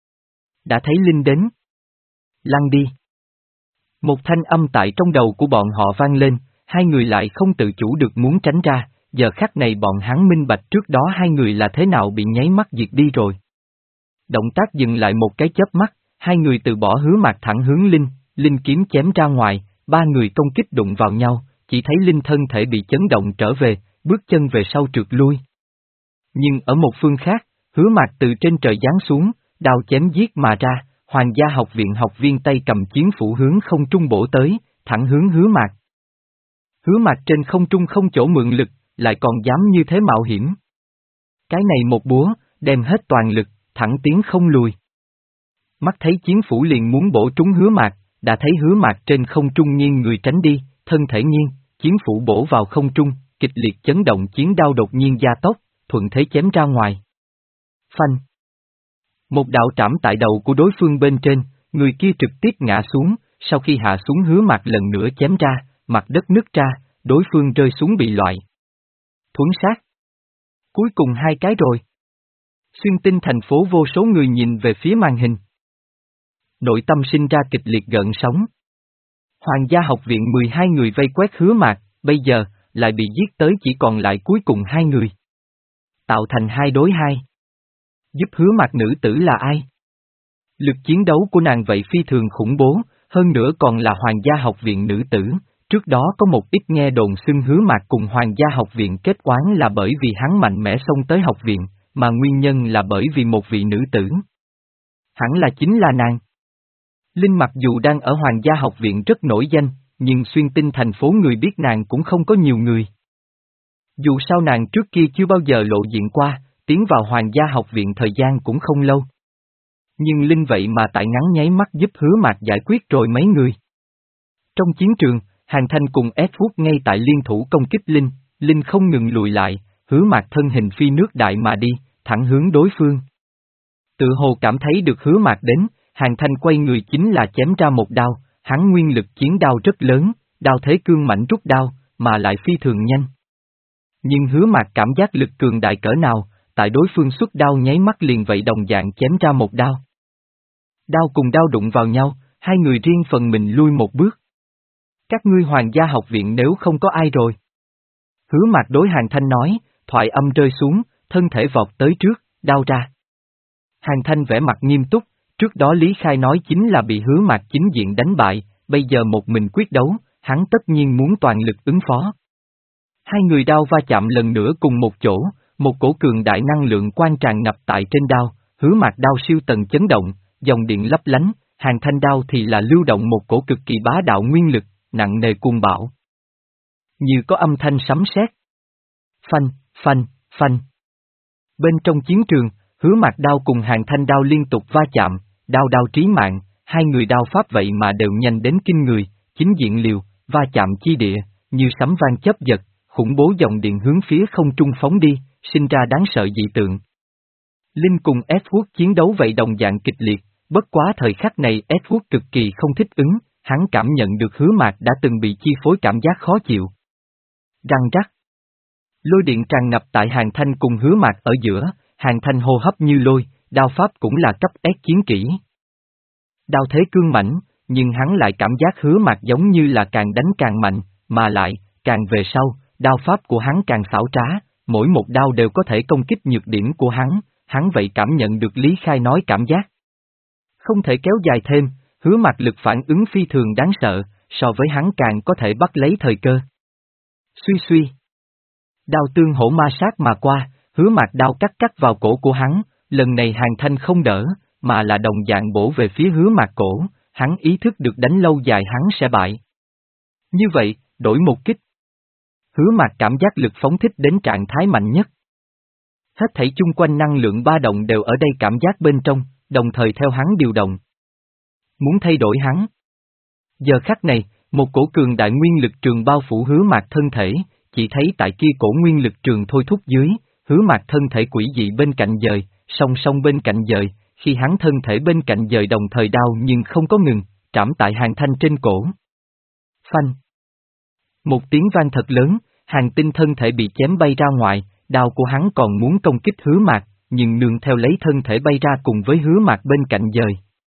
Đã thấy Linh đến. Lăn đi. Một thanh âm tại trong đầu của bọn họ vang lên, hai người lại không tự chủ được muốn tránh ra, giờ khắc này bọn hắn minh bạch trước đó hai người là thế nào bị nháy mắt diệt đi rồi. Động tác dừng lại một cái chớp mắt, hai người từ bỏ Hứa Mạc thẳng hướng Linh, Linh kiếm chém ra ngoài, ba người công kích đụng vào nhau, chỉ thấy Linh thân thể bị chấn động trở về, bước chân về sau trượt lui. Nhưng ở một phương khác, Hứa Mạc từ trên trời giáng xuống, đao chém giết mà ra, Hoàng gia học viện học viên tay cầm chiến phủ hướng không trung bổ tới, thẳng hướng Hứa Mạc. Hứa Mạc trên không trung không chỗ mượn lực, lại còn dám như thế mạo hiểm. Cái này một búa, đem hết toàn lực, thẳng tiến không lùi. Mắt thấy chiến phủ liền muốn bổ trúng Hứa Mạc, đã thấy Hứa Mạc trên không trung nghiêng người tránh đi, thân thể nghiêng, chiến phủ bổ vào không trung, kịch liệt chấn động chiến đao đột nhiên gia tốc, thuận thế chém ra ngoài. Phanh. Một đạo trảm tại đầu của đối phương bên trên, người kia trực tiếp ngã xuống, sau khi hạ xuống Hứa Mạc lần nữa chém ra, mặt đất nứt ra, đối phương rơi xuống bị loại. Thuấn sát. Cuối cùng hai cái rồi. Xuyên tinh thành phố vô số người nhìn về phía màn hình. Nội tâm sinh ra kịch liệt gợn sóng. Hoàng gia học viện mười hai người vây quét Hứa Mạc, bây giờ, lại bị giết tới chỉ còn lại cuối cùng hai người. Tạo thành hai đối hai. Giúp Hứa Mạc nữ tử là ai? Lực chiến đấu của nàng vậy phi thường khủng bố, hơn nữa còn là Hoàng gia học viện nữ tử. Trước đó có một ít nghe đồn xưng Hứa Mạc cùng Hoàng gia học viện kết oán là bởi vì hắn mạnh mẽ xông tới học viện, mà nguyên nhân là bởi vì một vị nữ tử. Hẳn là chính là nàng. Linh mặc dù đang ở Hoàng gia học viện rất nổi danh, nhưng xuyên tinh thành phố người biết nàng cũng không có nhiều người. Dù sao nàng trước kia chưa bao giờ lộ diện qua, tiến vào Hoàng gia học viện thời gian cũng không lâu. Nhưng Linh vậy mà tại ngắn nháy mắt giúp Hứa Mạc giải quyết rồi mấy người. Trong chiến trường, Hàn Thanh cùng Edward ngay tại liên thủ công kích Linh, Linh không ngừng lùi lại, Hứa Mạc thân hình phi nước đại mà đi, thẳng hướng đối phương. Tự hồ cảm thấy được Hứa Mạc đến, Hàn Thanh quay người chính là chém ra một đao, hắn nguyên lực chiến đao rất lớn, đao thế cương mãnh rút đao, mà lại phi thường nhanh. Nhưng Hứa Mạc cảm giác lực cường đại cỡ nào, tại đối phương xuất đao nháy mắt liền vậy đồng dạng chém ra một đao. Đao cùng đao đụng vào nhau, hai người riêng phần mình lui một bước. Các ngươi Hoàng gia học viện nếu không có ai rồi. Hứa Mạc đối Hàn Thanh nói, thoại âm rơi xuống, thân thể vọt tới trước, đao ra. Hàn Thanh vẻ mặt nghiêm túc, trước đó Lý Khai nói chính là bị Hứa Mạc chính diện đánh bại, bây giờ một mình quyết đấu, hắn tất nhiên muốn toàn lực ứng phó. Hai người đao va chạm lần nữa cùng một chỗ, một cổ cường đại năng lượng quan tràn ngập tại trên đao, Hứa Mạc đao siêu tầng chấn động, dòng điện lấp lánh, Hàn Thanh đao thì là lưu động một cổ cực kỳ bá đạo nguyên lực, nặng nề cuồng bạo. Như có âm thanh sấm sét. Phanh, phanh, phanh. Bên trong chiến trường, Hứa Mạc đao cùng Hàn Thanh đao liên tục va chạm, đao đao trí mạng, hai người đao pháp vậy mà đều nhanh đến kinh người, chính diện liều, va chạm chi địa, như sấm vang chớp giật, khủng bố dòng điện hướng phía không trung phóng đi, sinh ra đáng sợ dị tượng. Linh cùng Edward chiến đấu vậy đồng dạng kịch liệt, bất quá thời khắc này Edward cực kỳ không thích ứng, hắn cảm nhận được Hứa Mạc đã từng bị chi phối cảm giác khó chịu. Răng rắc. Lôi điện tràn ngập tại Hàn Thanh cùng Hứa Mạc ở giữa, Hàn Thanh hô hấp như lôi, đao pháp cũng là cấp S chiến kỹ. Đao thế cương mãnh, nhưng hắn lại cảm giác Hứa Mạc giống như là càng đánh càng mạnh, mà lại, càng về sau, đao pháp của hắn càng xảo trá, mỗi một đao đều có thể công kích nhược điểm của hắn, hắn vậy cảm nhận được Lý Khai nói cảm giác. Không thể kéo dài thêm, Hứa Mạc lực phản ứng phi thường đáng sợ, so với hắn càng có thể bắt lấy thời cơ. Suy suy. Đao tương hổ ma sát mà qua, Hứa Mạc đao cắt cắt vào cổ của hắn, lần này Hàn Thanh không đỡ, mà là đồng dạng bổ về phía Hứa Mạc cổ, hắn ý thức được đánh lâu dài hắn sẽ bại. Như vậy, đổi một kích. Hứa Mạc cảm giác lực phóng thích đến trạng thái mạnh nhất. Hết thảy chung quanh năng lượng ba động đều ở đây cảm giác bên trong, đồng thời theo hắn điều động. Muốn thay đổi hắn. Giờ khắc này, một cổ cường đại nguyên lực trường bao phủ Hứa Mạc thân thể, chỉ thấy tại kia cổ nguyên lực trường thôi thúc dưới, Hứa Mạc thân thể quỷ dị bên cạnh dời, song song bên cạnh dời, khi hắn thân thể bên cạnh dời đồng thời đau nhưng không có ngừng, trảm tại Hàn Thanh trên cổ. Phanh. Một tiếng vang thật lớn, Hàn Tinh thân thể bị chém bay ra ngoài, đao của hắn còn muốn công kích Hứa Mạc, nhưng nương theo lấy thân thể bay ra cùng với Hứa Mạc bên cạnh dời.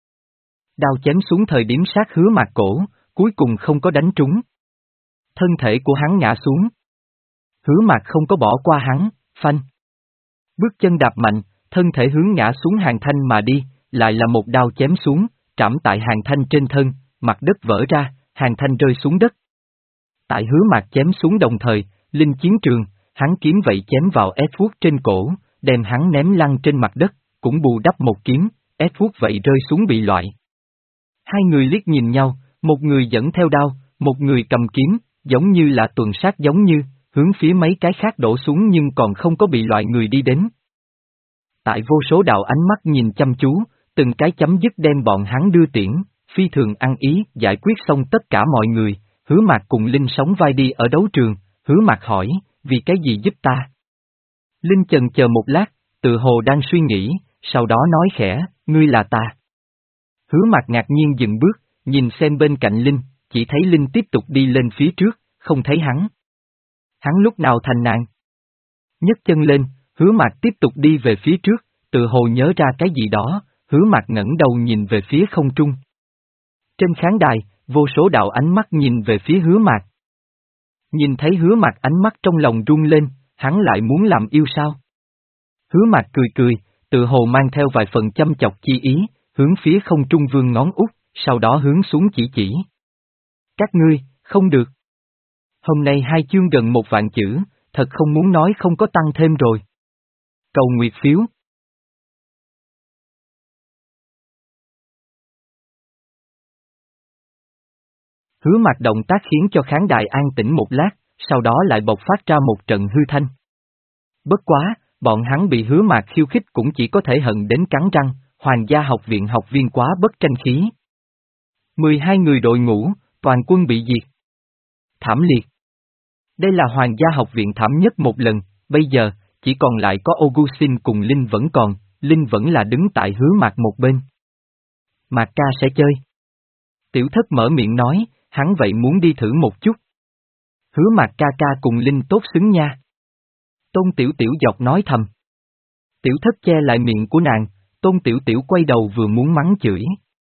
Đao chém xuống thời điểm sát Hứa Mạc cổ, cuối cùng không có đánh trúng. Thân thể của hắn ngã xuống. Hứa Mạc không có bỏ qua hắn, phanh. Bước chân đạp mạnh, thân thể hướng ngã xuống Hàn Thanh mà đi, lại là một đao chém xuống, trảm tại Hàn Thanh trên thân, mặt đất vỡ ra, Hàn Thanh rơi xuống đất. Tại Hứa Mạc chém xuống đồng thời, linh chiến trường, hắn kiếm vậy chém vào Edward trên cổ, đem hắn ném lăn trên mặt đất, cũng bù đắp một kiếm, Edward vậy rơi xuống bị loại. Hai người liếc nhìn nhau, một người dẫn theo đao, một người cầm kiếm, giống như là tuần sát giống như, hướng phía mấy cái khác đổ xuống nhưng còn không có bị loại người đi đến. Tại vô số đạo ánh mắt nhìn chăm chú, từng cái chấm dứt đem bọn hắn đưa tiễn, phi thường ăn ý, giải quyết xong tất cả mọi người, Hứa Mạc cùng Linh sóng vai đi ở đấu trường, Hứa Mạc hỏi, vì cái gì giúp ta? Linh chần chờ một lát, tự hồ đang suy nghĩ, sau đó nói khẽ, ngươi là ta. Hứa Mạc ngạc nhiên dừng bước, nhìn xem bên cạnh Linh, chỉ thấy Linh tiếp tục đi lên phía trước, không thấy hắn. Hắn lúc nào thành nạn? Nhấc chân lên, Hứa Mạc tiếp tục đi về phía trước, tự hồ nhớ ra cái gì đó, Hứa Mạc ngẩng đầu nhìn về phía không trung. Trên khán đài, vô số đạo ánh mắt nhìn về phía Hứa Mạc. Nhìn thấy Hứa Mạc ánh mắt trong lòng rung lên, hắn lại muốn làm yêu sao? Hứa Mạc cười cười, tự hồ mang theo vài phần châm chọc chi ý, hướng phía không trung vươn ngón út, sau đó hướng xuống chỉ chỉ. Các ngươi, không được. Hôm nay hai chương gần một vạn chữ, thật không muốn nói không có tăng thêm rồi. Cầu nguyệt phiếu. Hứa Mạc động tác khiến cho khán đài an tĩnh một lát, sau đó lại bộc phát ra một trận hư thanh. Bất quá, bọn hắn bị Hứa Mạc khiêu khích cũng chỉ có thể hận đến cắn răng, Hoàng gia học viện học viên quá bất tranh khí. mười hai người đội ngũ, toàn quân bị diệt. Thảm liệt. Đây là Hoàng gia học viện thảm nhất một lần, bây giờ, chỉ còn lại có Augustine cùng Linh vẫn còn, Linh vẫn là đứng tại Hứa Mạc một bên. Mạc ca sẽ chơi. Tiểu Thất mở miệng nói, hắn vậy muốn đi thử một chút. Hứa Mạc ca ca cùng Linh tốt xứng nha. Tôn Tiểu Tiểu dọc nói thầm. Tiểu Thất che lại miệng của nàng, Tôn Tiểu Tiểu quay đầu vừa muốn mắng chửi.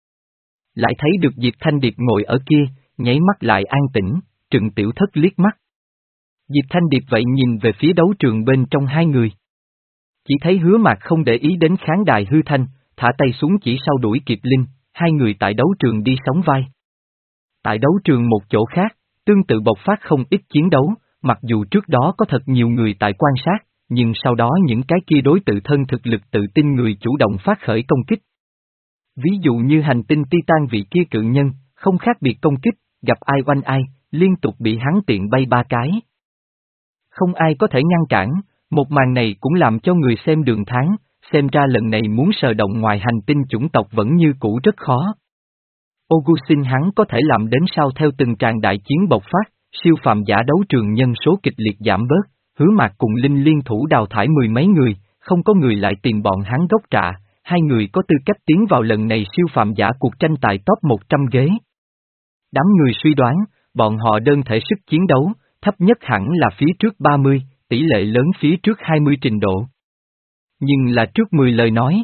Lại thấy được Diệp Thanh Điệp ngồi ở kia, nháy mắt lại an tĩnh, trừng Tiểu Thất liếc mắt. Diệp Thanh Điệp vậy nhìn về phía đấu trường bên trong hai người. Chỉ thấy Hứa Mạc không để ý đến khán đài hư thanh, thả tay xuống chỉ sau đuổi kịp Linh, hai người tại đấu trường đi sóng vai. Tại đấu trường một chỗ khác, tương tự bộc phát không ít chiến đấu, mặc dù trước đó có thật nhiều người tại quan sát, nhưng sau đó những cái kia đối tự thân thực lực tự tin người chủ động phát khởi công kích. Ví dụ như hành tinh Titan vị kia cự nhân, không khác biệt công kích, gặp ai oanh ai, liên tục bị hắn tiện bay ba cái. Không ai có thể ngăn cản, một màn này cũng làm cho người xem đường tháng, xem ra lần này muốn sờ động ngoài hành tinh chủng tộc vẫn như cũ rất khó. Augustin hắn có thể làm đến sao theo từng tràng đại chiến bộc phát, siêu phàm giả đấu trường nhân số kịch liệt giảm bớt, Hứa Mạc cùng Linh liên thủ đào thải mười mấy người, không có người lại tìm bọn hắn gốc rạ, hai người có tư cách tiến vào lần này siêu phàm giả cuộc tranh tài top một trăm ghế. Đám người suy đoán, bọn họ đơn thể sức chiến đấu, thấp nhất hẳn là phía trước ba mươi, tỷ lệ lớn phía trước hai mươi trình độ. Nhưng là trước mười lời nói,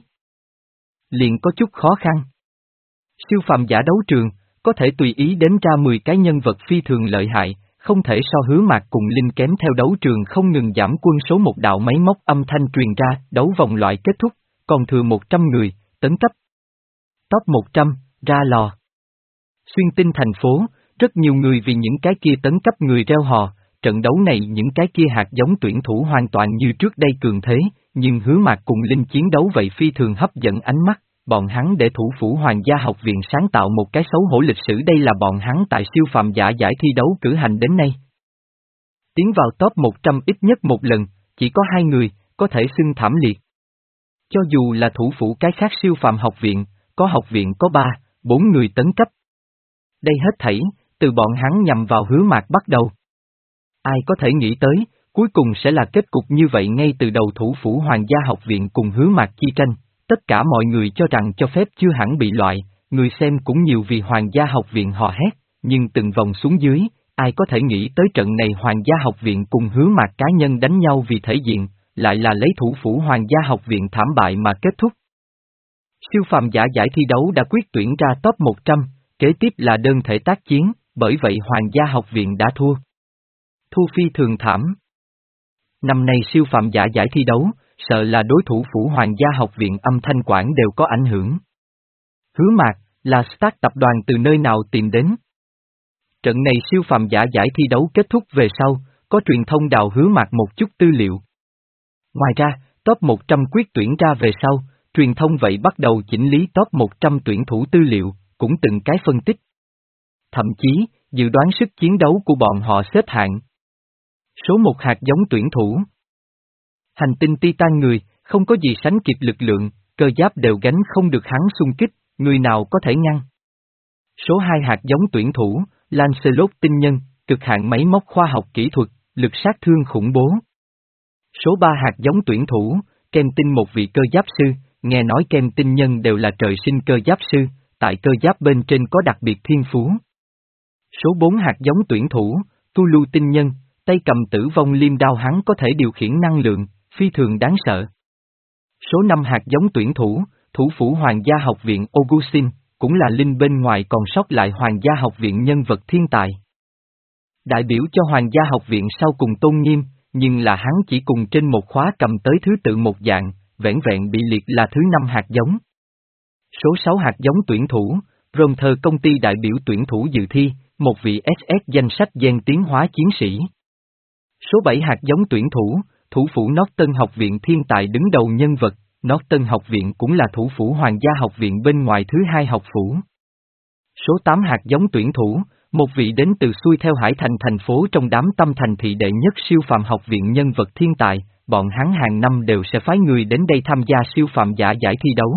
liền có chút khó khăn. Siêu phàm giả đấu trường, có thể tùy ý đến ra mười cái nhân vật phi thường lợi hại, không thể so Hứa Mạc cùng Linh kém theo đấu trường không ngừng giảm quân số một đạo máy móc âm thanh truyền ra, đấu vòng loại kết thúc, còn thừa một trăm người, tấn cấp. Top một trăm, ra lò. Xuyên tinh thành phố, rất nhiều người vì những cái kia tấn cấp người reo hò, trận đấu này những cái kia hạt giống tuyển thủ hoàn toàn như trước đây cường thế, nhưng Hứa Mạc cùng Linh chiến đấu vậy phi thường hấp dẫn ánh mắt, bọn hắn để thủ phủ Hoàng gia học viện sáng tạo một cái xấu hổ lịch sử, đây là bọn hắn tại siêu phàm giả giải thi đấu cử hành đến nay. Tiến vào top một trăm ít nhất một lần, chỉ có hai người, có thể xưng thảm liệt. Cho dù là thủ phủ cái khác siêu phàm học viện, có học viện có ba, bốn người tấn cấp. Đây hết thảy, từ bọn hắn nhằm vào Hứa Mạc bắt đầu. Ai có thể nghĩ tới, cuối cùng sẽ là kết cục như vậy ngay từ đầu thủ phủ Hoàng gia học viện cùng Hứa Mạc chi tranh, tất cả mọi người cho rằng cho phép chưa hẳn bị loại, người xem cũng nhiều vì Hoàng gia học viện hò hét, nhưng từng vòng xuống dưới, ai có thể nghĩ tới trận này Hoàng gia học viện cùng Hứa Mạc cá nhân đánh nhau vì thể diện, lại là lấy thủ phủ Hoàng gia học viện thảm bại mà kết thúc. Siêu phàm giả giải thi đấu đã quyết tuyển ra top một trăm, kế tiếp là đơn thể tác chiến, bởi vậy Hoàng gia học viện đã thua. Thua phi thường thảm. Năm nay siêu phàm giả giải thi đấu, sợ là đối thủ phủ Hoàng gia học viện âm thanh quản đều có ảnh hưởng. Hứa Mạc, là Stark tập đoàn từ nơi nào tìm đến? Trận này siêu phàm giả giải thi đấu kết thúc về sau, có truyền thông đào Hứa Mạc một chút tư liệu. Ngoài ra, top một trăm quyết tuyển ra về sau, truyền thông vậy bắt đầu chỉnh lý top một trăm tuyển thủ tư liệu, cũng từng cái phân tích. Thậm chí, dự đoán sức chiến đấu của bọn họ xếp hạng. Số một hạt giống tuyển thủ. Hành tinh Titan người, không có gì sánh kịp lực lượng, cơ giáp đều gánh không được hắn xung kích, người nào có thể ngăn. Số hai hạt giống tuyển thủ, Lancelot tinh nhân, cực hạn máy móc khoa học kỹ thuật, lực sát thương khủng bố. Số ba hạt giống tuyển thủ, Kem tinh một vị cơ giáp sư, nghe nói Kem tinh nhân đều là trời sinh cơ giáp sư, tại cơ giáp bên trên có đặc biệt thiên phú. Số bốn hạt giống tuyển thủ, Tulu tinh nhân, tay cầm tử vong liêm đao, hắn có thể điều khiển năng lượng, phi thường đáng sợ. Số năm hạt giống tuyển thủ, thủ phủ Hoàng gia học viện Augustin, cũng là Linh bên ngoài còn sót lại Hoàng gia học viện nhân vật thiên tài. Đại biểu cho Hoàng gia học viện sau cùng tôn nghiêm, nhưng là hắn chỉ cùng trên một khóa cầm tới thứ tự một dạng, vẻn vẹn bị liệt là thứ năm hạt giống. Số sáu hạt giống tuyển thủ, Romther công ty đại biểu tuyển thủ dự thi, một vị ét ét danh sách gen tiến hóa chiến sĩ. Số bảy hạt giống tuyển thủ, thủ phủ Norton học viện thiên tài đứng đầu nhân vật, Norton học viện cũng là thủ phủ Hoàng gia học viện bên ngoài thứ hai học phủ. Số tám hạt giống tuyển thủ, một vị đến từ xuôi theo Hải Thành thành phố trong đám tâm thành thị đệ nhất siêu phàm học viện nhân vật thiên tài, bọn hắn hàng năm đều sẽ phái người đến đây tham gia siêu phàm giả giải thi đấu.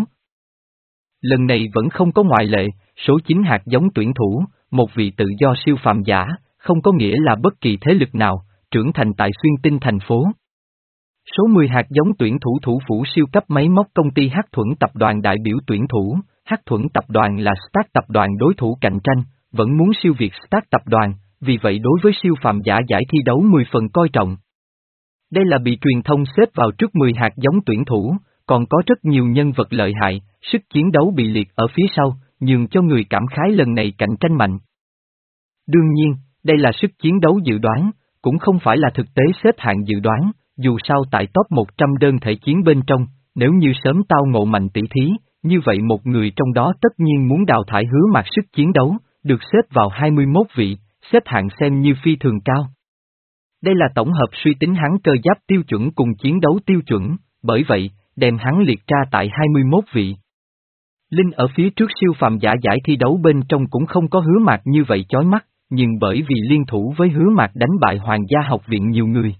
Lần này vẫn không có ngoại lệ, số chín hạt giống tuyển thủ, một vị tự do siêu phàm giả, không có nghĩa là bất kỳ thế lực nào, trưởng thành tại xuyên tinh thành phố. Số mười hạt giống tuyển thủ thủ phủ siêu cấp máy móc công ty Hắc Thuẫn tập đoàn đại biểu tuyển thủ, Hắc Thuẫn tập đoàn là Stark tập đoàn đối thủ cạnh tranh, vẫn muốn siêu việt Stark tập đoàn, vì vậy đối với siêu phàm giả giải thi đấu mười phần coi trọng. Đây là bị truyền thông xếp vào trước mười hạt giống tuyển thủ, còn có rất nhiều nhân vật lợi hại, sức chiến đấu bị liệt ở phía sau, nhường cho người cảm khái lần này cạnh tranh mạnh. Đương nhiên, đây là sức chiến đấu dự đoán, cũng không phải là thực tế xếp hạng dự đoán, dù sao tại top một trăm đơn thể chiến bên trong, nếu như sớm tao ngộ mạnh tỷ thí, như vậy một người trong đó tất nhiên muốn đào thải Hứa Mạc sức chiến đấu, được xếp vào hai mươi mốt vị, xếp hạng xem như phi thường cao. Đây là tổng hợp suy tính hắn cơ giáp tiêu chuẩn cùng chiến đấu tiêu chuẩn, bởi vậy, đem hắn liệt ra tại hai mươi mốt vị. Linh ở phía trước siêu phàm giả giải thi đấu bên trong cũng không có Hứa Mạc như vậy chói mắt, nhưng bởi vì liên thủ với Hứa Mạc đánh bại Hoàng gia học viện nhiều người.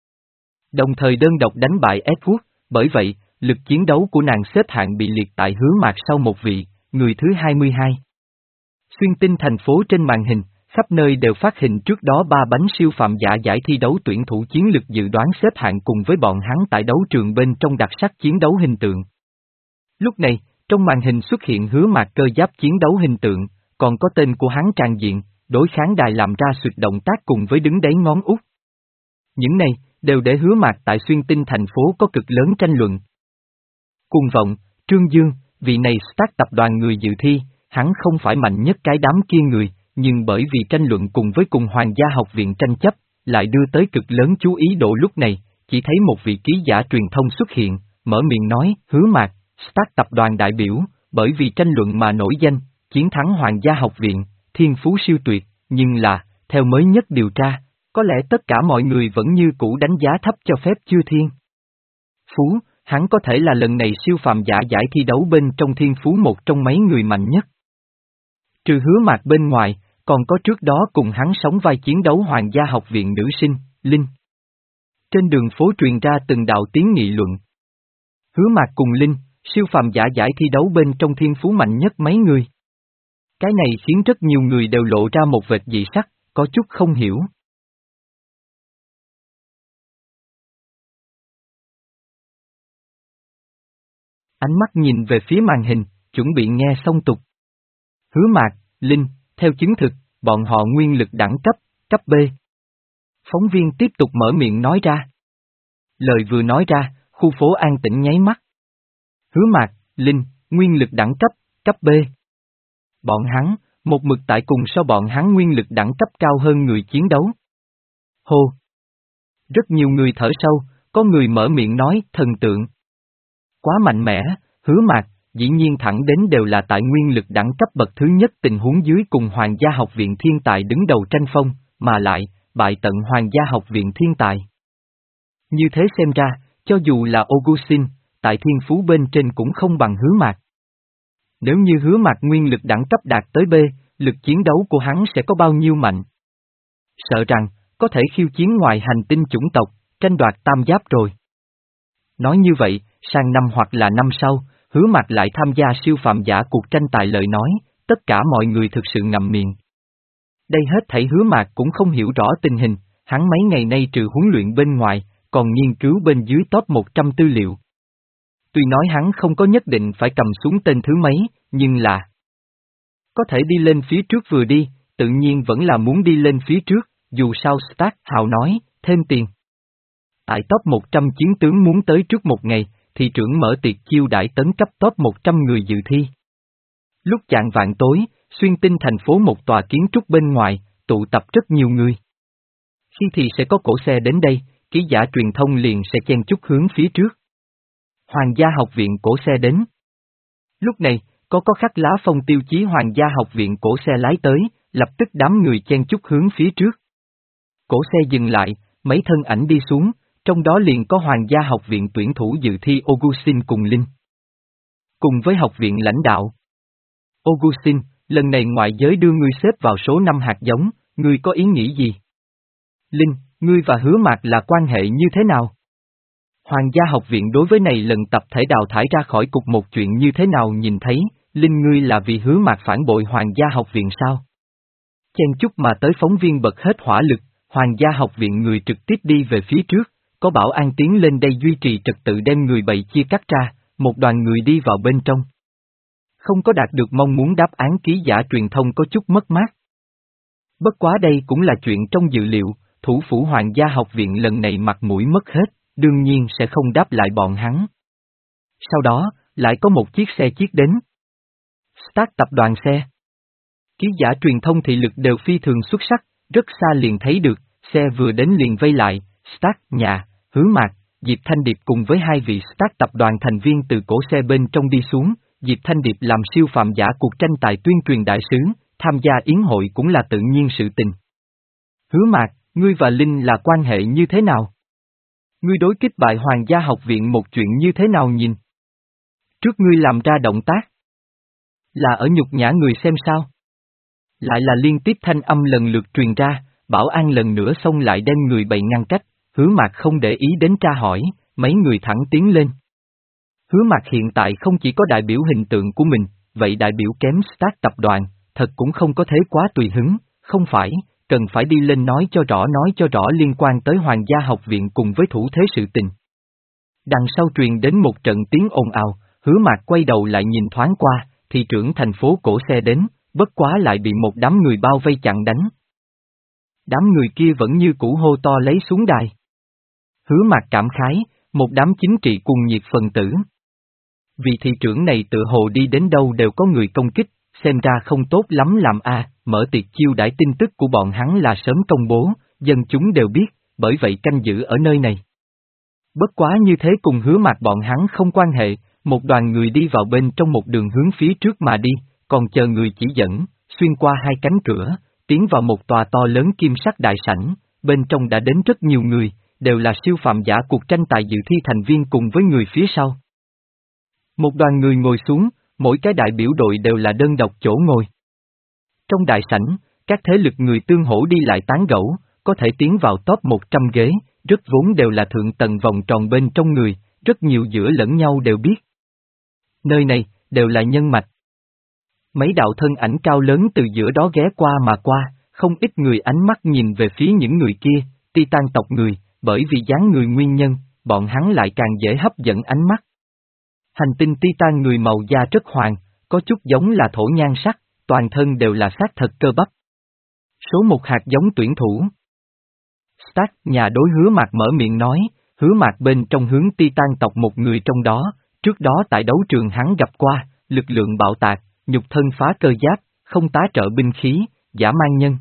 Đồng thời đơn độc đánh bại Edward, bởi vậy, lực chiến đấu của nàng xếp hạng bị liệt tại Hứa Mạc sau một vị, người thứ hai mươi hai. Xuyên tinh thành phố trên màn hình, khắp nơi đều phát hình trước đó ba bánh siêu phàm giả giải thi đấu tuyển thủ chiến lực dự đoán xếp hạng cùng với bọn hắn tại đấu trường bên trong đặc sắc chiến đấu hình tượng. Lúc này, trong màn hình xuất hiện Hứa Mạc cơ giáp chiến đấu hình tượng, còn có tên của hắn tràn diện, đối kháng đài làm ra suyệt động tác cùng với đứng đáy ngón út. Những này, đều để Hứa Mạc tại xuyên tinh thành phố có cực lớn tranh luận. Cuồng vọng, Trương Dương, vị này Stark tập đoàn người dự thi, hắn không phải mạnh nhất cái đám kia người, nhưng bởi vì tranh luận cùng với cùng Hoàng gia học viện tranh chấp, lại đưa tới cực lớn chú ý độ lúc này, chỉ thấy một vị ký giả truyền thông xuất hiện, mở miệng nói, Hứa Mạc, Stark tập đoàn đại biểu, bởi vì tranh luận mà nổi danh, chiến thắng Hoàng gia học viện, thiên phú siêu tuyệt, nhưng là, theo mới nhất điều tra, có lẽ tất cả mọi người vẫn như cũ đánh giá thấp cho phép chưa thiên phú, hắn có thể là lần này siêu phàm giả giải thi đấu bên trong thiên phú một trong mấy người mạnh nhất. Trừ Hứa Mạc bên ngoài, còn có trước đó cùng hắn sống vai chiến đấu Hoàng gia học viện nữ sinh, Linh. Trên đường phố truyền ra từng đạo tiếng nghị luận. Hứa Mạc cùng Linh, siêu phàm giả giải thi đấu bên trong thiên phú mạnh nhất mấy người. Cái này khiến rất nhiều người đều lộ ra một vệt dị sắc, có chút không hiểu. Ánh mắt nhìn về phía màn hình, chuẩn bị nghe xong tục. Hứa Mạc, Linh, theo chứng thực, bọn họ nguyên lực đẳng cấp, cấp B. Phóng viên tiếp tục mở miệng nói ra. Lời vừa nói ra, khu phố an tĩnh nháy mắt. Hứa Mạc, Linh, nguyên lực đẳng cấp, cấp B. Bọn hắn, một mực tại cùng so bọn hắn nguyên lực đẳng cấp cao hơn người chiến đấu. Hô! Rất nhiều người thở sâu, có người mở miệng nói, thần tượng. Quá mạnh mẽ, Hứa Mạc, dĩ nhiên thẳng đến đều là tại nguyên lực đẳng cấp bậc thứ nhất tình huống dưới cùng Hoàng gia học viện thiên tài đứng đầu tranh phong, mà lại, bại tận Hoàng gia học viện thiên tài. Như thế xem ra, cho dù là Augustin, tại thiên phú bên trên cũng không bằng Hứa Mạc. Nếu như Hứa Mạc nguyên lực đẳng cấp đạt tới B, lực chiến đấu của hắn sẽ có bao nhiêu mạnh? Sợ rằng, có thể khiêu chiến ngoài hành tinh chủng tộc, tranh đoạt tam giáp rồi. Nói như vậy, sang năm hoặc là năm sau, Hứa Mạc lại tham gia siêu phàm giả cuộc tranh tài lời nói, tất cả mọi người thực sự ngậm miệng. Đây hết thảy Hứa Mạc cũng không hiểu rõ tình hình, hắn mấy ngày nay trừ huấn luyện bên ngoài, còn nghiên cứu bên dưới top một trăm tư liệu. Tuy nói hắn không có nhất định phải cầm xuống tên thứ mấy, nhưng là có thể đi lên phía trước vừa đi, tự nhiên vẫn là muốn đi lên phía trước, dù sao Stark hào nói, thêm tiền. Tại top một trăm chiến tướng muốn tới trước một ngày, thị trưởng mở tiệc chiêu đãi tấn cấp top một trăm người dự thi. Lúc chạng vạn tối, xuyên tinh thành phố một tòa kiến trúc bên ngoài, tụ tập rất nhiều người. Khi thì sẽ có cổ xe đến đây, ký giả truyền thông liền sẽ chen chúc hướng phía trước. Hoàng gia học viện cổ xe đến. Lúc này, có có khắc lá phong tiêu chí Hoàng gia học viện cổ xe lái tới, lập tức đám người chen chúc hướng phía trước. Cổ xe dừng lại, mấy thân ảnh đi xuống, trong đó liền có Hoàng gia học viện tuyển thủ dự thi Augustin cùng Linh. Cùng với học viện lãnh đạo. Augustin, lần này ngoại giới đưa ngươi xếp vào số năm hạt giống, ngươi có ý nghĩ gì? Linh, ngươi và Hứa Mạc là quan hệ như thế nào? Hoàng gia học viện đối với này lần tập thể đào thải ra khỏi cục một chuyện như thế nào nhìn thấy, Linh ngươi là vì Hứa Mạc phản bội Hoàng gia học viện sao? Chen chúc mà tới phóng viên bật hết hỏa lực, Hoàng gia học viện người trực tiếp đi về phía trước, có bảo an tiến lên đây duy trì trật tự đem người bậy chia cắt ra, một đoàn người đi vào bên trong. Không có đạt được mong muốn đáp án ký giả truyền thông có chút mất mát. Bất quá đây cũng là chuyện trong dự liệu, thủ phủ Hoàng gia học viện lần này mặt mũi mất hết, đương nhiên sẽ không đáp lại bọn hắn. Sau đó, lại có một chiếc xe chiếc đến. Stark tập đoàn xe. Ký giả truyền thông thị lực đều phi thường xuất sắc, rất xa liền thấy được, xe vừa đến liền vây lại, Stark, nhà, Hứa Mạc, Diệp Thanh Điệp cùng với hai vị Stark tập đoàn thành viên từ cổ xe bên trong đi xuống, Diệp Thanh Điệp làm siêu phàm giả cuộc tranh tài tuyên truyền đại sứ, tham gia yến hội cũng là tự nhiên sự tình. Hứa Mạc, ngươi và Linh là quan hệ như thế nào? Ngươi đối kích bại Hoàng gia học viện một chuyện như thế nào nhìn? Trước ngươi làm ra động tác. Là ở nhục nhã người xem sao? Lại là liên tiếp thanh âm lần lượt truyền ra, bảo an lần nữa xông lại đem người bày ngăn cách, Hứa Mạc không để ý đến tra hỏi, mấy người thẳng tiến lên. Hứa Mạc hiện tại không chỉ có đại biểu hình tượng của mình, vậy đại biểu kém Stark tập đoàn, thật cũng không có thế quá tùy hứng, không phải, cần phải đi lên nói cho rõ nói cho rõ liên quan tới Hoàng gia học viện cùng với thủ thế sự tình. Đằng sau truyền đến một trận tiếng ồn ào, Hứa Mạc quay đầu lại nhìn thoáng qua, thị trưởng thành phố cổ xe đến, bất quá lại bị một đám người bao vây chặn đánh. Đám người kia vẫn như cũ hô to lấy xuống đài. Hứa Mạc cảm khái, một đám chính trị cuồng nhiệt phần tử. Vị thị trưởng này tự hồ đi đến đâu đều có người công kích, xem ra không tốt lắm làm a. Mở tiệc chiêu đãi tin tức của bọn hắn là sớm công bố, dân chúng đều biết, bởi vậy canh giữ ở nơi này. Bất quá như thế cùng Hứa Mạc bọn hắn không quan hệ, một đoàn người đi vào bên trong một đường hướng phía trước mà đi, còn chờ người chỉ dẫn, xuyên qua hai cánh cửa, tiến vào một tòa to lớn kim sắc đại sảnh, bên trong đã đến rất nhiều người, đều là siêu phàm giả cuộc tranh tài dự thi thành viên cùng với người phía sau. Một đoàn người ngồi xuống, mỗi cái đại biểu đội đều là đơn độc chỗ ngồi. Trong đại sảnh, các thế lực người tương hỗ đi lại tán gẫu, có thể tiến vào top một trăm ghế, rất vốn đều là thượng tầng vòng tròn bên trong người, rất nhiều giữa lẫn nhau đều biết. Nơi này, đều là nhân mạch. Mấy đạo thân ảnh cao lớn từ giữa đó ghé qua mà qua, không ít người ánh mắt nhìn về phía những người kia, Titan tộc người, bởi vì dáng người nguyên nhân, bọn hắn lại càng dễ hấp dẫn ánh mắt. Hành tinh Titan người màu da rất hoàng, có chút giống là thổ nhan sắc, toàn thân đều là xác thật cơ bắp. Số một hạt giống tuyển thủ. Stark, nhà đối Hứa Mạc mở miệng nói, Hứa Mạc bên trong hướng Titan tộc một người trong đó, trước đó tại đấu trường hắn gặp qua, lực lượng bạo tạc, nhục thân phá cơ giáp, không tá trợ binh khí, giả mang nhân.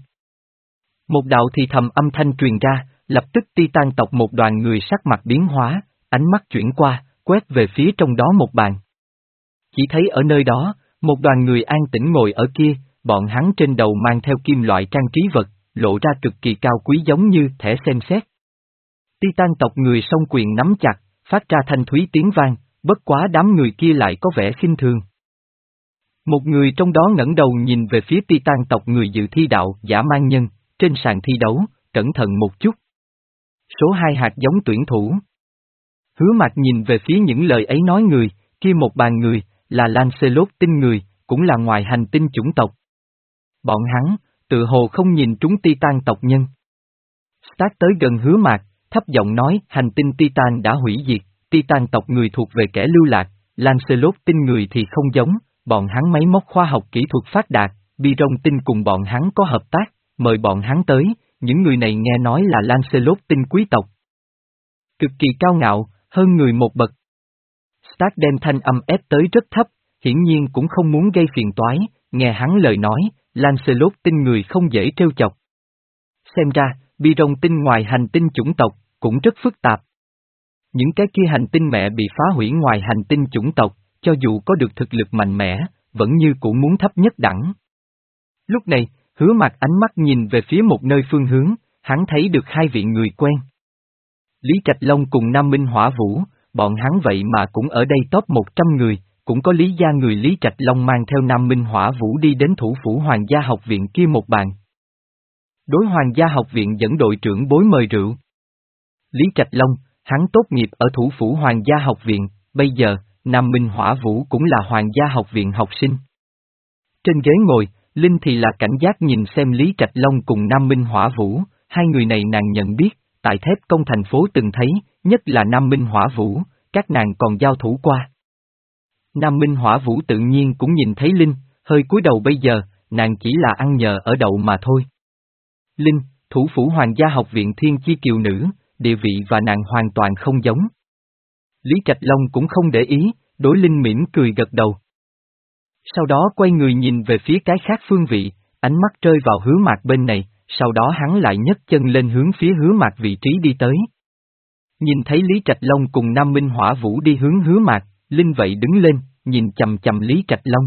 Một đạo thì thầm âm thanh truyền ra, lập tức Titan tộc một đoàn người sắc mặt biến hóa, ánh mắt chuyển qua, quét về phía trong đó một bàn. Chỉ thấy ở nơi đó, một đoàn người an tĩnh ngồi ở kia, bọn hắn trên đầu mang theo kim loại trang trí vật, lộ ra cực kỳ cao quý giống như thẻ xem xét. Titan tộc người song quyền nắm chặt, phát ra thanh thúy tiếng vang, bất quá đám người kia lại có vẻ khinh thường. Một người trong đó ngẩng đầu nhìn về phía Titan tộc người dự thi đạo giả mang nhân, trên sàn thi đấu, cẩn thận một chút. Số hai hạt giống tuyển thủ. Hứa Mạc nhìn về phía những lời ấy nói người, kia một bàn người, là Lancelot tinh người, cũng là ngoài hành tinh chủng tộc. Bọn hắn, tự hồ không nhìn trúng Titan tộc nhân. Stark tới gần Hứa Mạc, thấp giọng nói hành tinh Titan đã hủy diệt, Titan tộc người thuộc về kẻ lưu lạc, Lancelot tinh người thì không giống, bọn hắn máy móc khoa học kỹ thuật phát đạt, Biron tinh cùng bọn hắn có hợp tác, mời bọn hắn tới, những người này nghe nói là Lancelot tinh quý tộc. Cực kỳ cao ngạo, hơn người một bậc. Stark đem thanh âm ép tới rất thấp, hiển nhiên cũng không muốn gây phiền toái, nghe hắn lời nói, Lancelot tinh người không dễ trêu chọc. Xem ra, Biron tinh ngoài hành tinh chủng tộc, cũng rất phức tạp. Những cái kia hành tinh mẹ bị phá hủy ngoài hành tinh chủng tộc, cho dù có được thực lực mạnh mẽ, vẫn như cũng muốn thấp nhất đẳng. Lúc này, Hứa Mạc ánh mắt nhìn về phía một nơi phương hướng, hắn thấy được hai vị người quen. Lý Trạch Long cùng Nam Minh Hỏa Vũ, bọn hắn vậy mà cũng ở đây top một trăm người, cũng có lý gia người Lý Trạch Long mang theo Nam Minh Hỏa Vũ đi đến thủ phủ Hoàng gia học viện kia một bàn. Đối Hoàng gia học viện dẫn đội trưởng bối mời rượu. Lý Trạch Long, hắn tốt nghiệp ở thủ phủ Hoàng gia học viện, bây giờ, Nam Minh Hỏa Vũ cũng là Hoàng gia học viện học sinh. Trên ghế ngồi, Linh thì là cảnh giác nhìn xem Lý Trạch Long cùng Nam Minh Hỏa Vũ, hai người này nàng nhận biết, tại thép công thành phố từng thấy, nhất là Nam Minh Hỏa Vũ, các nàng còn giao thủ qua. Nam Minh Hỏa Vũ tự nhiên cũng nhìn thấy Linh, hơi cúi đầu bây giờ, nàng chỉ là ăn nhờ ở đậu mà thôi. Linh, thủ phủ Hoàng gia học viện Thiên Chi Kiều Nữ, địa vị và nàng hoàn toàn không giống. Lý Trạch Long cũng không để ý, đối Linh mỉm cười gật đầu. Sau đó quay người nhìn về phía cái khác phương vị, ánh mắt rơi vào Hứa Mạc bên này, sau đó hắn lại nhấc chân lên hướng phía Hứa Mạc vị trí đi tới. Nhìn thấy Lý Trạch Long cùng Nam Minh Hỏa Vũ đi hướng Hứa Mạc, Linh vậy đứng lên, nhìn chầm chầm Lý Trạch Long.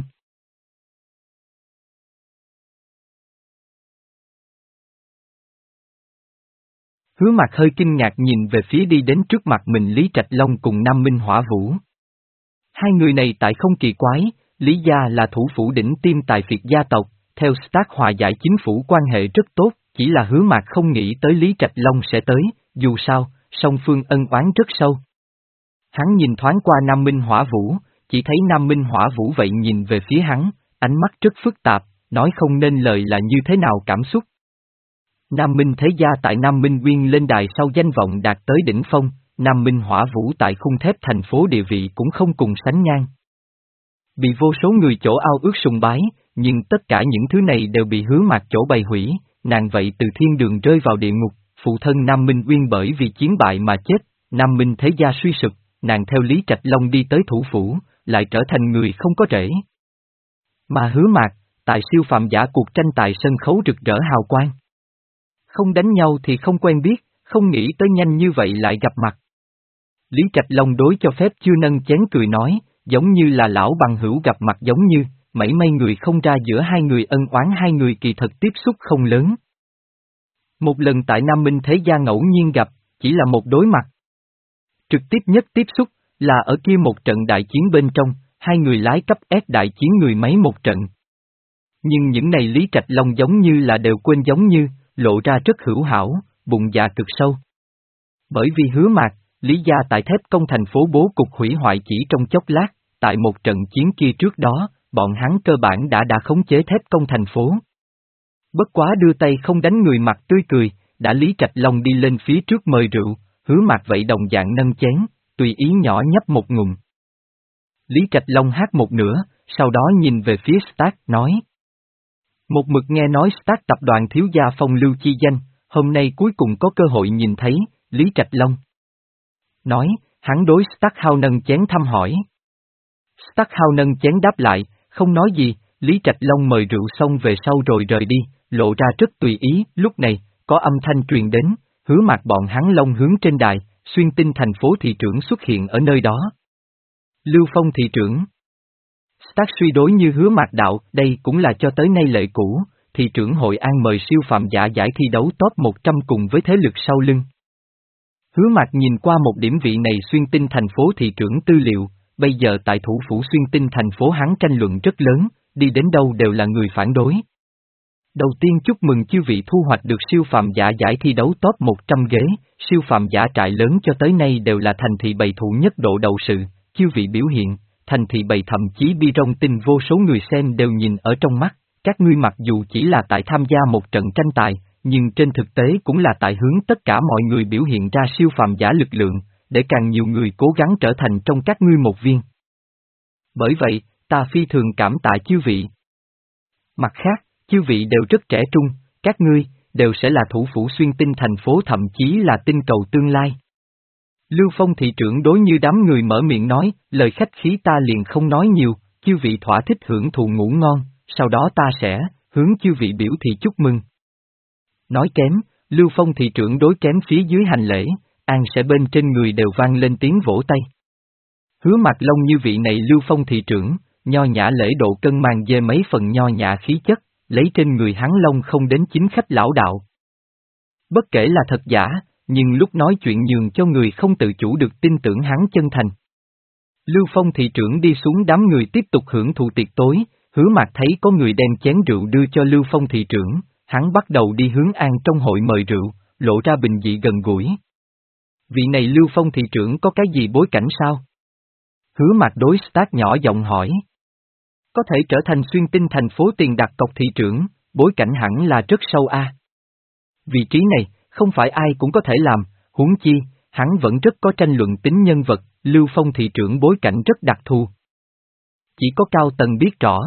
Hứa Mạc hơi kinh ngạc nhìn về phía đi đến trước mặt mình Lý Trạch Long cùng Nam Minh Hỏa Vũ. Hai người này tại không kỳ quái, Lý gia là thủ phủ đỉnh tiêm tài phiệt gia tộc, theo Stark hòa giải chính phủ quan hệ rất tốt, chỉ là Hứa Mạc không nghĩ tới Lý Trạch Long sẽ tới, dù sao, song phương ân oán rất sâu. Hắn nhìn thoáng qua Nam Minh Hỏa Vũ, chỉ thấy Nam Minh Hỏa Vũ vậy nhìn về phía hắn, ánh mắt rất phức tạp, nói không nên lời là như thế nào cảm xúc. Nam Minh Thế Gia tại Nam Minh Nguyên lên đài sau danh vọng đạt tới đỉnh phong, Nam Minh Hỏa Vũ tại khung thép thành phố địa vị cũng không cùng sánh ngang. Bị vô số người chỗ ao ước sùng bái, nhưng tất cả những thứ này đều bị Hứa Mạc chỗ bày hủy, nàng vậy từ thiên đường rơi vào địa ngục, phụ thân Nam Minh Nguyên bởi vì chiến bại mà chết, Nam Minh Thế Gia suy sụp, nàng theo Lý Trạch Long đi tới thủ phủ, lại trở thành người không có rễ. Mà Hứa Mạc, tại siêu phàm giả cuộc tranh tài sân khấu rực rỡ hào quang. Không đánh nhau thì không quen biết, không nghĩ tới nhanh như vậy lại gặp mặt. Lý Trạch Long đối cho phép chưa nâng chén cười nói, giống như là lão bằng hữu gặp mặt giống như, mảy may người không ra giữa hai người ân oán hai người kỳ thật tiếp xúc không lớn. Một lần tại Nam Minh Thế Gia ngẫu nhiên gặp, chỉ là một đối mặt. Trực tiếp nhất tiếp xúc, là ở kia một trận đại chiến bên trong, hai người lái cấp S đại chiến người mấy một trận. Nhưng những này Lý Trạch Long giống như là đều quên giống như, lộ ra rất hữu hảo, bụng dạ cực sâu. Bởi vì Hứa Mạc, Lý gia tại thép công thành phố bố cục hủy hoại chỉ trong chốc lát, tại một trận chiến kia trước đó, bọn hắn cơ bản đã đã khống chế thép công thành phố. Bất quá đưa tay không đánh người mặt tươi cười, đã Lý Trạch Long đi lên phía trước mời rượu, Hứa Mạc vậy đồng dạng nâng chén, tùy ý nhỏ nhấp một ngụm. Lý Trạch Long hát một nửa, sau đó nhìn về phía Stark, nói. Một mực nghe nói Stark tập đoàn thiếu gia phong lưu chi danh, hôm nay cuối cùng có cơ hội nhìn thấy, Lý Trạch Long. Nói, hắn đối Stark Hao nâng chén thăm hỏi. Stark Hao nâng chén đáp lại, không nói gì, Lý Trạch Long mời rượu xong về sau rồi rời đi, lộ ra rất tùy ý, lúc này, có âm thanh truyền đến, Hứa Mạc bọn hắn Long hướng trên đài, xuyên tinh thành phố thị trưởng xuất hiện ở nơi đó. Lưu Phong thị trưởng. Stark suy đối như Hứa Mạc đạo, đây cũng là cho tới nay lệ cũ, thị trưởng Hội An mời siêu phàm giả giải thi đấu top một trăm cùng với thế lực sau lưng. Hứa Mạc nhìn qua một điểm vị này xuyên tinh thành phố thị trưởng tư liệu, bây giờ tại thủ phủ xuyên tinh thành phố hắn tranh luận rất lớn, đi đến đâu đều là người phản đối. Đầu tiên chúc mừng chư vị thu hoạch được siêu phàm giả giải thi đấu top một trăm ghế, siêu phàm giả trại lớn cho tới nay đều là thành thị bầy thủ nhất độ đầu sự, chư vị biểu hiện, thành thị bầy thậm chí bi rong tin vô số người xem đều nhìn ở trong mắt, các ngươi mặc dù chỉ là tại tham gia một trận tranh tài, nhưng trên thực tế cũng là tại hướng tất cả mọi người biểu hiện ra siêu phàm giả lực lượng, để càng nhiều người cố gắng trở thành trong các ngươi một viên. Bởi vậy, ta phi thường cảm tạ chư vị. Mặt khác, chư vị đều rất trẻ trung, các ngươi, đều sẽ là thủ phủ xuyên tinh thành phố thậm chí là tinh cầu tương lai. Lưu Phong thị trưởng đối như đám người mở miệng nói, lời khách khí ta liền không nói nhiều, chư vị thỏa thích hưởng thụ ngủ ngon, sau đó ta sẽ, hướng chư vị biểu thị chúc mừng. Nói kém, Lưu Phong thị trưởng đối kém phía dưới hành lễ, an sẽ bên trên người đều vang lên tiếng vỗ tay. Hứa Mạc Long như vị này Lưu Phong thị trưởng, nho nhã lễ độ cân mang dê mấy phần nho nhã khí chất, lấy trên người hắn Long không đến chính khách lão đạo. Bất kể là thật giả, nhưng lúc nói chuyện nhường cho người không tự chủ được tin tưởng hắn chân thành. Lưu Phong thị trưởng đi xuống đám người tiếp tục hưởng thụ tiệc tối, Hứa Mạc thấy có người đem chén rượu đưa cho Lưu Phong thị trưởng, hắn bắt đầu đi hướng an trong hội mời rượu, lộ ra bình dị gần gũi. Vị này Lưu Phong thị trưởng có cái gì bối cảnh sao? Hứa Mạc đối Stark nhỏ giọng hỏi. Có thể trở thành xuyên tinh thành phố tiền đặt cọc thị trưởng, bối cảnh hẳn là rất sâu a. Vị trí này, không phải ai cũng có thể làm, huống chi, hắn vẫn rất có tranh luận tính nhân vật, Lưu Phong thị trưởng bối cảnh rất đặc thù. Chỉ có cao tầng biết rõ.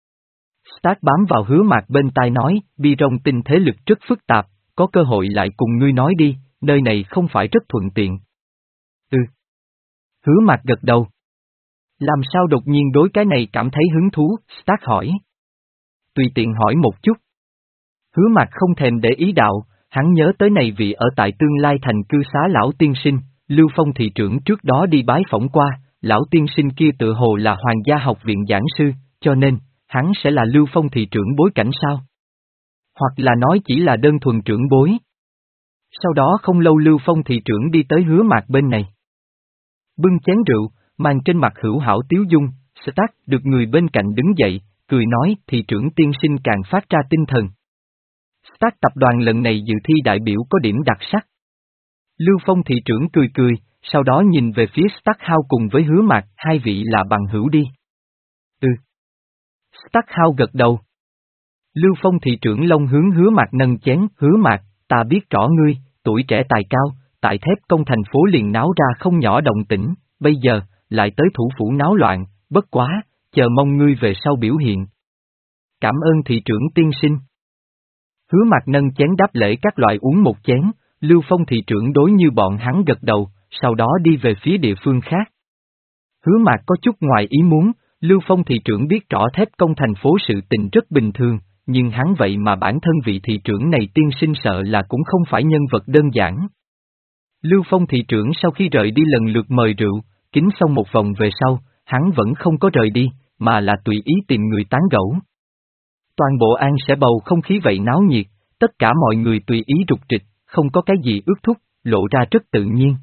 Stark bám vào Hứa Mạc bên tai nói, Bi Rong Tinh thế lực rất phức tạp, có cơ hội lại cùng ngươi nói đi, nơi này không phải rất thuận tiện. Ừ. Hứa Mạc gật đầu. Làm sao đột nhiên đối cái này cảm thấy hứng thú, Stark hỏi. Tùy tiện hỏi một chút. Hứa Mạc không thèm để ý đạo, hắn nhớ tới này vị ở tại tương lai thành cư xá lão tiên sinh, Lưu Phong thị trưởng trước đó đi bái phỏng qua, lão tiên sinh kia tự hồ là Hoàng gia học viện giảng sư, cho nên, hắn sẽ là Lưu Phong thị trưởng bối cảnh sao? Hoặc là nói chỉ là đơn thuần trưởng bối. Sau đó không lâu Lưu Phong thị trưởng đi tới Hứa Mạc bên này. Bưng chén rượu, mang trên mặt hữu hảo tiếu dung, Stark được người bên cạnh đứng dậy, cười nói thị trưởng tiên sinh càng phát ra tinh thần. Stark tập đoàn lần này dự thi đại biểu có điểm đặc sắc. Lưu Phong thị trưởng cười cười, sau đó nhìn về phía Stark Hao cùng với Hứa Mạc, hai vị là bằng hữu đi. Ừ. Stark Hao gật đầu. Lưu Phong thị trưởng Long hướng Hứa Mạc nâng chén, Hứa Mạc, ta biết rõ ngươi, tuổi trẻ tài cao, tại thép công thành phố liền náo ra không nhỏ động tĩnh, bây giờ, lại tới thủ phủ náo loạn, bất quá, chờ mong ngươi về sau biểu hiện. Cảm ơn thị trưởng tiên sinh. Hứa Mạc nâng chén đáp lễ các loại uống một chén, Lưu Phong thị trưởng đối như bọn hắn gật đầu, sau đó đi về phía địa phương khác. Hứa Mạc có chút ngoài ý muốn, Lưu Phong thị trưởng biết rõ thép công thành phố sự tình rất bình thường, nhưng hắn vậy mà bản thân vị thị trưởng này tiên sinh sợ là cũng không phải nhân vật đơn giản. Lưu Phong thị trưởng sau khi rời đi lần lượt mời rượu, kính xong một vòng về sau, hắn vẫn không có rời đi, mà là tùy ý tìm người tán gẫu. Toàn bộ An sẽ bầu không khí vậy náo nhiệt, tất cả mọi người tùy ý rục trịch, không có cái gì ước thúc, lộ ra rất tự nhiên.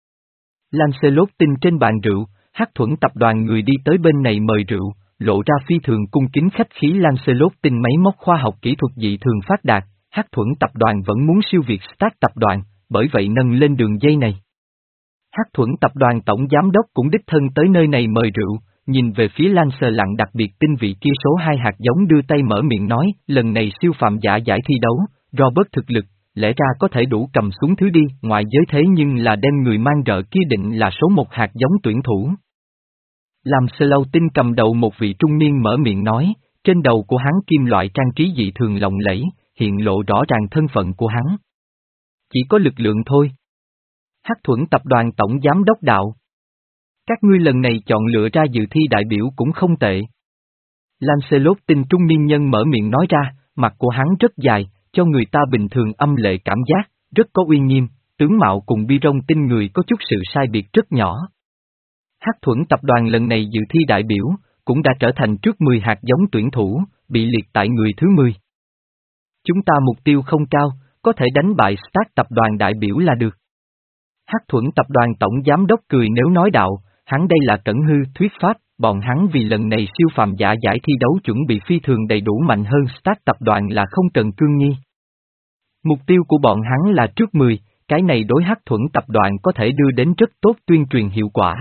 Lancelot tin trên bàn rượu, Hắc Thuẫn tập đoàn người đi tới bên này mời rượu, lộ ra phi thường cung kính khách khí. Lancelot tin máy móc khoa học kỹ thuật dị thường phát đạt, Hắc Thuẫn tập đoàn vẫn muốn siêu việt Stark tập đoàn, bởi vậy nâng lên đường dây này. Hắc Thuẫn tập đoàn tổng giám đốc cũng đích thân tới nơi này mời rượu, nhìn về phía Lancer lặng đặc biệt tinh vị kia số hai hạt giống đưa tay mở miệng nói, lần này siêu phàm giả giải thi đấu, Robert thực lực, lẽ ra có thể đủ cầm xuống thứ đi, ngoại giới thế nhưng là đem người mang rợ kia định là số một hạt giống tuyển thủ. Làm Slow tinh cầm đầu một vị trung niên mở miệng nói, trên đầu của hắn kim loại trang trí dị thường lộng lẫy, hiện lộ rõ ràng thân phận của hắn. Chỉ có lực lượng thôi. Hắc Thuẫn tập đoàn tổng giám đốc đạo. Các ngươi lần này chọn lựa ra dự thi đại biểu cũng không tệ. Lancelot tinh trung niên nhân mở miệng nói ra, mặt của hắn rất dài, cho người ta bình thường âm lệ cảm giác, rất có uy nghiêm, tướng mạo cùng Bi Rong tinh người có chút sự sai biệt rất nhỏ. Hắc Thuẫn tập đoàn lần này dự thi đại biểu, cũng đã trở thành trước mười hạt giống tuyển thủ, bị liệt tại người thứ mười. Chúng ta mục tiêu không cao, có thể đánh bại Stark tập đoàn đại biểu là được. Hắc Thuẫn tập đoàn tổng giám đốc cười nếu nói đạo, hắn đây là cẩn hư thuyết pháp, bọn hắn vì lần này siêu phàm giả giải thi đấu chuẩn bị phi thường đầy đủ mạnh hơn Stark tập đoàn là không cần cương nghi. Mục tiêu của bọn hắn là trước mười, cái này đối Hắc Thuẫn tập đoàn có thể đưa đến rất tốt tuyên truyền hiệu quả.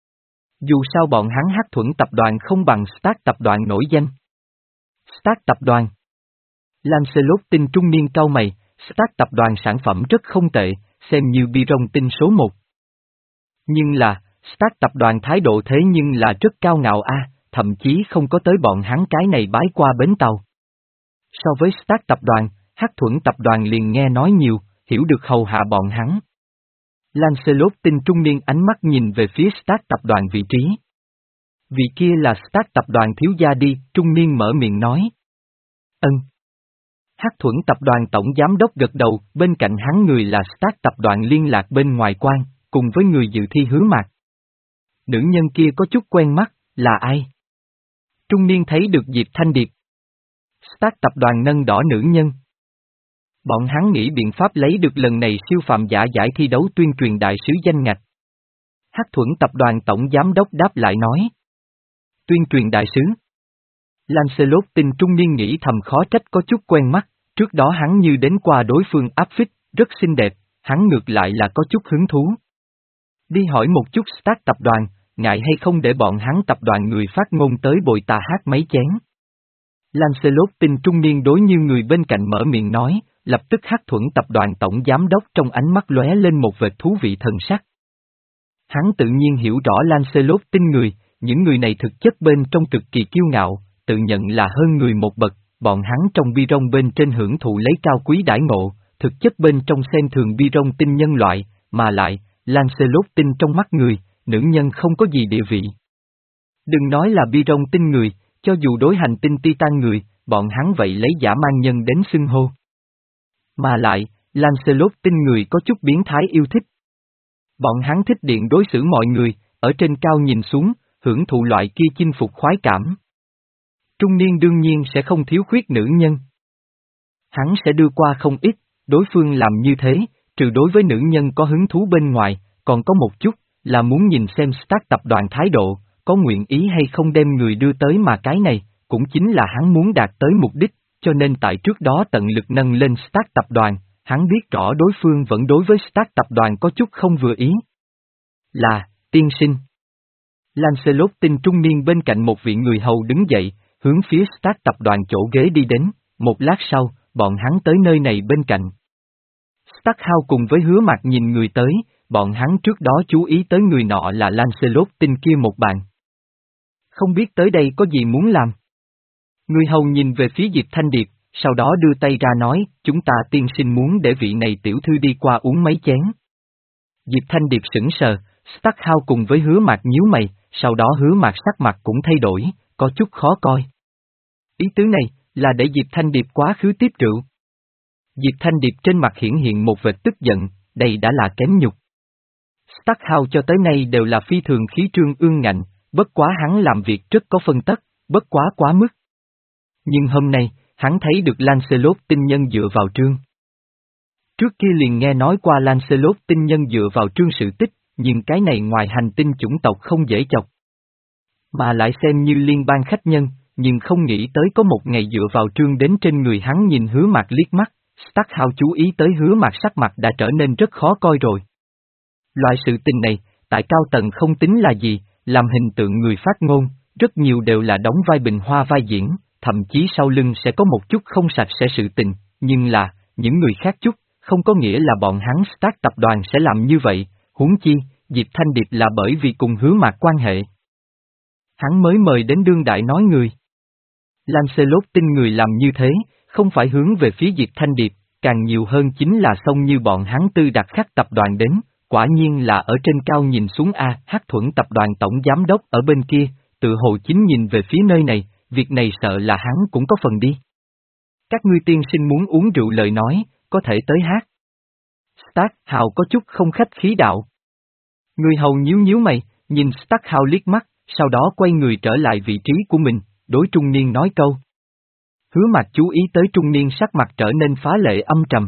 Dù sao bọn hắn Hắc Thuẫn tập đoàn không bằng Stark tập đoàn nổi danh. Stark tập đoàn. Lancelot tinh trung niên cau mày, Stark tập đoàn sản phẩm rất không tệ, xem như Bi Rong tinh số một. Nhưng là, Stark tập đoàn thái độ thế nhưng là rất cao ngạo a, thậm chí không có tới bọn hắn cái này bái qua bến tàu. So với Stark tập đoàn, Hắc Thuẫn tập đoàn liền nghe nói nhiều, hiểu được hầu hạ bọn hắn. Lancelot tinh trung niên ánh mắt nhìn về phía Stark tập đoàn vị trí. Vị kia là Stark tập đoàn thiếu gia đi, trung niên mở miệng nói. Ân. Hắc Thuẫn tập đoàn tổng giám đốc gật đầu, bên cạnh hắn người là Stark tập đoàn liên lạc bên ngoài quan, cùng với người dự thi Hứa Mạc. Nữ nhân kia có chút quen mắt, là ai? Trung niên thấy được Diệp Thanh Điệp. Stark tập đoàn nâng đỏ nữ nhân. Bọn hắn nghĩ biện pháp lấy được lần này siêu phàm giả giải thi đấu tuyên truyền đại sứ danh ngạch. Hắc Thuẫn tập đoàn tổng giám đốc đáp lại nói. Tuyên truyền đại sứ. Lancelot tinh trung niên nghĩ thầm khó trách có chút quen mắt, trước đó hắn như đến qua đối phương áp phích, rất xinh đẹp, hắn ngược lại là có chút hứng thú. Đi hỏi một chút Stark tập đoàn, ngại hay không để bọn hắn tập đoàn người phát ngôn tới bồi ta hát mấy chén. Lancelot tinh trung niên đối như người bên cạnh mở miệng nói, lập tức Hắc Thuẫn tập đoàn tổng giám đốc trong ánh mắt lóe lên một vệt thú vị thần sắc. Hắn tự nhiên hiểu rõ Lancelot tin người, những người này thực chất bên trong cực kỳ kiêu ngạo, tự nhận là hơn người một bậc, bọn hắn trong bi rong bên trên hưởng thụ lấy cao quý đãi ngộ, thực chất bên trong xem thường bi rong tin nhân loại, mà lại, Lancelot tin trong mắt người, nữ nhân không có gì địa vị. Đừng nói là bi rong tin người, cho dù đối hành tinh Titan người, bọn hắn vậy lấy dã man nhân đến xưng hô. Mà lại, Lancelot tin người có chút biến thái yêu thích. Bọn hắn thích điện đối xử mọi người, ở trên cao nhìn xuống, hưởng thụ loại kia chinh phục khoái cảm. Trung niên đương nhiên sẽ không thiếu khuyết nữ nhân. Hắn sẽ đưa qua không ít, đối phương làm như thế, trừ đối với nữ nhân có hứng thú bên ngoài, còn có một chút, là muốn nhìn xem Stark tập đoàn thái độ, có nguyện ý hay không đem người đưa tới mà cái này, cũng chính là hắn muốn đạt tới mục đích, cho nên tại trước đó tận lực nâng lên Stark tập đoàn, hắn biết rõ đối phương vẫn đối với Stark tập đoàn có chút không vừa ý. Là, tiên sinh. Lancelot tin trung niên bên cạnh một vị người hầu đứng dậy, hướng phía Stark tập đoàn chỗ ghế đi đến, một lát sau, bọn hắn tới nơi này bên cạnh. Stark Hao cùng với Hứa Mạc nhìn người tới, bọn hắn trước đó chú ý tới người nọ là Lancelot tin kia một bàn. Không biết tới đây có gì muốn làm. Người hầu nhìn về phía Diệp Thanh Điệp, sau đó đưa tay ra nói, chúng ta tiên sinh muốn để vị này tiểu thư đi qua uống mấy chén. Diệp Thanh Điệp sững sờ, Stark Hao cùng với Hứa Mạc nhíu mày, sau đó Hứa Mạc sắc mặt cũng thay đổi, có chút khó coi. Ý tứ này, là để Diệp Thanh Điệp quá khứ tiếp rượu. Diệp Thanh Điệp trên mặt hiển hiện một vệt tức giận, đây đã là kém nhục. Stark Hao cho tới nay đều là phi thường khí trương ương ngạnh, bất quá hắn làm việc rất có phân tất, bất quá quá mức. Nhưng hôm nay, hắn thấy được Lancelot tinh nhân dựa vào trương. Trước kia liền nghe nói qua Lancelot tinh nhân dựa vào trương sự tích, nhưng cái này ngoài hành tinh chủng tộc không dễ chọc. Mà lại xem như liên bang khách nhân, nhưng không nghĩ tới có một ngày dựa vào trương đến trên người hắn nhìn Hứa Mạc liếc mắt, Stark Hao chú ý tới Hứa Mạc sắc mặt đã trở nên rất khó coi rồi. Loại sự tình này, tại cao tầng không tính là gì, làm hình tượng người phát ngôn, rất nhiều đều là đóng vai bình hoa vai diễn, thậm chí sau lưng sẽ có một chút không sạch sẽ sự tình, nhưng là, những người khác chút, không có nghĩa là bọn hắn Stark tập đoàn sẽ làm như vậy, huống chi, Diệp Thanh Điệp là bởi vì cùng Hứa Mạc quan hệ. Hắn mới mời đến đương đại nói người. Lancelot tin người làm như thế, không phải hướng về phía Diệp Thanh Điệp, càng nhiều hơn chính là xông như bọn hắn Tư Đặc Khắc tập đoàn đến, quả nhiên là ở trên cao nhìn xuống A, Hắc Thuẫn tập đoàn tổng giám đốc ở bên kia, tự hồ chính nhìn về phía nơi này, việc này sợ là hắn cũng có phần đi. Các ngươi tiên sinh muốn uống rượu lời nói, có thể tới hát. Stark Hao có chút không khách khí đạo. Người hầu nhíu nhíu mày, nhìn Stark Hao liếc mắt, sau đó quay người trở lại vị trí của mình, đối trung niên nói câu. Hứa Mạc chú ý tới trung niên sắc mặt trở nên phá lệ âm trầm.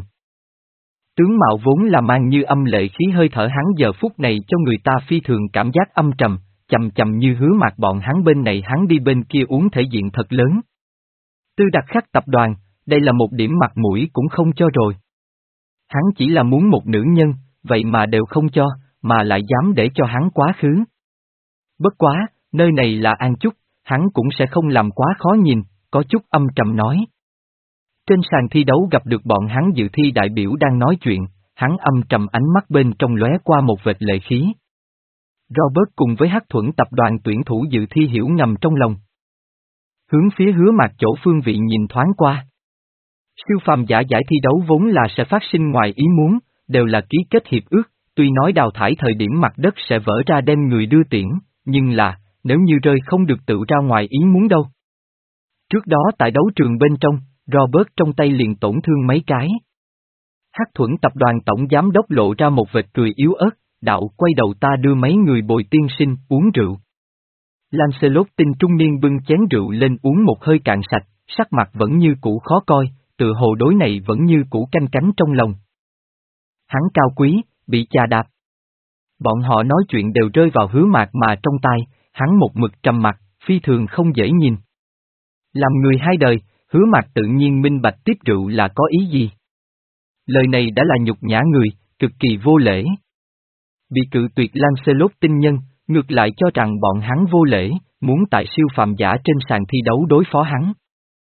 Tướng mạo vốn là mang như âm lệ khí hơi thở hắn giờ phút này cho người ta phi thường cảm giác âm trầm, chầm chầm như Hứa Mạc bọn hắn bên này hắn đi bên kia uống thể diện thật lớn. Tư Đặc Khắc tập đoàn, đây là một điểm mặt mũi cũng không cho rồi. Hắn chỉ là muốn một nữ nhân, vậy mà đều không cho, mà lại dám để cho hắn quá khứ. Bất quá, nơi này là An Chúc, hắn cũng sẽ không làm quá khó nhìn, có chút âm trầm nói. Trên sàn thi đấu gặp được bọn hắn dự thi đại biểu đang nói chuyện, hắn âm trầm ánh mắt bên trong lóe qua một vệt lệ khí. Robert cùng với Hắc Thuẫn tập đoàn tuyển thủ dự thi hiểu ngầm trong lòng. Hướng phía Hứa Mạc chỗ phương vị nhìn thoáng qua. Siêu phàm giả giải thi đấu vốn là sẽ phát sinh ngoài ý muốn, đều là ký kết hiệp ước, tuy nói đào thải thời điểm mặt đất sẽ vỡ ra đem người đưa tiễn, nhưng là, nếu như rơi không được tự ra ngoài ý muốn đâu. Trước đó tại đấu trường bên trong, Robert trong tay liền tổn thương mấy cái. Hắc Thuẫn tập đoàn tổng giám đốc lộ ra một vệt cười yếu ớt, đạo quay đầu ta đưa mấy người bồi tiên sinh uống rượu. Lancelot tin trung niên bưng chén rượu lên uống một hơi cạn sạch, sắc mặt vẫn như cũ khó coi, tự hồ đối này vẫn như cũ canh cánh trong lòng. Hắn cao quý, bị chà đạp. Bọn họ nói chuyện đều rơi vào Hứa Mạc mà trong tai, hắn một mực trầm mặt, phi thường không dễ nhìn. Làm người hai đời, Hứa Mạc tự nhiên minh bạch tiếp rượu là có ý gì. Lời này đã là nhục nhã người, cực kỳ vô lễ. Bị cự tuyệt Lancelot tinh nhân, ngược lại cho rằng bọn hắn vô lễ, muốn tại siêu phàm giả trên sàn thi đấu đối phó hắn.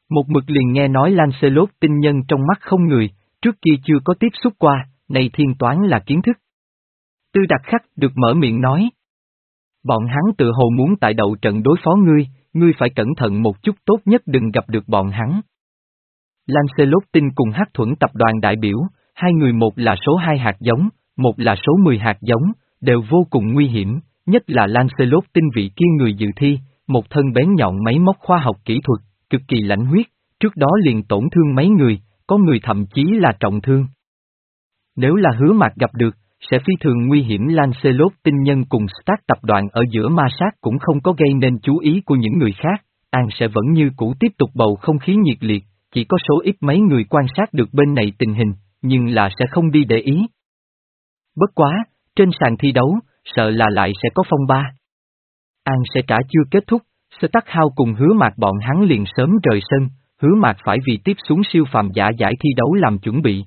Một mực liền nghe nói Lancelot tinh nhân trong mắt không người, trước kia chưa có tiếp xúc qua, này thiên toán là kiến thức. Tư Đặc Khắc được mở miệng nói. Bọn hắn tự hồ muốn tại đậu trận đối phó ngươi, ngươi phải cẩn thận một chút, tốt nhất đừng gặp được bọn hắn. Lancelot tinh cùng Hắc Thuẫn tập đoàn đại biểu, hai người một là số hai hạt giống, một là số mười hạt giống, đều vô cùng nguy hiểm, nhất là Lancelot tinh vị kia người dự thi, một thân bén nhọn máy móc khoa học kỹ thuật, cực kỳ lãnh huyết, trước đó liền tổn thương mấy người, có người thậm chí là trọng thương. Nếu là Hứa Mạc gặp được, sẽ phi thường nguy hiểm. Lancelot tinh nhân cùng Stark tập đoàn ở giữa ma sát cũng không có gây nên chú ý của những người khác, An sẽ vẫn như cũ tiếp tục bầu không khí nhiệt liệt, chỉ có số ít mấy người quan sát được bên này tình hình, nhưng là sẽ không đi để ý. Bất quá, trên sàn thi đấu, sợ là lại sẽ có phong ba. An sẽ trả chưa kết thúc, Stark Hao cùng Hứa Mạc bọn hắn liền sớm rời sân, Hứa Mạc phải vì tiếp xuống siêu phàm giả giải thi đấu làm chuẩn bị.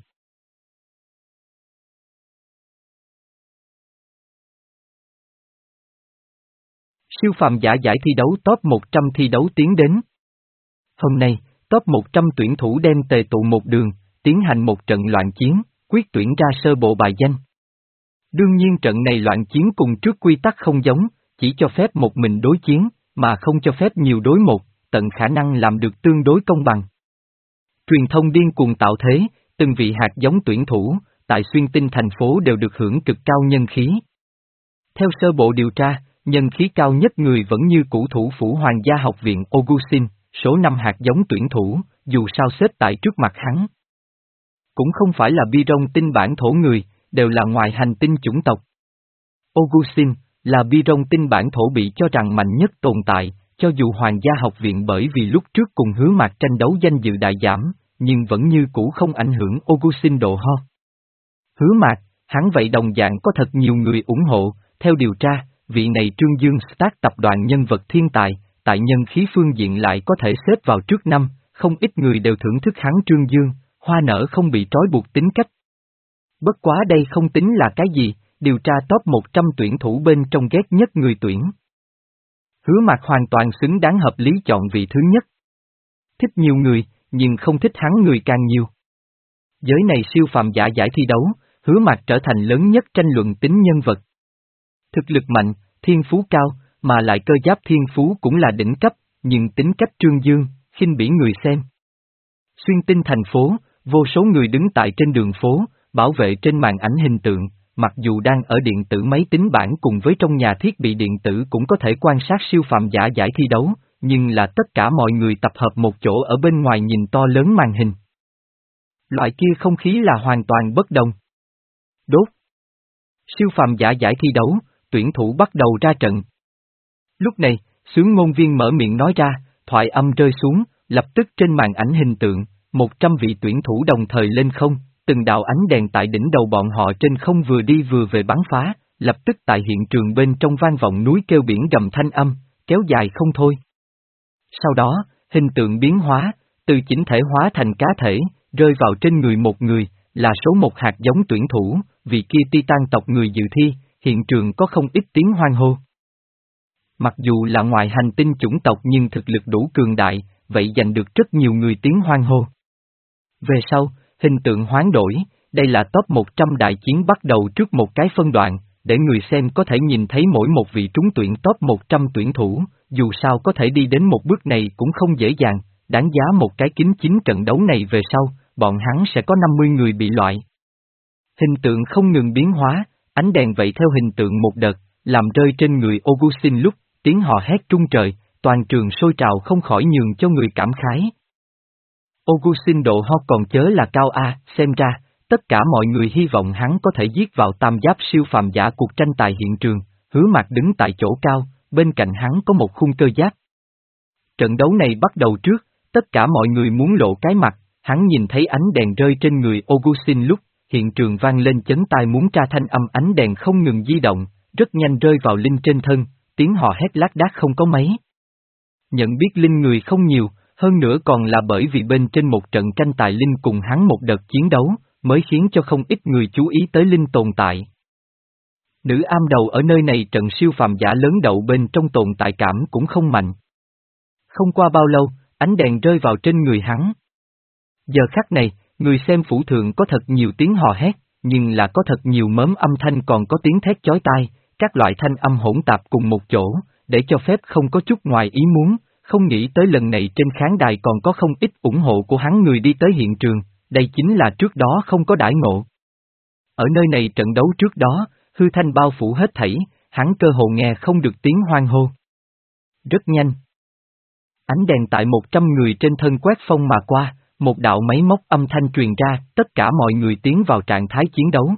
Siêu phàm giả giải thi đấu top một trăm thi đấu tiến đến. Hôm nay, top một trăm tuyển thủ đem tề tụ một đường, tiến hành một trận loạn chiến, quyết tuyển ra sơ bộ bài danh. Đương nhiên trận này loạn chiến cùng trước quy tắc không giống, chỉ cho phép một mình đối chiến, mà không cho phép nhiều đối một, tận khả năng làm được tương đối công bằng. Truyền thông điên cuồng tạo thế, từng vị hạt giống tuyển thủ, tại xuyên tinh thành phố đều được hưởng cực cao nhân khí. Theo sơ bộ điều tra, nhân khí cao nhất người vẫn như cũ thủ phủ Hoàng gia học viện Augustin, số năm hạt giống tuyển thủ, dù sao xếp tại trước mặt hắn. Cũng không phải là bi rong tinh bản thổ người, đều là ngoài hành tinh chủng tộc. Augustin, là bi rong tinh bản thổ bị cho rằng mạnh nhất tồn tại, cho dù Hoàng gia học viện bởi vì lúc trước cùng Hứa Mạc tranh đấu danh dự đại giảm, nhưng vẫn như cũ không ảnh hưởng Augustin độ ho. Hứa Mạc, hắn vậy đồng dạng có thật nhiều người ủng hộ, theo điều tra, vị này Trương Dương Stark tập đoàn nhân vật thiên tài, tại nhân khí phương diện lại có thể xếp vào trước năm, không ít người đều thưởng thức hắn Trương Dương, hoa nở không bị trói buộc tính cách. Bất quá đây không tính là cái gì, điều tra top một trăm tuyển thủ bên trong ghét nhất người tuyển. Hứa Mạc hoàn toàn xứng đáng hợp lý chọn vị thứ nhất. Thích nhiều người, nhưng không thích hắn người càng nhiều. Giới này siêu phàm giả giải thi đấu, Hứa Mạc trở thành lớn nhất tranh luận tính nhân vật. Thực lực mạnh, thiên phú cao, mà lại cơ giáp thiên phú cũng là đỉnh cấp, nhưng tính cách Trương Dương, khinh bỉ người xem. Xuyên tinh thành phố, vô số người đứng tại trên đường phố, bảo vệ trên màn ảnh hình tượng, mặc dù đang ở điện tử máy tính bảng cùng với trong nhà thiết bị điện tử cũng có thể quan sát siêu phàm giả giải thi đấu, nhưng là tất cả mọi người tập hợp một chỗ ở bên ngoài nhìn to lớn màn hình. Loại kia không khí là hoàn toàn bất đồng. Đốt. Siêu phàm giả giải thi đấu, tuyển thủ bắt đầu ra trận. Lúc này, xướng ngôn viên mở miệng nói ra, thoại âm rơi xuống, lập tức trên màn ảnh hình tượng, một trăm vị tuyển thủ đồng thời lên không, từng đạo ánh đèn tại đỉnh đầu bọn họ trên không vừa đi vừa về bắn phá, lập tức tại hiện trường bên trong vang vọng núi kêu biển gầm thanh âm, kéo dài không thôi. Sau đó, hình tượng biến hóa, từ chỉnh thể hóa thành cá thể, rơi vào trên người một người, là số một hạt giống tuyển thủ, vị kia Titan tộc người dự thi, hiện trường có không ít tiếng hoan hô. Mặc dù là ngoài hành tinh chủng tộc nhưng thực lực đủ cường đại, vậy giành được rất nhiều người tiếng hoan hô. Về sau, hình tượng hoán đổi, đây là top một trăm đại chiến bắt đầu trước một cái phân đoạn, để người xem có thể nhìn thấy mỗi một vị trúng tuyển top một trăm tuyển thủ, dù sao có thể đi đến một bước này cũng không dễ dàng, đáng giá một cái kính chính trận đấu này về sau, bọn hắn sẽ có năm mươi người bị loại. Hình tượng không ngừng biến hóa, ánh đèn vậy theo hình tượng một đợt, làm rơi trên người Augustin lúc, tiếng hò hét trung trời, toàn trường sôi trào không khỏi nhường cho người cảm khái. Augustin độ ho còn chớ là cao a, xem ra, tất cả mọi người hy vọng hắn có thể giết vào tam giáp siêu phàm giả cuộc tranh tài hiện trường, Hứa Mạc đứng tại chỗ cao, bên cạnh hắn có một khung cơ giáp. Trận đấu này bắt đầu trước, tất cả mọi người muốn lộ cái mặt, hắn nhìn thấy ánh đèn rơi trên người Augustin lúc, hiện trường vang lên chấn tai muốn tra thanh âm ánh đèn không ngừng di động, rất nhanh rơi vào Linh trên thân, tiếng hò hét lác đác không có mấy. Nhận biết Linh người không nhiều, hơn nữa còn là bởi vì bên trên một trận tranh tài Linh cùng hắn một đợt chiến đấu, mới khiến cho không ít người chú ý tới Linh tồn tại. Nữ am đầu ở nơi này trận siêu phàm giả lớn đậu bên trong tồn tại cảm cũng không mạnh. Không qua bao lâu, ánh đèn rơi vào trên người hắn. Giờ khắc này, người xem phủ thượng có thật nhiều tiếng hò hét, nhưng là có thật nhiều mớm âm thanh còn có tiếng thét chói tai, các loại thanh âm hỗn tạp cùng một chỗ, để cho phép không có chút ngoài ý muốn, không nghĩ tới lần này trên khán đài còn có không ít ủng hộ của hắn người đi tới hiện trường, đây chính là trước đó không có đãi ngộ. Ở nơi này trận đấu trước đó, hư thanh bao phủ hết thảy, hắn cơ hồ nghe không được tiếng hoan hô. Rất nhanh. Ánh đèn tại một trăm người trên thân quét phong mà qua, một đạo máy móc âm thanh truyền ra, tất cả mọi người tiến vào trạng thái chiến đấu.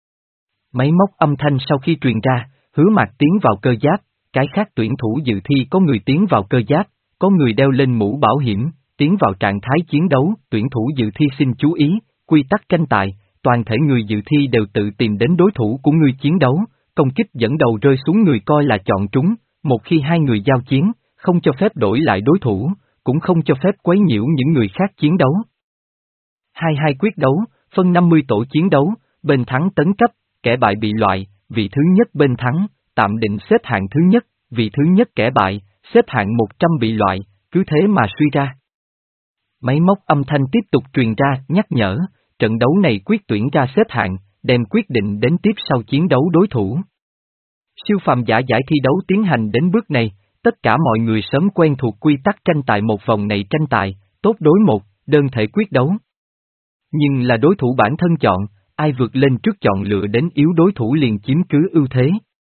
Máy móc âm thanh sau khi truyền ra, Hứa Mạc tiến vào cơ giáp, cái khác tuyển thủ dự thi có người tiến vào cơ giáp, có người đeo lên mũ bảo hiểm, tiến vào trạng thái chiến đấu, tuyển thủ dự thi xin chú ý, quy tắc tranh tài, toàn thể người dự thi đều tự tìm đến đối thủ của người chiến đấu, công kích dẫn đầu rơi xuống người coi là chọn trúng, một khi hai người giao chiến, không cho phép đổi lại đối thủ, cũng không cho phép quấy nhiễu những người khác chiến đấu. Hai hai quyết đấu, phân năm mươi tổ chiến đấu, bên thắng tấn cấp, kẻ bại bị loại, vị thứ nhất bên thắng, tạm định xếp hạng thứ nhất, vị thứ nhất kẻ bại, xếp hạng một trăm bị loại, cứ thế mà suy ra. Máy móc âm thanh tiếp tục truyền ra, nhắc nhở, trận đấu này quyết tuyển ra xếp hạng, đem quyết định đến tiếp sau chiến đấu đối thủ. Siêu phàm giả giải thi đấu tiến hành đến bước này, tất cả mọi người sớm quen thuộc quy tắc tranh tài một vòng này tranh tài, tốt đối một, đơn thể quyết đấu. Nhưng là đối thủ bản thân chọn, ai vượt lên trước chọn lựa đến yếu đối thủ liền chiếm cứ ưu thế.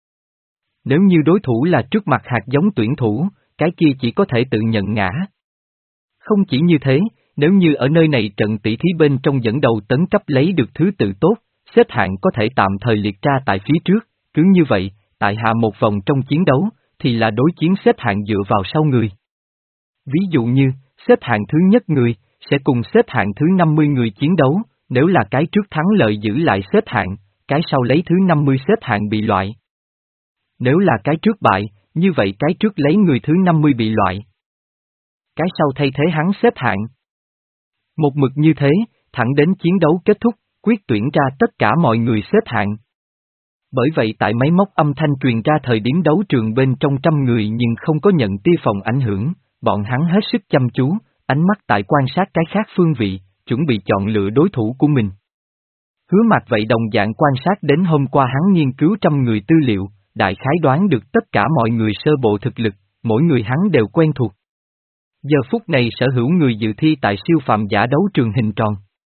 Nếu như đối thủ là trước mặt hạt giống tuyển thủ, cái kia chỉ có thể tự nhận ngã. Không chỉ như thế, nếu như ở nơi này trận tỷ thí bên trong dẫn đầu tấn cấp lấy được thứ tự tốt, xếp hạng có thể tạm thời liệt ra tại phía trước, cứ như vậy, tại hạ một vòng trong chiến đấu, thì là đối chiến xếp hạng dựa vào sau người. Ví dụ như, xếp hạng thứ nhất người, sẽ cùng xếp hạng thứ năm mươi người chiến đấu, nếu là cái trước thắng lợi giữ lại xếp hạng, cái sau lấy thứ năm mươi xếp hạng bị loại. Nếu là cái trước bại, như vậy cái trước lấy người thứ năm mươi bị loại. Cái sau thay thế hắn xếp hạng. Một mực như thế, thẳng đến chiến đấu kết thúc, quyết tuyển ra tất cả mọi người xếp hạng. Bởi vậy tại máy móc âm thanh truyền ra thời điểm đấu trường bên trong trăm người nhưng không có nhận tia phòng ảnh hưởng, bọn hắn hết sức chăm chú, ánh mắt tại quan sát cái khác phương vị, chuẩn bị chọn lựa đối thủ của mình. Hứa Mạc vậy đồng dạng quan sát đến hôm qua hắn nghiên cứu trăm người tư liệu, đại khái đoán được tất cả mọi người sơ bộ thực lực, mỗi người hắn đều quen thuộc. Giờ phút này sở hữu người dự thi tại siêu phàm giả đấu trường hình tròn.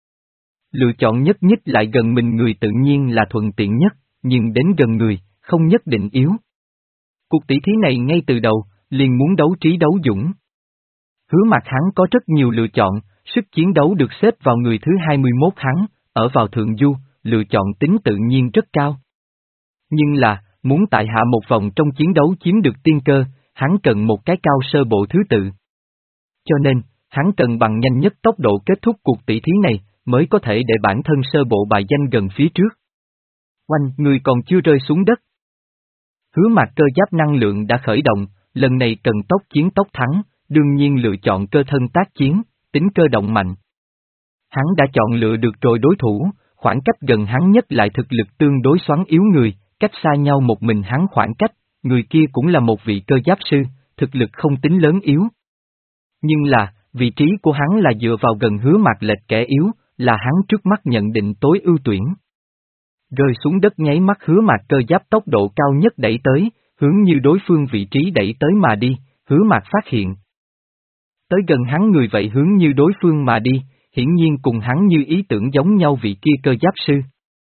Lựa chọn nhất nhất lại gần mình người tự nhiên là thuận tiện nhất, nhưng đến gần người, không nhất định yếu. Cuộc tỷ thí này ngay từ đầu, liền muốn đấu trí đấu dũng. Hứa Mạc hắn có rất nhiều lựa chọn, sức chiến đấu được xếp vào người thứ hai mươi mốt hắn, ở vào thượng du, lựa chọn tính tự nhiên rất cao. Nhưng là, muốn tại hạ một vòng trong chiến đấu chiếm được tiên cơ, hắn cần một cái cao sơ bộ thứ tự. Cho nên, hắn cần bằng nhanh nhất tốc độ kết thúc cuộc tỷ thí này, mới có thể để bản thân sơ bộ bài danh gần phía trước. Oanh, người còn chưa rơi xuống đất. Hứa Mạc cơ giáp năng lượng đã khởi động, lần này cần tốc chiến tốc thắng, đương nhiên lựa chọn cơ thân tác chiến, tính cơ động mạnh. Hắn đã chọn lựa được rồi đối thủ, khoảng cách gần hắn nhất lại thực lực tương đối xoắn yếu người, cách xa nhau một mình hắn khoảng cách, người kia cũng là một vị cơ giáp sư, thực lực không tính lớn yếu. Nhưng là, vị trí của hắn là dựa vào gần Hứa Mạc lệch kẻ yếu, là hắn trước mắt nhận định tối ưu tuyển. Rơi xuống đất nháy mắt Hứa Mạc cơ giáp tốc độ cao nhất đẩy tới, hướng như đối phương vị trí đẩy tới mà đi, Hứa Mạc phát hiện. Tới gần hắn người vậy hướng như đối phương mà đi, hiển nhiên cùng hắn như ý tưởng giống nhau vị kia cơ giáp sư.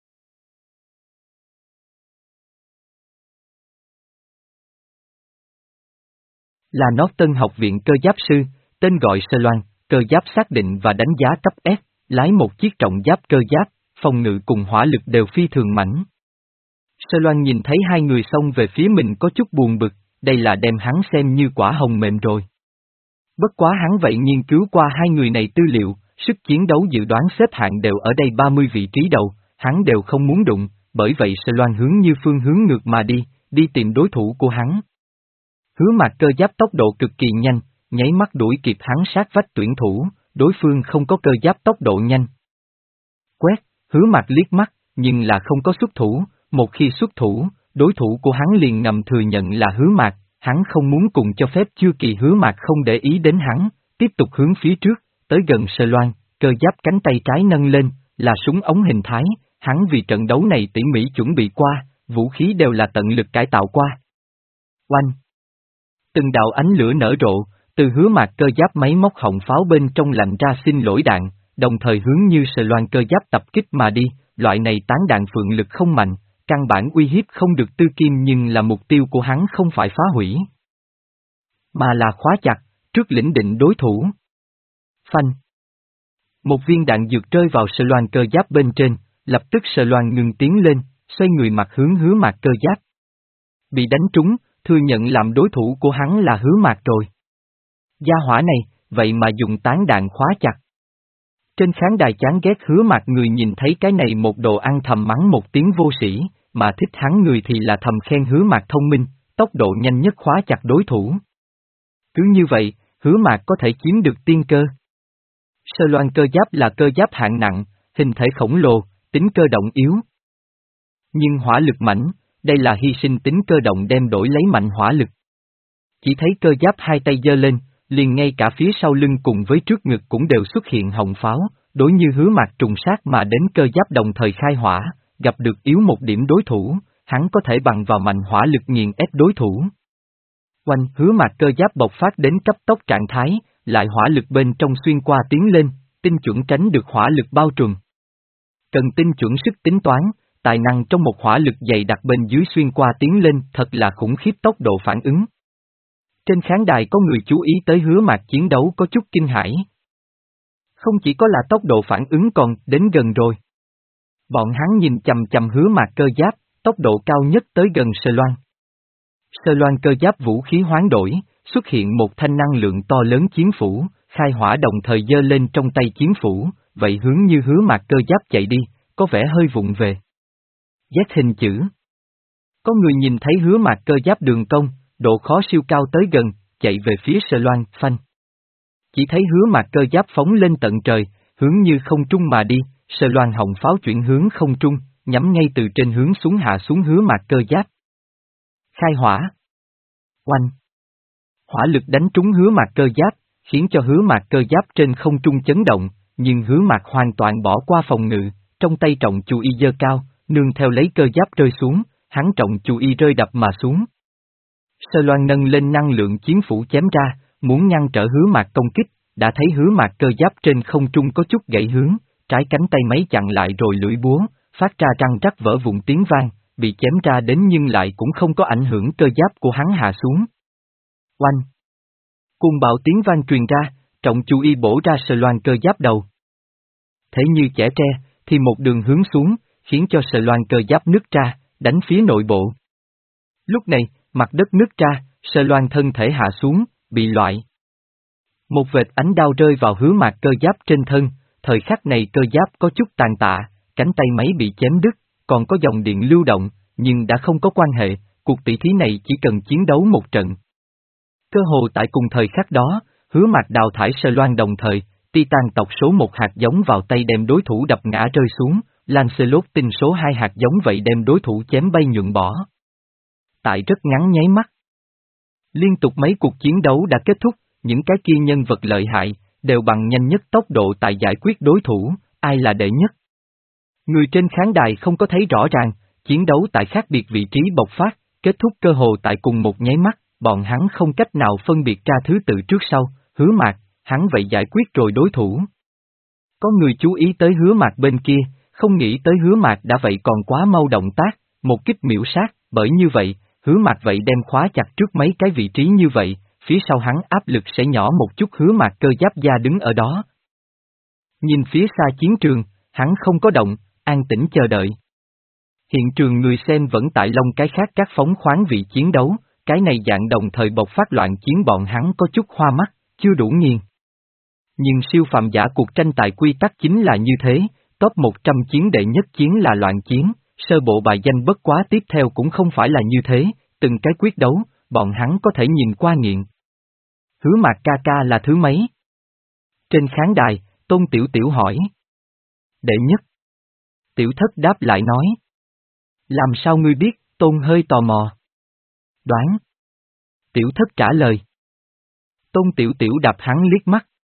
Là Norton học viện cơ giáp sư, tên gọi Sơ Loan, cơ giáp xác định và đánh giá cấp S, lái một chiếc trọng giáp cơ giáp, phòng ngự cùng hỏa lực đều phi thường mãnh. Sơ Loan nhìn thấy hai người xông về phía mình có chút buồn bực, đây là đem hắn xem như quả hồng mềm rồi. Bất quá hắn vậy nghiên cứu qua hai người này tư liệu, sức chiến đấu dự đoán xếp hạng đều ở đây ba mươi vị trí đầu, hắn đều không muốn đụng, bởi vậy Sơ Loan hướng như phương hướng ngược mà đi, đi tìm đối thủ của hắn. Hứa Mạc cơ giáp tốc độ cực kỳ nhanh, nháy mắt đuổi kịp hắn sát vách tuyển thủ, đối phương không có cơ giáp tốc độ nhanh. Quét, Hứa Mạc liếc mắt, nhưng là không có xuất thủ, một khi xuất thủ, đối thủ của hắn liền ngầm thừa nhận là Hứa Mạc, hắn không muốn cùng cho phép chưa kỳ Hứa Mạc không để ý đến hắn, tiếp tiếp tục hướng phía trước, tới gần Sơ Loan, cơ giáp cánh tay trái nâng lên, là súng ống hình thái, hắn vì trận đấu này tỉ mỉ chuẩn bị qua, vũ khí đều là tận lực cải tạo qua. Oanh! Từng đạo ánh lửa nở rộ, từ Hứa Mạc cơ giáp máy móc họng pháo bên trong lạnh ra xin lỗi đạn, đồng thời hướng như Sơ Loan cơ giáp tập kích mà đi, loại này tán đạn phượng lực không mạnh, căn bản uy hiếp không được Tư Kim nhưng là mục tiêu của hắn không phải phá hủy, mà là khóa chặt, trước lĩnh định đối thủ. Phanh! Một viên đạn dược rơi vào Sơ Loan cơ giáp bên trên, lập tức Sơ Loan ngừng tiến lên, xoay người mặt hướng Hứa Mạc cơ giáp. Bị đánh trúng, thừa nhận làm đối thủ của hắn là Hứa Mạc rồi. Gia hỏa này, vậy mà dùng tán đạn khóa chặt. Trên khán đài chán ghét Hứa Mạc người nhìn thấy cái này một đồ ăn thầm mắng một tiếng vô sĩ, mà thích hắn người thì là thầm khen Hứa Mạc thông minh, tốc độ nhanh nhất khóa chặt đối thủ. Cứ như vậy, Hứa Mạc có thể chiếm được tiên cơ. Sơ Loan cơ giáp là cơ giáp hạng nặng, hình thể khổng lồ, tính cơ động yếu. Nhưng hỏa lực mạnh, đây là hy sinh tính cơ động đem đổi lấy mạnh hỏa lực. Chỉ thấy cơ giáp hai tay giơ lên, liền ngay cả phía sau lưng cùng với trước ngực cũng đều xuất hiện hồng pháo, đối như Hứa Mạc trùng sát mà đến cơ giáp đồng thời khai hỏa, gặp được yếu một điểm đối thủ, hắn có thể bằng vào mạnh hỏa lực nghiền ép đối thủ. Oanh, Hứa Mạc cơ giáp bộc phát đến cấp tốc trạng thái, lại hỏa lực bên trong xuyên qua tiến lên, tinh chuẩn tránh được hỏa lực bao trùm. Cần tinh chuẩn sức tính toán, tài năng trong một hỏa lực dày đặc bên dưới xuyên qua tiến lên thật là khủng khiếp tốc độ phản ứng. Trên khán đài có người chú ý tới Hứa Mạc chiến đấu có chút kinh hãi. Không chỉ có là tốc độ phản ứng còn đến gần rồi. Bọn hắn nhìn chầm chầm Hứa Mạc cơ giáp, tốc độ cao nhất tới gần Sơ Loan. Sơ Loan cơ giáp vũ khí hoán đổi, xuất hiện một thanh năng lượng to lớn chiến phủ, khai hỏa đồng thời giơ lên trong tay chiến phủ, vậy hướng như Hứa Mạc cơ giáp chạy đi, có vẻ hơi vụng về. Z hình chữ. Có người nhìn thấy Hứa Mạc cơ giáp đường cong, độ khó siêu cao tới gần, chạy về phía Sơ Loan, phanh. Chỉ thấy Hứa Mạc cơ giáp phóng lên tận trời, hướng như không trung mà đi, Sơ Loan hồng pháo chuyển hướng không trung, nhắm ngay từ trên hướng xuống hạ xuống Hứa Mạc cơ giáp. Khai hỏa. Oanh. Hỏa lực đánh trúng Hứa Mạc cơ giáp, khiến cho Hứa Mạc cơ giáp trên không trung chấn động, nhưng Hứa Mạc hoàn toàn bỏ qua phòng ngự, trong tay trọng chu y giơ cao, nương theo lấy cơ giáp rơi xuống, hắn trọng chu y rơi đập mà xuống. Sơ Loan nâng lên năng lượng chiến phủ chém ra, muốn ngăn trở Hứa Mạc công kích, đã thấy Hứa Mạc cơ giáp trên không trung có chút gãy hướng, trái cánh tay máy chặn lại rồi lưỡi búa, phát ra răng rắc vỡ vụn tiếng vang, bị chém ra đến nhưng lại cũng không có ảnh hưởng cơ giáp của hắn hạ xuống. Oanh! Cuồng bạo tiếng vang truyền ra, trọng chu y bổ ra Sơ Loan cơ giáp đầu. Thế như chẻ tre, thì một đường hướng xuống, khiến cho Sơ Loan cơ giáp nứt ra, đánh phía nội bộ. Lúc này, mặt đất nứt ra, Sơ Loan thân thể hạ xuống, bị loại. Một vệt ánh đao rơi vào Hứa Mạc cơ giáp trên thân, thời khắc này cơ giáp có chút tàn tạ, cánh tay máy bị chém đứt, còn có dòng điện lưu động, nhưng đã không có quan hệ, cuộc tỷ thí này chỉ cần chiến đấu một trận. Cơ hồ tại cùng thời khắc đó, Hứa Mạc đào thải Sơ Loan đồng thời, Titan tộc số một hạt giống vào tay đem đối thủ đập ngã rơi xuống, Lancelot tinh số hai hạt giống vậy đem đối thủ chém bay nhuận bỏ. Tại rất ngắn nháy mắt. Liên tục mấy cuộc chiến đấu đã kết thúc, những cái kia nhân vật lợi hại, đều bằng nhanh nhất tốc độ tại giải quyết đối thủ, ai là đệ nhất. Người trên khán đài không có thấy rõ ràng, chiến đấu tại khác biệt vị trí bộc phát, kết thúc cơ hồ tại cùng một nháy mắt, bọn hắn không cách nào phân biệt ra thứ tự trước sau, Hứa Mạc, hắn vậy giải quyết rồi đối thủ. Có người chú ý tới Hứa Mạc bên kia, không nghĩ tới Hứa Mạc đã vậy còn quá mau động tác, một kích miểu sát, bởi như vậy, Hứa Mạc vậy đem khóa chặt trước mấy cái vị trí như vậy, phía sau hắn áp lực sẽ nhỏ một chút. Hứa Mạc cơ giáp da đứng ở đó. Nhìn phía xa chiến trường, hắn không có động, an tĩnh chờ đợi. Hiện trường người xem vẫn tại lông cái khác các phóng khoáng vị chiến đấu, cái này dạng đồng thời bộc phát loạn chiến bọn hắn có chút hoa mắt, chưa đủ nghiền. Nhưng siêu phàm giả cuộc tranh tài quy tắc chính là như thế, top một trăm chiến đệ nhất chiến là loạn chiến, sơ bộ bài danh bất quá tiếp theo cũng không phải là như thế, từng cái quyết đấu, bọn hắn có thể nhìn qua nghiện. Hứa Mạc ca ca là thứ mấy? Trên khán đài, Tôn Tiểu Tiểu hỏi. Đệ nhất. Tiểu Thất đáp lại nói. Làm sao ngươi biết? Tôn hơi tò mò. Đoán. Tiểu Thất trả lời. Tôn Tiểu Tiểu đạp hắn liếc mắt.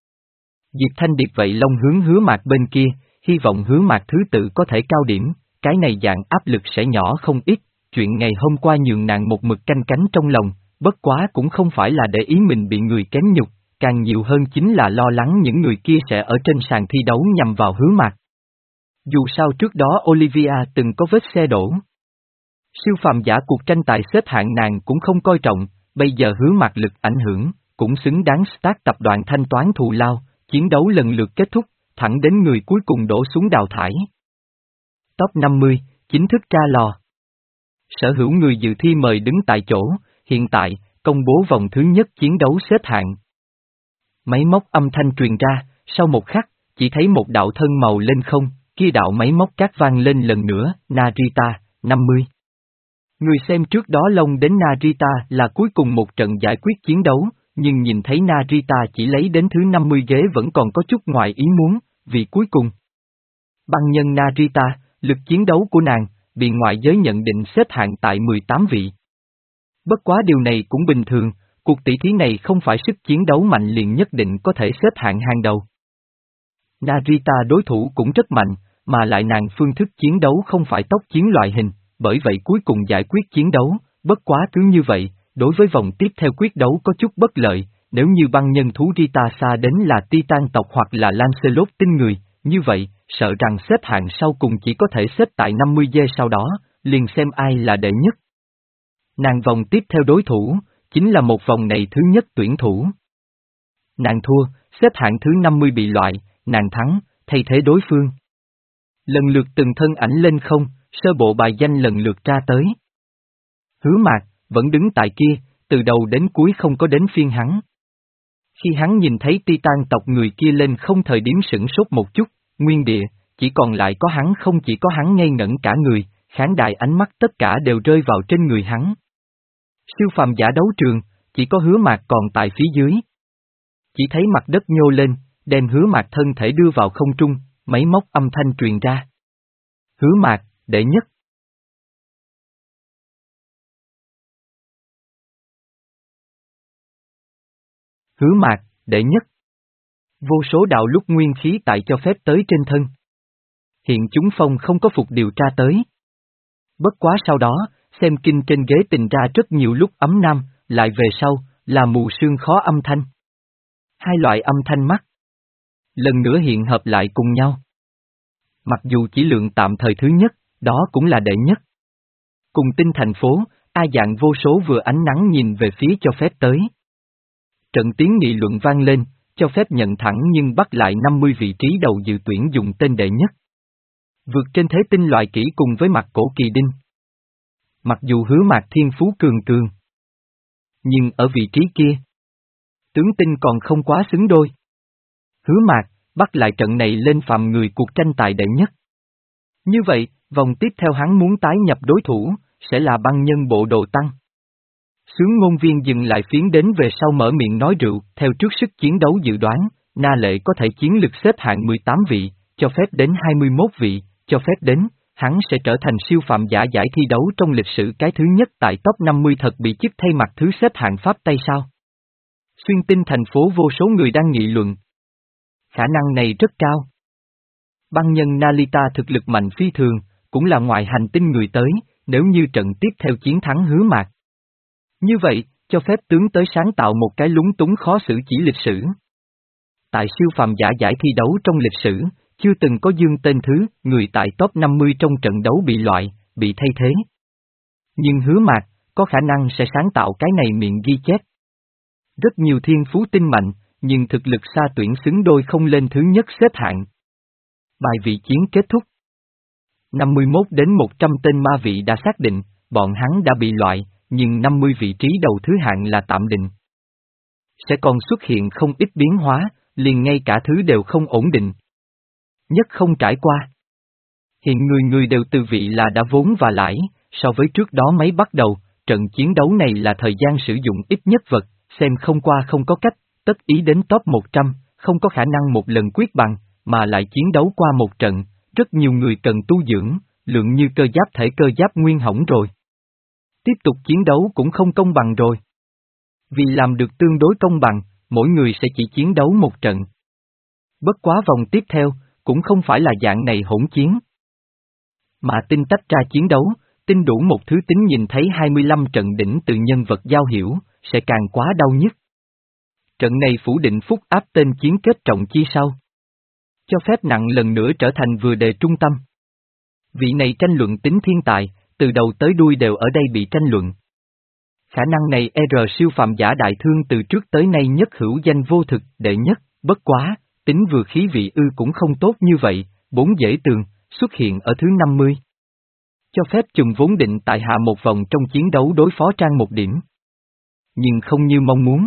Diệp Thanh Điệp vậy Long hướng Hứa Mạc bên kia, hy vọng Hứa Mạc thứ tự có thể cao điểm, cái này dạng áp lực sẽ nhỏ không ít, chuyện ngày hôm qua nhường nàng một mực canh cánh trong lòng, bất quá cũng không phải là để ý mình bị người kém nhục, càng nhiều hơn chính là lo lắng những người kia sẽ ở trên sàn thi đấu nhằm vào Hứa Mạc. Dù sao trước đó Olivia từng có vết xe đổ. Siêu phàm giả cuộc tranh tài xếp hạng nàng cũng không coi trọng, bây giờ Hứa Mạc lực ảnh hưởng, cũng xứng đáng Stark tập đoàn thanh toán thù lao, chiến đấu lần lượt kết thúc, thẳng đến người cuối cùng đổ xuống đào thải. Top năm mươi, chính thức ra lò. Sở hữu người dự thi mời đứng tại chỗ, hiện tại, công bố vòng thứ nhất chiến đấu xếp hạng. Máy móc âm thanh truyền ra, sau một khắc, chỉ thấy một đạo thân màu lên không, kia đạo máy móc cát vang lên lần nữa, Narita, năm mươi. Người xem trước đó lông đến Narita là cuối cùng một trận giải quyết chiến đấu, nhưng nhìn thấy Narita chỉ lấy đến thứ năm mươi ghế vẫn còn có chút ngoài ý muốn, vì cuối cùng. Băng nhân Narita, lực chiến đấu của nàng, bị ngoại giới nhận định xếp hạng tại mười tám vị. Bất quá điều này cũng bình thường, cuộc tỷ thí này không phải sức chiến đấu mạnh liền nhất định có thể xếp hạng hàng đầu. Narita đối thủ cũng rất mạnh, mà lại nàng phương thức chiến đấu không phải tốc chiến loại hình, bởi vậy cuối cùng giải quyết chiến đấu, bất quá cứ như vậy, đối với vòng tiếp theo quyết đấu có chút bất lợi, nếu như băng nhân thú Rita xa đến là Titan tộc hoặc là Lancelot tinh người, như vậy, sợ rằng xếp hạng sau cùng chỉ có thể xếp tại năm mươi giây sau đó, liền xem ai là đệ nhất. Nàng vòng tiếp theo đối thủ, chính là một vòng này thứ nhất tuyển thủ. Nàng thua, xếp hạng thứ năm mươi bị loại, nàng thắng, thay thế đối phương. Lần lượt từng thân ảnh lên không, sơ bộ bài danh lần lượt ra tới. Hứa Mạc, vẫn đứng tại kia, từ đầu đến cuối không có đến phiên hắn. Khi hắn nhìn thấy Titan tộc người kia lên không thời điểm sửng sốt một chút, nguyên địa, chỉ còn lại có hắn không chỉ có hắn ngây ngẩn cả người, khán đài ánh mắt tất cả đều rơi vào trên người hắn. Siêu phàm giả đấu trường, chỉ có Hứa Mạc còn tại phía dưới. Chỉ thấy mặt đất nhô lên, đem Hứa Mạc thân thể đưa vào không trung, máy móc âm thanh truyền ra. Hứa Mạc, đệ nhất. Hứa Mạc, đệ nhất. Vô số đạo lúc nguyên khí tại cho phép tới trên thân. Hiện chúng phong không có phục điều tra tới. Bất quá sau đó, xem kinh trên ghế tình ra rất nhiều lúc ấm nam, lại về sau, là mù sương khó âm thanh. Hai loại âm thanh mắt. Lần nữa hiện hợp lại cùng nhau. Mặc dù chỉ lượng tạm thời thứ nhất, đó cũng là đệ nhất. Cùng tinh thành phố, A dạng vô số vừa ánh nắng nhìn về phía cho phép tới. Trận tiếng nghị luận vang lên, cho phép nhận thẳng nhưng bắt lại năm mươi vị trí đầu dự tuyển dùng tên đệ nhất. Vượt trên thế tinh loại kỹ cùng với mặt cổ kỳ đinh. Mặc dù Hứa Mạc thiên phú cường cường. Nhưng ở vị trí kia, tướng tinh còn không quá xứng đôi. Hứa Mạc, bắt lại trận này lên phạm người cuộc tranh tài đệ nhất. Như vậy, vòng tiếp theo hắn muốn tái nhập đối thủ, sẽ là băng nhân bộ đồ tăng. Sướng ngôn viên dừng lại phiến đến về sau mở miệng nói rượu, theo trước sức chiến đấu dự đoán, Na Lệ có thể chiến lực xếp hạng mười tám vị, cho phép đến hai mươi mốt vị, cho phép đến, hắn sẽ trở thành siêu phạm giả giải thi đấu trong lịch sử cái thứ nhất tại top năm mươi thật bị chức thay mặt thứ xếp hạng Pháp Tây sao. Xuyên tinh thành phố vô số người đang nghị luận. Khả năng này rất cao. Băng nhân Nalita thực lực mạnh phi thường, cũng là ngoại hành tinh người tới, nếu như trận tiếp theo chiến thắng Hứa Mạc. Như vậy, cho phép tướng tới sáng tạo một cái lúng túng khó xử chỉ lịch sử. Tại siêu phàm giả giải thi đấu trong lịch sử, chưa từng có dương tên thứ, người tại top năm mươi trong trận đấu bị loại, bị thay thế. Nhưng Hứa Mạc, có khả năng sẽ sáng tạo cái này miệng ghi chép. Rất nhiều thiên phú tinh mạnh, nhưng thực lực xa tuyển xứng đôi không lên thứ nhất xếp hạng. Bài vị chiến kết thúc. năm mươi mốt đến một trăm tên ma vị đã xác định, bọn hắn đã bị loại, nhưng năm mươi vị trí đầu thứ hạng là tạm định. Sẽ còn xuất hiện không ít biến hóa, liền ngay cả thứ đều không ổn định. Nhất không trải qua. Hiện người người đều từ vị là đã vốn và lãi, so với trước đó mấy bắt đầu, trận chiến đấu này là thời gian sử dụng ít nhất vật, xem không qua không có cách, tất ý đến top một trăm, không có khả năng một lần quyết bằng, mà lại chiến đấu qua một trận, rất nhiều người cần tu dưỡng, lượng như cơ giáp thể cơ giáp nguyên hỏng rồi. Tiếp tục chiến đấu cũng không công bằng rồi. Vì làm được tương đối công bằng, mỗi người sẽ chỉ chiến đấu một trận. Bất quá vòng tiếp theo, cũng không phải là dạng này hỗn chiến. Mà tinh tách ra chiến đấu, tinh đủ một thứ tính nhìn thấy hai mươi lăm trận đỉnh từ nhân vật giao hiểu, sẽ càng quá đau nhức. Trận này phủ định phúc áp tên chiến kết trọng chi sau. Cho phép nặng lần nữa trở thành vừa đề trung tâm. Vị này tranh luận tính thiên tài, từ đầu tới đuôi đều ở đây bị tranh luận. Khả năng này R siêu phàm giả đại thương từ trước tới nay nhất hữu danh vô thực, đệ nhất, bất quá, tính vừa khí vị ư cũng không tốt như vậy, bốn dễ tường, xuất hiện ở thứ năm mươi. Cho phép chùm vốn định tại hạ một vòng trong chiến đấu đối phó Trang một điểm. Nhưng không như mong muốn.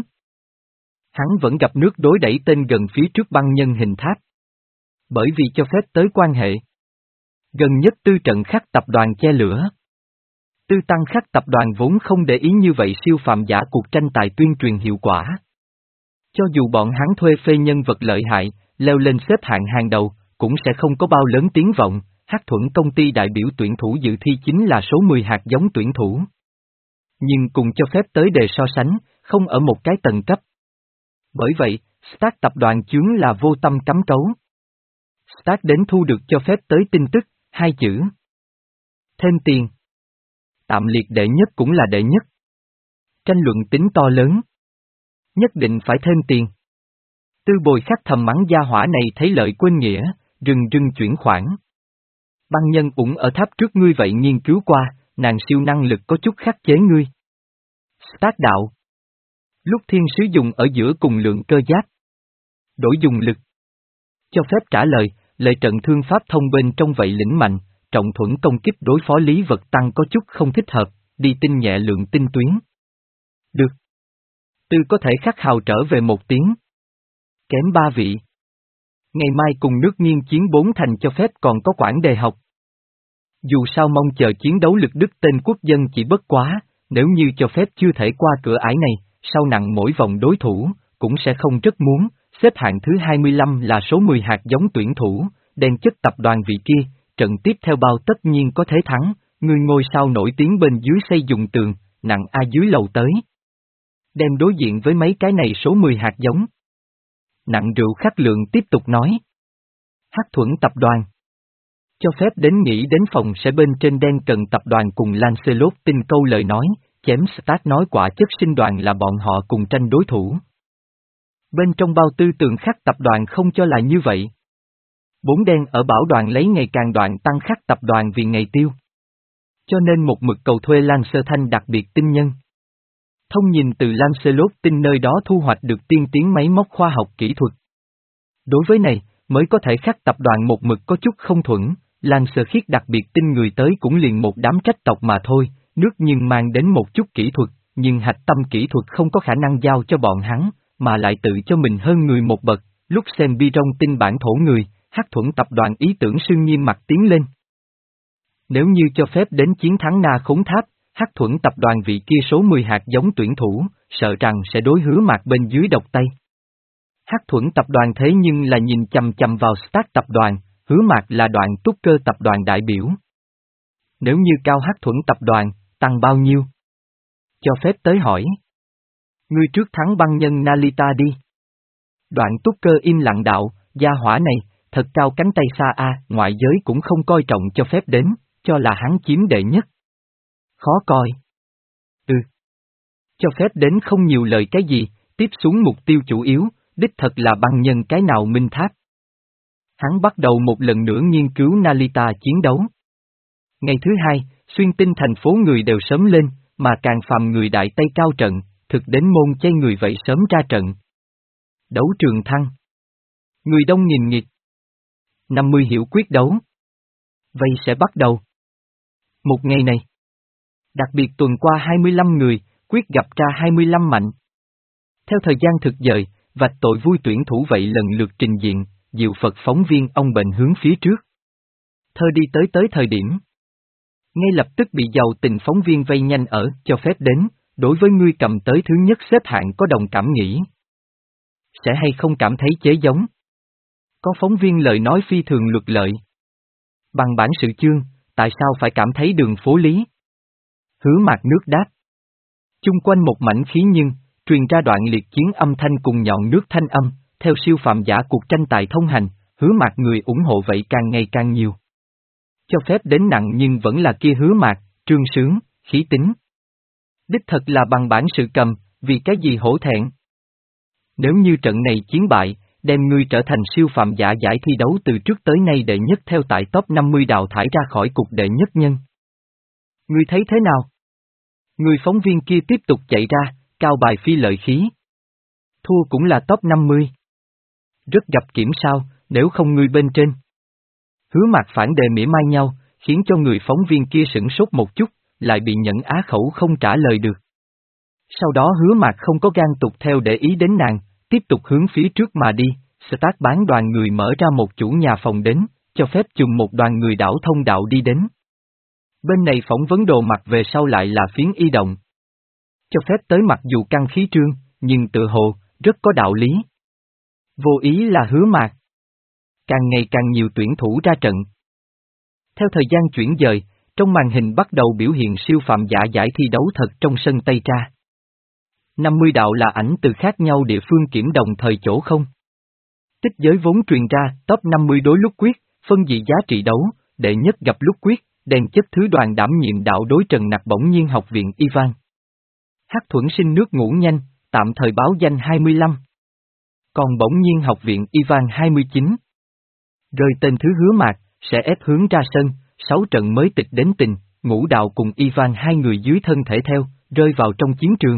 Hắn vẫn gặp nước đối đẩy tên gần phía trước băng nhân hình tháp. Bởi vì cho phép tới quan hệ. Gần nhất tư trận khắc tập đoàn che lửa. Tư tăng khắc tập đoàn vốn không để ý như vậy siêu phàm giả cuộc tranh tài tuyên truyền hiệu quả. Cho dù bọn hắn thuê phê nhân vật lợi hại, leo lên xếp hạng hàng đầu, cũng sẽ không có bao lớn tiếng vọng. Hắc Thuẫn công ty đại biểu tuyển thủ dự thi chính là số mười hạt giống tuyển thủ. Nhưng cùng cho phép tới đề so sánh, không ở một cái tầng cấp. Bởi vậy, Stark tập đoàn chướng là vô tâm cấm cấu. Stark đến thu được cho phép tới tin tức, hai chữ. Thêm tiền. Tạm liệt đệ nhất cũng là đệ nhất. Tranh luận tính to lớn. Nhất định phải thêm tiền. Tư Bồi khắc thầm mắng gia hỏa này thấy lợi quên nghĩa, rừng rừng chuyển khoản. Băng nhân cũng ở tháp trước ngươi vậy nghiên cứu qua, nàng siêu năng lực có chút khắc chế ngươi. Stark đạo. Lúc thiên sứ dùng ở giữa cùng lượng cơ giáp. Đổi dùng lực. Cho phép trả lời, lệ trận thương pháp thông bên trong vậy lĩnh mạnh, trọng thuẫn công kích đối phó lý vật tăng có chút không thích hợp, đi tinh nhẹ lượng tinh tuyến. Được. Tư có thể khắc hào trở về một tiếng. Kém ba vị. Ngày mai cùng nước nghiên chiến bốn thành cho phép còn có quản đề học. Dù sao mong chờ chiến đấu lực đức tên quốc dân chỉ bất quá, nếu như cho phép chưa thể qua cửa ải này, sau nặng mỗi vòng đối thủ, cũng sẽ không rất muốn, xếp hạng thứ hai mươi lăm là số mười hạt giống tuyển thủ, đen chất tập đoàn vị kia, trận tiếp theo bao tất nhiên có thể thắng, người ngôi sao nổi tiếng bên dưới xây dùng tường, nặng A dưới lầu tới. Đem đối diện với mấy cái này số mười hạt giống. Nặng rượu khắc lượng tiếp tục nói. Hắc Thuẫn tập đoàn. Cho phép đến nghĩ đến phòng sẽ bên trên đen cần tập đoàn cùng Lancelot tin câu lời nói, chém Stark nói quả chất sinh đoàn là bọn họ cùng tranh đối thủ. Bên trong bao tư tượng khắc tập đoàn không cho là như vậy. Bốn đen ở bảo đoàn lấy ngày càng đoạn tăng khắc tập đoàn vì ngày tiêu. Cho nên một mực cầu thuê Lancer Thanh đặc biệt tinh nhân. Thông nhìn từ Lancelot tinh nơi đó thu hoạch được tiên tiến máy móc khoa học kỹ thuật. Đối với này, mới có thể khắc tập đoàn một mực có chút không thuẫn, Lancer khiết đặc biệt tinh người tới cũng liền một đám trách tộc mà thôi, nước nhưng mang đến một chút kỹ thuật, nhưng hạch tâm kỹ thuật không có khả năng giao cho bọn hắn, mà lại tự cho mình hơn người một bậc, lúc xem bi trong tinh bản thổ người, Hắc Thuẫn tập đoàn ý tưởng sương nghiêm mặt tiến lên. Nếu như cho phép đến chiến thắng Na Khốn Tháp, Hắc Thuẫn tập đoàn vị kia số mười hạt giống tuyển thủ, sợ rằng sẽ đối hứa mạc bên dưới độc tay. Hắc Thuẫn tập đoàn thế nhưng là nhìn chằm chằm vào Stark tập đoàn, hứa mạc là đoạn túc cơ tập đoàn đại biểu. Nếu như cao Hắc Thuẫn tập đoàn, tăng bao nhiêu? Cho phép tới hỏi. Ngươi trước thắng băng nhân Nalita đi. Đoạn túc cơ im lặng đạo, gia hỏa này, thật cao cánh tay xa a, ngoại giới cũng không coi trọng cho phép đến, cho là hắn chiếm đệ nhất. Khó coi. Ừ. Cho phép đến không nhiều lời cái gì, tiếp xuống mục tiêu chủ yếu, đích thật là băng nhân cái nào minh tháp. Hắn bắt đầu một lần nữa nghiên cứu Nalita chiến đấu. Ngày thứ hai, xuyên tinh thành phố người đều sớm lên, mà càng phàm người đại tây cao trận, thực đến môn chay người vậy sớm ra trận. Đấu trường thăng. Người đông nghìn nghịt. năm mươi hiểu quyết đấu. Vây sẽ bắt đầu. Một ngày này. Đặc biệt tuần qua hai mươi lăm người, quyết gặp ra hai mươi lăm mạnh. Theo thời gian thực dời, vạch tội vui tuyển thủ vậy lần lượt trình diện, diệu Phật phóng viên ông bệnh hướng phía trước. Thơ đi tới tới thời điểm. Ngay lập tức bị giàu tình phóng viên vây nhanh ở, cho phép đến, đối với ngươi cầm tới thứ nhất xếp hạng có đồng cảm nghĩ. Sẽ hay không cảm thấy chế giống? Có phóng viên lời nói phi thường luật lợi. Bằng bản sự chương, tại sao phải cảm thấy đường phố lý? Hứa mạc nước đáp. Chung quanh một mảnh khí nhưng, truyền ra đoạn liệt chiến âm thanh cùng nhọn nước thanh âm, theo siêu phàm giả cuộc tranh tài thông hành, Hứa Mạc người ủng hộ vậy càng ngày càng nhiều. Cho phép đến nặng nhưng vẫn là kia Hứa Mạc, Trương Sướng, Khí Tính. Đích thật là bằng bản sự cầm, vì cái gì hổ thẹn. Nếu như trận này chiến bại, đem ngươi trở thành siêu phàm giả giải thi đấu từ trước tới nay đệ nhất theo tại top năm mươi đào thải ra khỏi cục đệ nhất nhân. Ngươi thấy thế nào? Người phóng viên kia tiếp tục chạy ra, cao bài phi lợi khí. Thua cũng là top năm mươi. Rất gặp kiểm sao, nếu không ngươi bên trên. Hứa Mạc phản đề mỉa mai nhau, khiến cho người phóng viên kia sửng sốt một chút, lại bị Nhẫn Á khẩu không trả lời được. Sau đó Hứa Mạc không có gan tục theo để ý đến nàng, tiếp tục hướng phía trước mà đi, start bán đoàn người mở ra một chủ nhà phòng đến, cho phép chùm một đoàn người đảo thông đạo đi đến. Bên này phỏng vấn đồ mặt về sau lại là phiến y động. Cho phép tới mặc dù căng khí trương, nhưng tự hồ, rất có đạo lý. Vô ý là Hứa Mạc. Càng ngày càng nhiều tuyển thủ ra trận. Theo thời gian chuyển dời, trong màn hình bắt đầu biểu hiện siêu phàm giả giải thi đấu thật trong sân Tây Tra. năm mươi đạo là ảnh từ khác nhau địa phương kiểm đồng thời chỗ không. Tích giới vốn truyền ra, top năm mươi đối lúc quyết, phân dị giá trị đấu, đệ nhất gặp lúc quyết, đèn chất thứ đoàn đảm nhiệm đạo đối Trần Nặc bỗng nhiên học viện Ivan. Hắc thuẫn sinh nước ngủ nhanh, tạm thời báo danh hai mươi lăm. Còn bỗng nhiên học viện Ivan hai mươi chín. Rơi tên thứ Hứa Mạc, sẽ ép hướng ra sân, sáu trận mới tịch đến tình, Ngũ Đạo cùng Ivan hai người dưới thân thể theo, rơi vào trong chiến trường.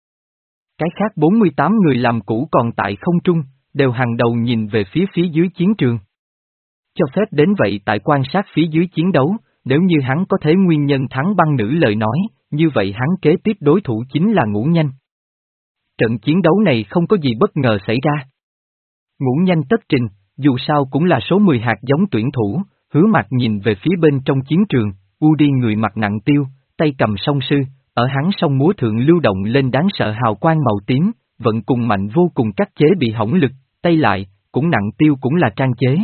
Cái khác bốn mươi tám người làm cũ còn tại không trung, đều hàng đầu nhìn về phía phía dưới chiến trường. Cho phép đến vậy tại quan sát phía dưới chiến đấu, nếu như hắn có thể nguyên nhân thắng băng nữ lời nói, như vậy hắn kế tiếp đối thủ chính là Ngũ Nhanh. Trận chiến đấu này không có gì bất ngờ xảy ra. Ngũ Nhanh tất trình, dù sao cũng là số mười hạt giống tuyển thủ, Hứa Mạc nhìn về phía bên trong chiến trường, u đi người mặt nặng tiêu, tay cầm song sư, ở hắn song múa thượng lưu động lên đáng sợ hào quang màu tím, vận cùng mạnh vô cùng cắt chế bị hỏng lực, tay lại, cũng nặng tiêu cũng là trang chế.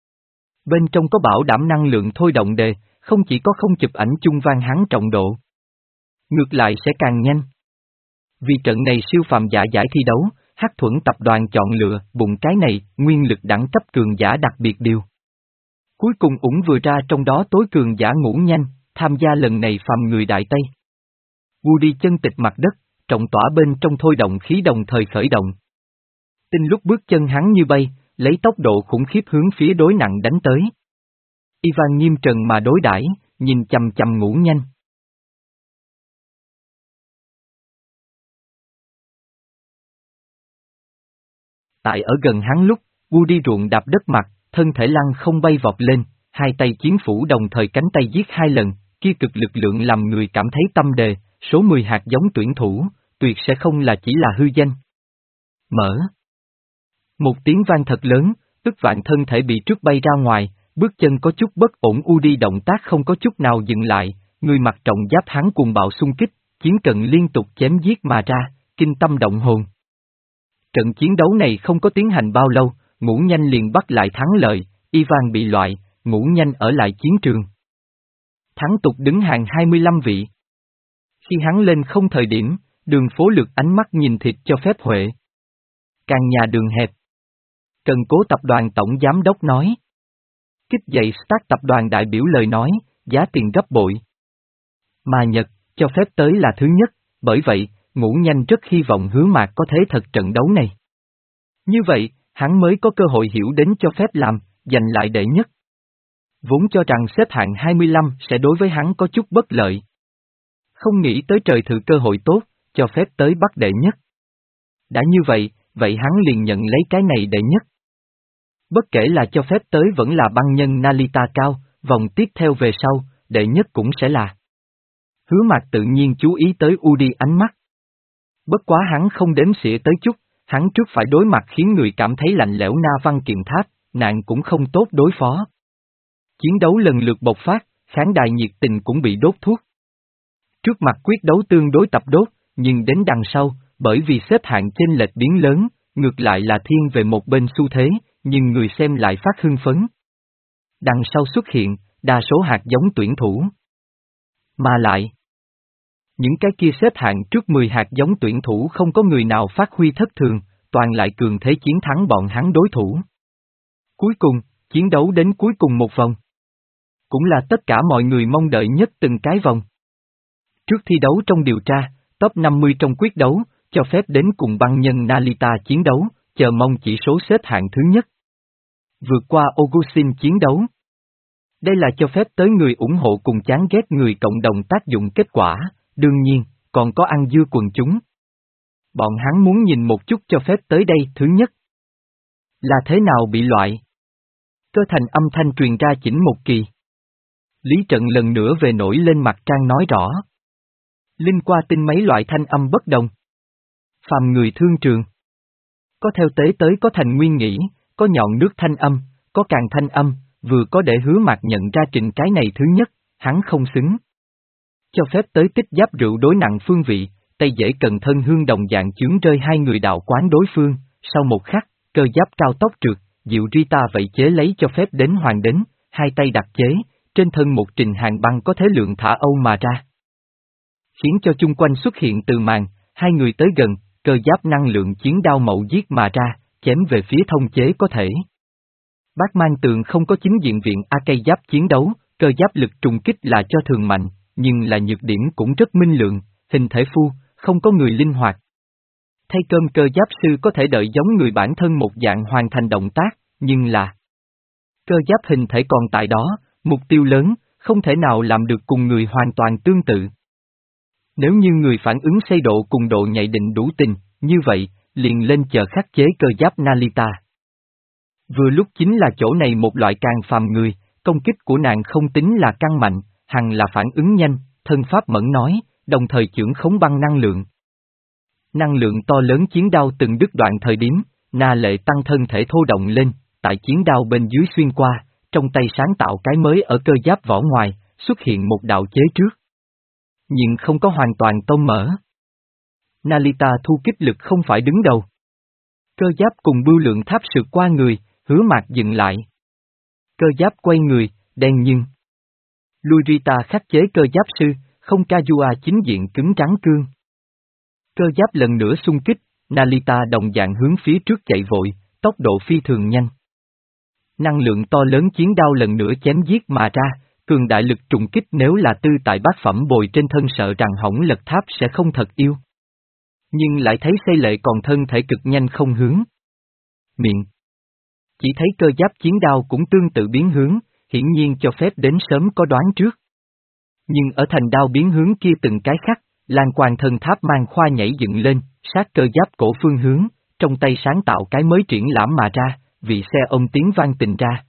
Bên trong có bảo đảm năng lượng thôi động đề, không chỉ có không chụp ảnh chung vang hắn trọng độ. Ngược lại sẽ càng nhanh. Vì trận này siêu phàm giả giải thi đấu, Hắc Thuẫn tập đoàn chọn lựa bụng cái này, nguyên lực đẳng cấp cường giả đặc biệt điều. Cuối cùng ủng vừa ra trong đó tối cường giả Ngũ Nhanh, tham gia lần này phàm người Đại Tây. Woody chân tịch mặt đất, trọng tỏa bên trong thôi động khí đồng thời khởi động. Tinh lúc bước chân hắn như bay, lấy tốc độ khủng khiếp hướng phía đối nặng đánh tới. Ivan nghiêm trần mà đối đãi, nhìn chằm chằm Ngũ Nhanh. Tại ở gần hắn lúc, Woody ruộng đạp đất mặt, thân thể lăng không bay vọt lên, hai tay chiến phủ đồng thời cánh tay giết hai lần, kia cực lực lượng làm người cảm thấy tâm đề, số mười hạt giống tuyển thủ, tuyệt sẽ không là chỉ là hư danh. Mở. Một tiếng vang thật lớn, tức vạn thân thể bị trước bay ra ngoài, bước chân có chút bất ổn Woody động tác không có chút nào dừng lại, người mặc trọng giáp hắn cuồng bạo xung kích, chiến trận liên tục chém giết mà ra, kinh tâm động hồn. Trận chiến đấu này không có tiến hành bao lâu, Ngũ Nhanh liền bắt lại thắng lợi, Ivan bị loại, Ngũ Nhanh ở lại chiến trường. Thắng tục đứng hàng hai mươi lăm vị. Khi hắn lên không thời điểm, đường phố lượt ánh mắt nhìn thịt cho phép huệ. Càng nhà đường hẹp. Cần Cố tập đoàn tổng giám đốc nói. Kích dậy Start tập đoàn đại biểu lời nói, giá tiền gấp bội. Mà Nhật, cho phép tới là thứ nhất, bởi vậy, Ngũ Nhanh rất hy vọng Hứa Mạc có thế thật trận đấu này. Như vậy, hắn mới có cơ hội hiểu đến cho phép làm, giành lại đệ nhất. Vốn cho rằng xếp hạng hai mươi lăm sẽ đối với hắn có chút bất lợi. Không nghĩ tới trời thử cơ hội tốt, cho phép tới bắt đệ nhất. Đã như vậy, vậy hắn liền nhận lấy cái này đệ nhất. Bất kể là cho phép tới vẫn là băng nhân Narita cao, vòng tiếp theo về sau, đệ nhất cũng sẽ là. Hứa Mạc tự nhiên chú ý tới Woody ánh mắt. Bất quá hắn không đếm xỉa tới chút, hắn trước phải đối mặt khiến người cảm thấy lạnh lẽo Na Văn Kiệm Tháp, nạn cũng không tốt đối phó. Chiến đấu lần lượt bộc phát, khán đài nhiệt tình cũng bị đốt thuốc. Trước mặt quyết đấu tương đối tập đốt, nhưng đến đằng sau, bởi vì xếp hạng chênh lệch biến lớn, ngược lại là thiên về một bên xu thế, nhưng người xem lại phát hưng phấn. Đằng sau xuất hiện, đa số hạt giống tuyển thủ. Mà lại, những cái kia xếp hạng trước mười hạt giống tuyển thủ không có người nào phát huy thất thường, toàn lại cường thế chiến thắng bọn hắn đối thủ. Cuối cùng, chiến đấu đến cuối cùng một vòng. Cũng là tất cả mọi người mong đợi nhất từng cái vòng. Trước thi đấu trong điều tra, top năm mươi trong quyết đấu, cho phép đến cùng băng nhân Narita chiến đấu, chờ mong chỉ số xếp hạng thứ nhất. Vượt qua Ogushin chiến đấu. Đây là cho phép tới người ủng hộ cùng chán ghét người cộng đồng tác dụng kết quả, đương nhiên, còn có ăn dưa quần chúng. Bọn hắn muốn nhìn một chút cho phép tới đây thứ nhất. Là thế nào bị loại? Cơ thành âm thanh truyền ra chỉnh một kỳ. Lý Trận lần nữa về nổi lên mặt trang nói rõ. Linh qua tin mấy loại thanh âm bất đồng. Phàm người thương trường. Có theo tế tới có thành nguyên nghĩ, có nhọn nước thanh âm, có càng thanh âm, vừa có để Hứa Mạc nhận ra trình cái này thứ nhất, hắn không xứng. Cho phép tới tích giáp rượu đối nặng phương vị, tay dễ cần thân hương đồng dạng chướng rơi hai người đạo quán đối phương, sau một khắc, cơ giáp cao tốc trượt, Diệu Rita vậy chế lấy cho phép đến hoàng đến, hai tay đặt chế, trên thân một trình hàng băng có thế lượng thả âu mà ra. Khiến cho chung quanh xuất hiện từ màn, hai người tới gần, cơ giáp năng lượng chiến đao mậu giết mà ra, chém về phía thông chế có thể. Bác mang tường không có chính diện viện A cây giáp chiến đấu, cơ giáp lực trùng kích là cho thường mạnh, nhưng là nhược điểm cũng rất minh lượng, hình thể phu, không có người linh hoạt. Thay cơm cơ giáp sư có thể đợi giống người bản thân một dạng hoàn thành động tác, nhưng là cơ giáp hình thể còn tại đó, mục tiêu lớn, không thể nào làm được cùng người hoàn toàn tương tự. Nếu như người phản ứng xây độ cùng độ nhạy định đủ tình, như vậy, liền lên chờ khắc chế cơ giáp Narita. Vừa lúc chính là chỗ này một loại càng phàm người, công kích của nàng không tính là căng mạnh, hằng là phản ứng nhanh, thân pháp mẫn nói, đồng thời chưởng khống băng năng lượng. Năng lượng to lớn chiến đao từng đứt đoạn thời điểm, Na Lệ tăng thân thể thô động lên, tại chiến đao bên dưới xuyên qua, trong tay sáng tạo cái mới ở cơ giáp vỏ ngoài, xuất hiện một đạo chế trước. Nhưng không có hoàn toàn tôm mở. Narita thu kích lực không phải đứng đầu. Cơ giáp cùng bưu lượng tháp sượt qua người, Hứa Mạc dừng lại. Cơ giáp quay người, đen nhưng. Lui Rita khắc chế cơ giáp sư, không Kazuha chính diện cứng rắn cương. Cơ giáp lần nữa xung kích, Narita đồng dạng hướng phía trước chạy vội, tốc độ phi thường nhanh. Năng lượng to lớn chiến đao lần nữa chém giết mà ra, cường đại lực trùng kích nếu là tư tại bát phẩm bồi trên thân sợ rằng hỏng lật tháp sẽ không thật yêu. Nhưng lại thấy xây lệ còn thân thể cực nhanh không hướng. Miệng. Chỉ thấy cơ giáp chiến đao cũng tương tự biến hướng, hiển nhiên cho phép đến sớm có đoán trước. Nhưng ở thành đao biến hướng kia từng cái khắc, lan quang thân tháp mang khoa nhảy dựng lên, sát cơ giáp cổ phương hướng, trong tay sáng tạo cái mới triển lãm mà ra, vị xe ông tiếng vang tình ra.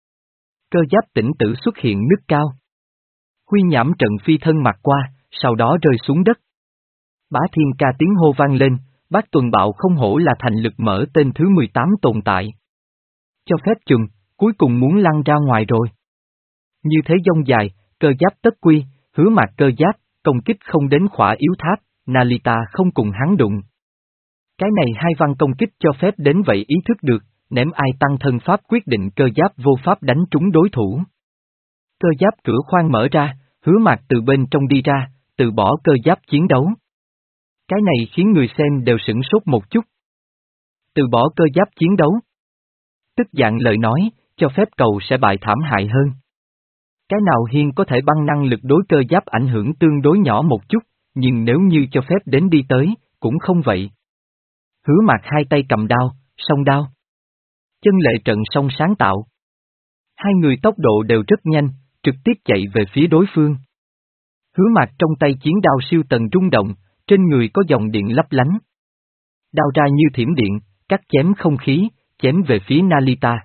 Cơ giáp tỉnh tử xuất hiện nứt cao. Huy nhãm trận phi thân mặt qua, sau đó rơi xuống đất. Bá thiên ca tiếng hô vang lên, bác tuần bạo không hổ là thành lực mở tên thứ mười tám tồn tại. Cho phép chừng, cuối cùng muốn lăn ra ngoài rồi. Như thế dông dài, cơ giáp tất quy, Hứa Mạc cơ giáp, công kích không đến khỏa yếu tháp, Narita không cùng hắn đụng. Cái này hai văn công kích cho phép đến vậy ý thức được, ném ai tăng thân pháp quyết định cơ giáp vô pháp đánh trúng đối thủ. Cơ giáp cửa khoang mở ra, Hứa Mạc từ bên trong đi ra, từ bỏ cơ giáp chiến đấu. Cái này khiến người xem đều sửng sốt một chút. Từ bỏ cơ giáp chiến đấu. Tức dạng lời nói, cho phép cầu sẽ bại thảm hại hơn. Cái nào hiên có thể băng năng lực đối cơ giáp ảnh hưởng tương đối nhỏ một chút, nhưng nếu như cho phép đến đi tới, cũng không vậy. Hứa Mạc hai tay cầm đao, song đao. Chân lệ trận song sáng tạo. Hai người tốc độ đều rất nhanh, trực tiếp chạy về phía đối phương. Hứa Mạc trong tay chiến đao siêu tần rung động, trên người có dòng điện lấp lánh. Đao ra như thiểm điện, cắt chém không khí, chém về phía Narita.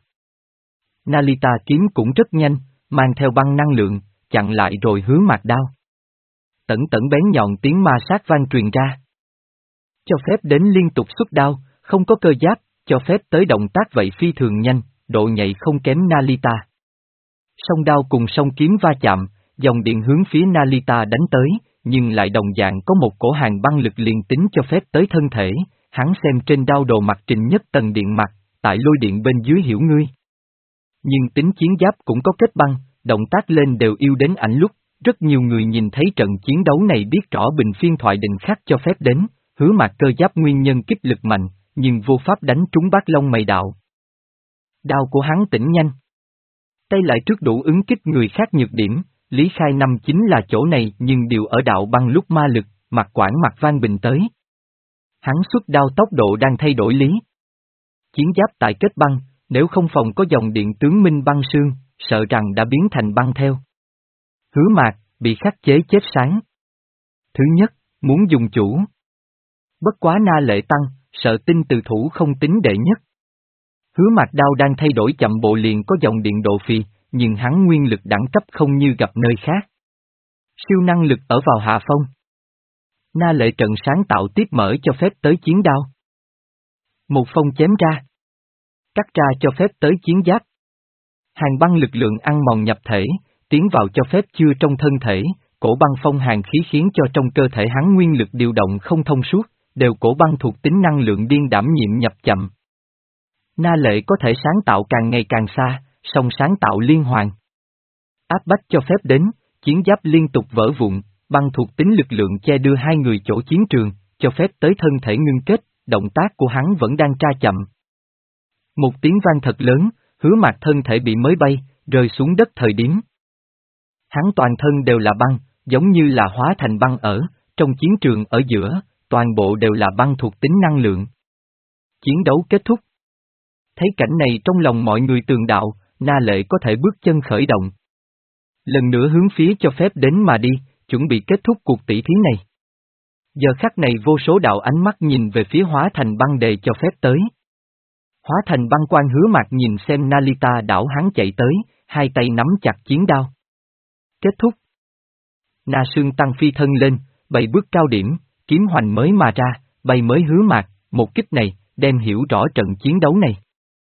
Narita kiếm cũng rất nhanh, mang theo băng năng lượng, chặn lại rồi Hứa Mạc đao. Tẩn tẩn bén nhọn tiếng ma sát vang truyền ra. Cho phép đến liên tục xuất đao, không có cơ giáp, cho phép tới động tác vậy phi thường nhanh, độ nhạy không kém Narita. Song đao cùng song kiếm va chạm, dòng điện hướng phía Narita đánh tới, nhưng lại đồng dạng có một cổ hàng băng lực liền tính cho phép tới thân thể, hắn xem trên đao đồ mặt trình nhất tầng điện mặt, tại lôi điện bên dưới hiểu ngươi. Nhưng tính chiến giáp cũng có kết băng, động tác lên đều yêu đến ảnh lúc, rất nhiều người nhìn thấy trận chiến đấu này biết rõ bình phiên thoại định khắc cho phép đến, Hứa Mạc cơ giáp nguyên nhân kích lực mạnh, nhưng vô pháp đánh trúng Bát Long mày đạo. Đao của hắn tỉnh nhanh. Tay lại trước đủ ứng kích người khác nhược điểm, Lý Khai năm chính là chỗ này nhưng đều ở đạo băng lúc ma lực, mặt quảng mặt Vang Bình tới. Hắn xuất đao tốc độ đang thay đổi lý. Chiến giáp tại kết băng, nếu không phòng có dòng điện tướng minh băng sương, sợ rằng đã biến thành băng theo. Hứa Mạc, bị khắc chế chết sáng. Thứ nhất, muốn dùng chủ. Bất quá Na Lệ tăng, sợ tinh từ thủ không tính đệ nhất. Hứa Mạc đao đang thay đổi chậm bộ liền có dòng điện độ phi, nhưng hắn nguyên lực đẳng cấp không như gặp nơi khác. Siêu năng lực ở vào hạ phong. Na Lệ trận sáng tạo tiếp mở cho phép tới chiến đao. Một phong chém ra. Cắt ra cho phép tới chiến giáp. Hàng băng lực lượng ăn mòn nhập thể, tiến vào cho phép chưa trong thân thể, cổ băng phong hàng khí khiến cho trong cơ thể hắn nguyên lực điều động không thông suốt, đều cổ băng thuộc tính năng lượng điên đảm nhiệm nhập chậm. Na Lệ có thể sáng tạo càng ngày càng xa, song sáng tạo liên hoàn. Áp bách cho phép đến, chiến giáp liên tục vỡ vụn, băng thuộc tính lực lượng che đưa hai người chỗ chiến trường, cho phép tới thân thể ngưng kết, động tác của hắn vẫn đang tra chậm. Một tiếng vang thật lớn, Hứa Mạc thân thể bị mới bay, rơi xuống đất thời điểm. Hắn toàn thân đều là băng, giống như là hóa thành băng ở, trong chiến trường ở giữa, toàn bộ đều là băng thuộc tính năng lượng. Chiến đấu kết thúc. Thấy cảnh này trong lòng mọi người tường đạo, Na Lệ có thể bước chân khởi động. Lần nữa hướng phía cho phép đến mà đi, chuẩn bị kết thúc cuộc tỷ thí này. Giờ khắc này vô số đạo ánh mắt nhìn về phía hóa thành băng đề cho phép tới. Hóa thành băng quan Hứa Mạc nhìn xem Nalita đảo hắn chạy tới, hai tay nắm chặt chiến đao. Kết thúc. Na Sương tăng phi thân lên, bảy bước cao điểm, kiếm hoành mới mà ra, bay mới Hứa Mạc, một kích này, đem hiểu rõ trận chiến đấu này.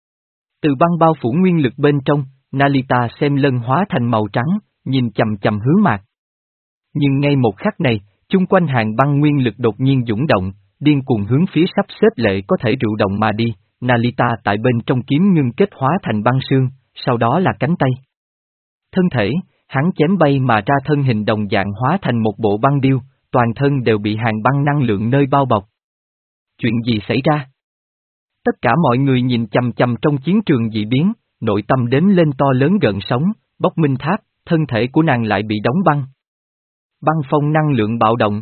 Từ băng bao phủ nguyên lực bên trong, Nalita xem lân hóa thành màu trắng, nhìn chầm chầm Hứa Mạc. Nhưng ngay một khắc này, chung quanh hàng băng nguyên lực đột nhiên dũng động, điên cuồng hướng phía sắp xếp lệ có thể rượu động mà đi, Nalita tại bên trong kiếm ngưng kết hóa thành băng sương, sau đó là cánh tay. Thân thể, hắn chém bay mà ra thân hình đồng dạng hóa thành một bộ băng điêu, toàn thân đều bị hàng băng năng lượng nơi bao bọc. Chuyện gì xảy ra? Tất cả mọi người nhìn chằm chằm trong chiến trường dị biến, nội tâm đếm lên to lớn gợn sóng, Bốc Minh Tháp, thân thể của nàng lại bị đóng băng. Băng phong năng lượng bạo động.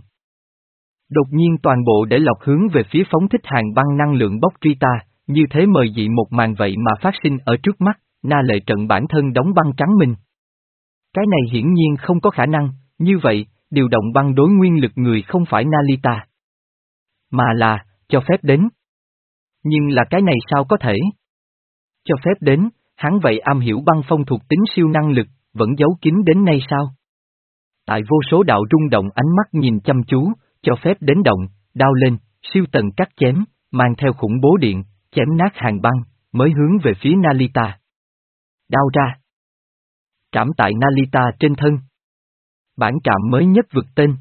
Đột nhiên toàn bộ để lọc hướng về phía phóng thích hàng băng năng lượng bốc truy ta, như thế mời dị một màn vậy mà phát sinh ở trước mắt, Na Lệ trận bản thân đóng băng trắng mình. Cái này hiển nhiên không có khả năng, như vậy, điều động băng đối nguyên lực người không phải Nalita, mà là, cho phép đến. Nhưng là cái này sao có thể? Cho phép đến, hắn vậy am hiểu băng phong thuộc tính siêu năng lực, vẫn giấu kín đến nay sao? Tại vô số đạo rung động ánh mắt nhìn chăm chú, cho phép đến động, đao lên, siêu tần cắt chém, mang theo khủng bố điện, chém nát hàng băng, mới hướng về phía Nalita. Đao ra. Trảm tại Nalita trên thân. Bản trạm mới nhất vượt tên.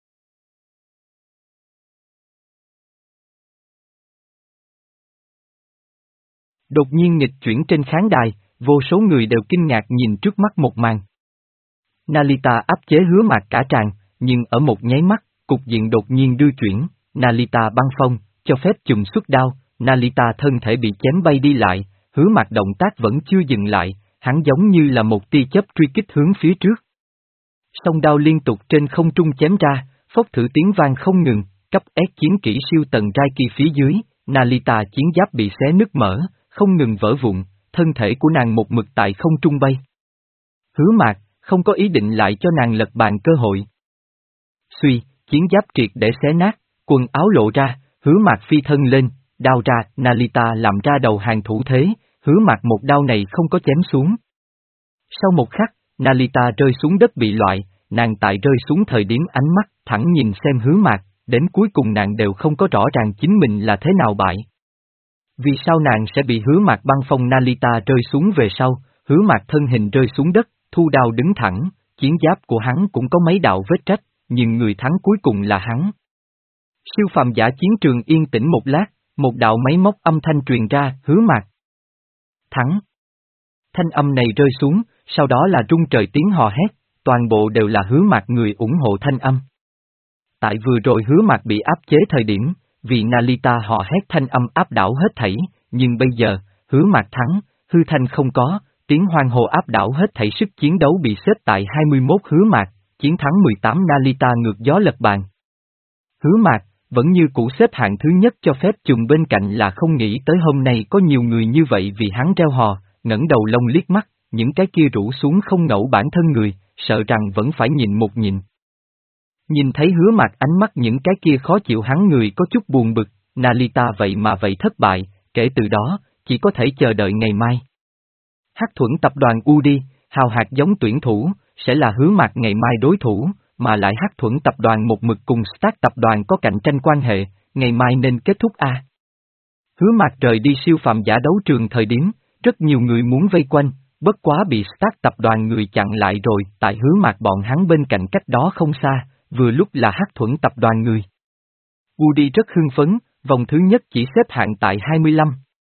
Đột nhiên nghịch chuyển trên khán đài, vô số người đều kinh ngạc nhìn trước mắt một màn. Nalita áp chế Hứa Mạc cả tràng, nhưng ở một nháy mắt, cục diện đột nhiên đưa chuyển, Nalita băng phong, cho phép chùm xuất đao, Nalita thân thể bị chém bay đi lại, Hứa Mạc động tác vẫn chưa dừng lại, hắn giống như là một tia chớp truy kích hướng phía trước. Song đao liên tục trên không trung chém ra, phốc thử tiếng vang không ngừng, cấp ép chiến kỹ siêu tầng trai kỳ phía dưới, Nalita chiến giáp bị xé nứt mở, không ngừng vỡ vụn, thân thể của nàng một mực tại không trung bay. Hứa Mạc, không có ý định lại cho nàng lật bàn cơ hội. Suy, chiến giáp triệt để xé nát, quần áo lộ ra, Hứa Mạc phi thân lên, đao ra, Nalita làm ra đầu hàng thủ thế, Hứa Mạc một đao này không có chém xuống. Sau một khắc, Nalita rơi xuống đất bị loại, nàng tại rơi xuống thời điểm ánh mắt thẳng nhìn xem Hứa Mạc, đến cuối cùng nàng đều không có rõ ràng chính mình là thế nào bại. Vì sao nàng sẽ bị Hứa Mạc băng phong? Nalita rơi xuống về sau, Hứa Mạc thân hình rơi xuống đất, thu đao đứng thẳng, chiến giáp của hắn cũng có mấy đạo vết rách, nhưng người thắng cuối cùng là hắn. Siêu phàm giả chiến trường yên tĩnh một lát, một đạo máy móc âm thanh truyền ra, Hứa Mạc thắng. Thanh âm này rơi xuống, sau đó là rung trời tiếng hò hét, toàn bộ đều là Hứa Mạc người ủng hộ thanh âm. Tại vừa rồi Hứa Mạc bị áp chế thời điểm, vì Nalita họ hét thanh âm áp đảo hết thảy, nhưng bây giờ, Hứa Mạc thắng, hư thanh không có, tiếng hoan hô áp đảo hết thảy sức chiến đấu bị xếp tại hai mươi mốt Hứa Mạc, chiến thắng mười tám Nalita ngược gió lật bàn. Hứa Mạc, vẫn như cũ xếp hạng thứ nhất cho phép chùm bên cạnh là không nghĩ tới hôm nay có nhiều người như vậy vì hắn reo hò, ngẩng đầu lông liếc mắt, những cái kia rủ xuống không ngẫu bản thân người, sợ rằng vẫn phải nhìn một nhìn. Nhìn thấy Hứa Mạc ánh mắt những cái kia khó chịu hắn người có chút buồn bực, Nalita vậy mà vậy thất bại, kể từ đó, chỉ có thể chờ đợi ngày mai. Hắc Thuẫn tập đoàn u đê, hào hạt giống tuyển thủ, sẽ là Hứa Mạc ngày mai đối thủ, mà lại Hắc Thuẫn tập đoàn một mực cùng Stark tập đoàn có cạnh tranh quan hệ, ngày mai nên kết thúc a. Hứa Mạc rời đi siêu phàm giả đấu trường thời điểm, rất nhiều người muốn vây quanh, bất quá bị Stark tập đoàn người chặn lại rồi, tại Hứa Mạc bọn hắn bên cạnh cách đó không xa, vừa lúc là Hắc Thuẫn tập đoàn người. Woody rất hưng phấn, vòng thứ nhất chỉ xếp hạng tại hai mươi lăm.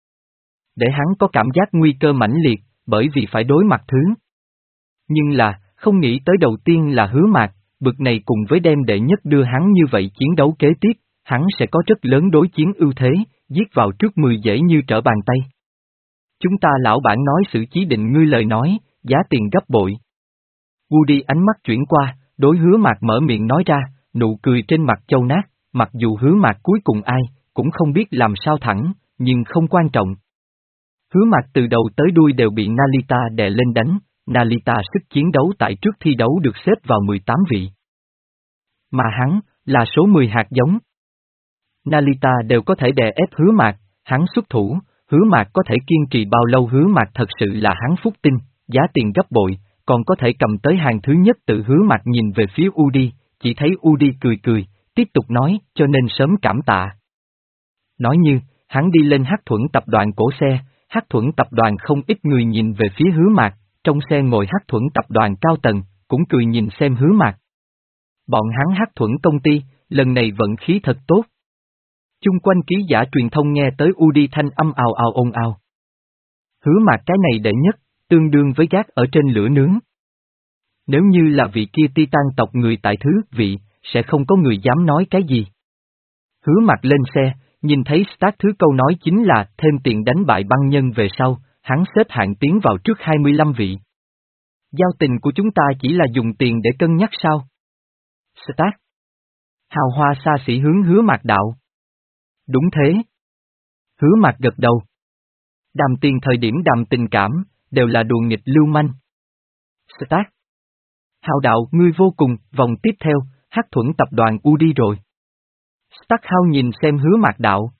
Để hắn có cảm giác nguy cơ mãnh liệt, bởi vì phải đối mặt thứ. Nhưng là, không nghĩ tới đầu tiên là Hứa Mạc, bực này cùng với đem đệ nhất đưa hắn như vậy chiến đấu kế tiếp, hắn sẽ có rất lớn đối chiến ưu thế, giết vào trước mười dễ như trở bàn tay. Chúng ta lão bản nói xử chí định ngươi lời nói, giá tiền gấp bội. Woody ánh mắt chuyển qua, đối Hứa Mạc mở miệng nói ra, nụ cười trên mặt châu nát, mặc dù Hứa Mạc cuối cùng ai, cũng không biết làm sao thẳng, nhưng không quan trọng. Hứa Mạc từ đầu tới đuôi đều bị Nalita đè lên đánh, Nalita sức chiến đấu tại trước thi đấu được xếp vào mười tám vị. Mà hắn, là số mười hạt giống. Nalita đều có thể đè ép Hứa Mạc, hắn xuất thủ, Hứa Mạc có thể kiên trì bao lâu Hứa Mạc thật sự là hắn phúc tinh, giá tiền gấp bội, còn có thể cầm tới hàng thứ nhất tự Hứa Mạc nhìn về phía Woody, chỉ thấy Woody cười cười, tiếp tục nói, cho nên sớm cảm tạ. Nói như, hắn đi lên Hắc Thuẫn tập đoàn cổ xe, Hắc Thuẫn tập đoàn không ít người nhìn về phía Hứa Mạc, trong xe ngồi Hắc Thuẫn tập đoàn cao tầng, cũng cười nhìn xem Hứa Mạc. Bọn hắn Hắc Thuẫn công ty, lần này vận khí thật tốt. Chung quanh ký giả truyền thông nghe tới Woody thanh âm ào ào ồn ào. Hứa Mạc cái này đệ nhất, tương đương với gác ở trên lửa nướng. Nếu như là vị kia Titan tộc người tại thứ vị, sẽ không có người dám nói cái gì. Hứa Mạc lên xe, nhìn thấy Stark thứ câu nói chính là thêm tiền đánh bại băng nhân về sau, hắn xếp hạng tiến vào trước hai mươi lăm vị. Giao tình của chúng ta chỉ là dùng tiền để cân nhắc sao? Stark. Hào hoa xa xỉ hướng Hứa Mạc đạo. Đúng thế. Hứa Mạc gật đầu. Đàm tiền thời điểm đàm tình cảm, đều là đùa nghịch lưu manh. Stark. Hào đạo ngươi vô cùng, vòng tiếp theo, Hắc Thuẫn tập đoàn u đi rồi. Stark Hào nhìn xem Hứa Mạc đạo.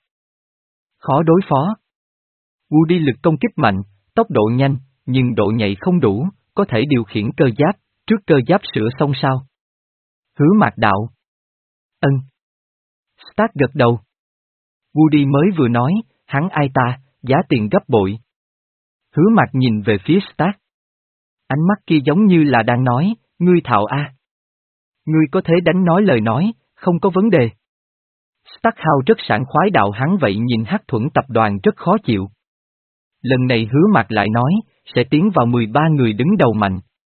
Khó đối phó. Woody lực công kích mạnh, tốc độ nhanh, nhưng độ nhạy không đủ, có thể điều khiển cơ giáp, trước cơ giáp sửa xong sao? Hứa Mạc đạo. Ân. Stark gật đầu. Woody mới vừa nói, hắn ai ta, giá tiền gấp bội. Hứa Mạc nhìn về phía Stark. Ánh mắt kia giống như là đang nói, ngươi thạo a. Ngươi có thể đánh nói lời nói, không có vấn đề. Stark Hào rất sảng khoái đạo hắn vậy nhìn Hắc Thuẫn tập đoàn rất khó chịu. Lần này Hứa Mạc lại nói, sẽ tiến vào mười ba người đứng đầu mạnh.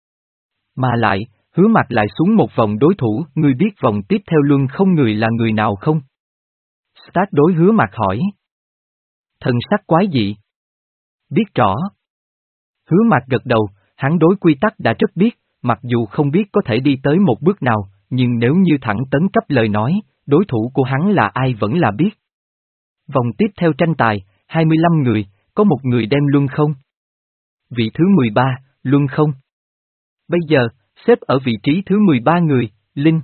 Mà lại, Hứa Mạc lại xuống một vòng đối thủ, ngươi biết vòng tiếp theo luân không người là người nào không? Stark đối Hứa Mạc hỏi. Thần sắc quái dị. Biết rõ. Hứa Mạc gật đầu, hắn đối quy tắc đã rất biết, mặc dù không biết có thể đi tới một bước nào, nhưng nếu như thẳng tấn cấp lời nói, đối thủ của hắn là ai vẫn là biết. Vòng tiếp theo tranh tài, hai mươi lăm người, có một người đem luân không? Vị thứ mười ba, luân không? Bây giờ, xếp ở vị trí thứ mười ba người, Linh.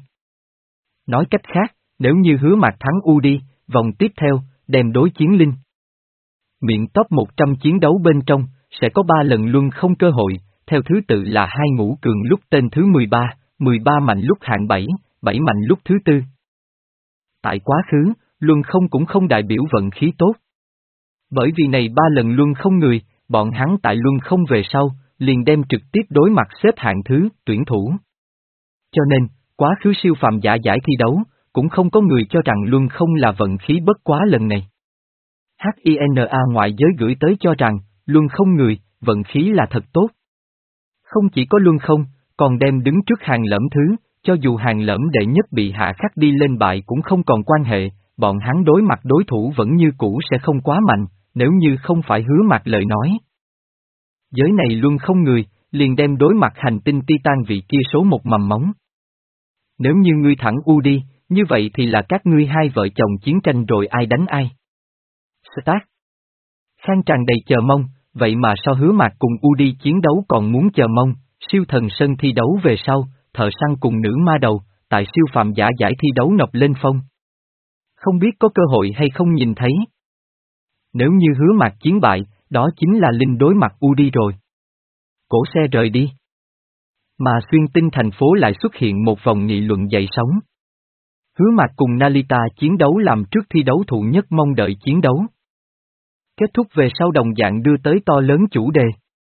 Nói cách khác, nếu như Hứa Mạc thắng u đi, vòng tiếp theo, đem đối chiến Linh. Miệng top một trăm chiến đấu bên trong, sẽ có ba lần luân không cơ hội, theo thứ tự là hai ngũ cường lúc tên thứ mười ba, mười ba mạnh lúc hạng bảy, bảy mạnh lúc thứ tư. Tại quá khứ, luân không cũng không đại biểu vận khí tốt. Bởi vì này ba lần luân không người, bọn hắn tại luân không về sau, liền đem trực tiếp đối mặt xếp hạng thứ, tuyển thủ. Cho nên, quá khứ siêu phàm giả giải thi đấu, cũng không có người cho rằng luân không là vận khí bất quá lần này. hát i en a ngoại giới gửi tới cho rằng, luân không người, vận khí là thật tốt. Không chỉ có luân không, còn đem đứng trước hàng lẫm thứ, cho dù hàng lẫm đệ nhất bị hạ khắc đi lên bại cũng không còn quan hệ, bọn hắn đối mặt đối thủ vẫn như cũ sẽ không quá mạnh, nếu như không phải Hứa Mạc lời nói. Giới này luôn không người, liền đem đối mặt hành tinh Titan vị kia số một mầm móng. Nếu như ngươi thẳng u đi, như vậy thì là các ngươi hai vợ chồng chiến tranh rồi ai đánh ai. Start. Khang tràn đầy chờ mong, vậy mà sau Hứa Mạc cùng u đi chiến đấu còn muốn chờ mong, siêu thần sân thi đấu về sau, thợ săn cùng nữ ma đầu, tại siêu phàm giả giải thi đấu nộp lên phong. Không biết có cơ hội hay không nhìn thấy. Nếu như Hứa Mạc chiến bại, đó chính là Linh đối mặt u đi rồi. Cổ xe rời đi. Mà xuyên tinh thành phố lại xuất hiện một vòng nghị luận dậy sóng. Hứa Mạc cùng Nalita chiến đấu làm trước thi đấu thụ nhất mong đợi chiến đấu. Kết thúc về sau đồng dạng đưa tới to lớn chủ đề.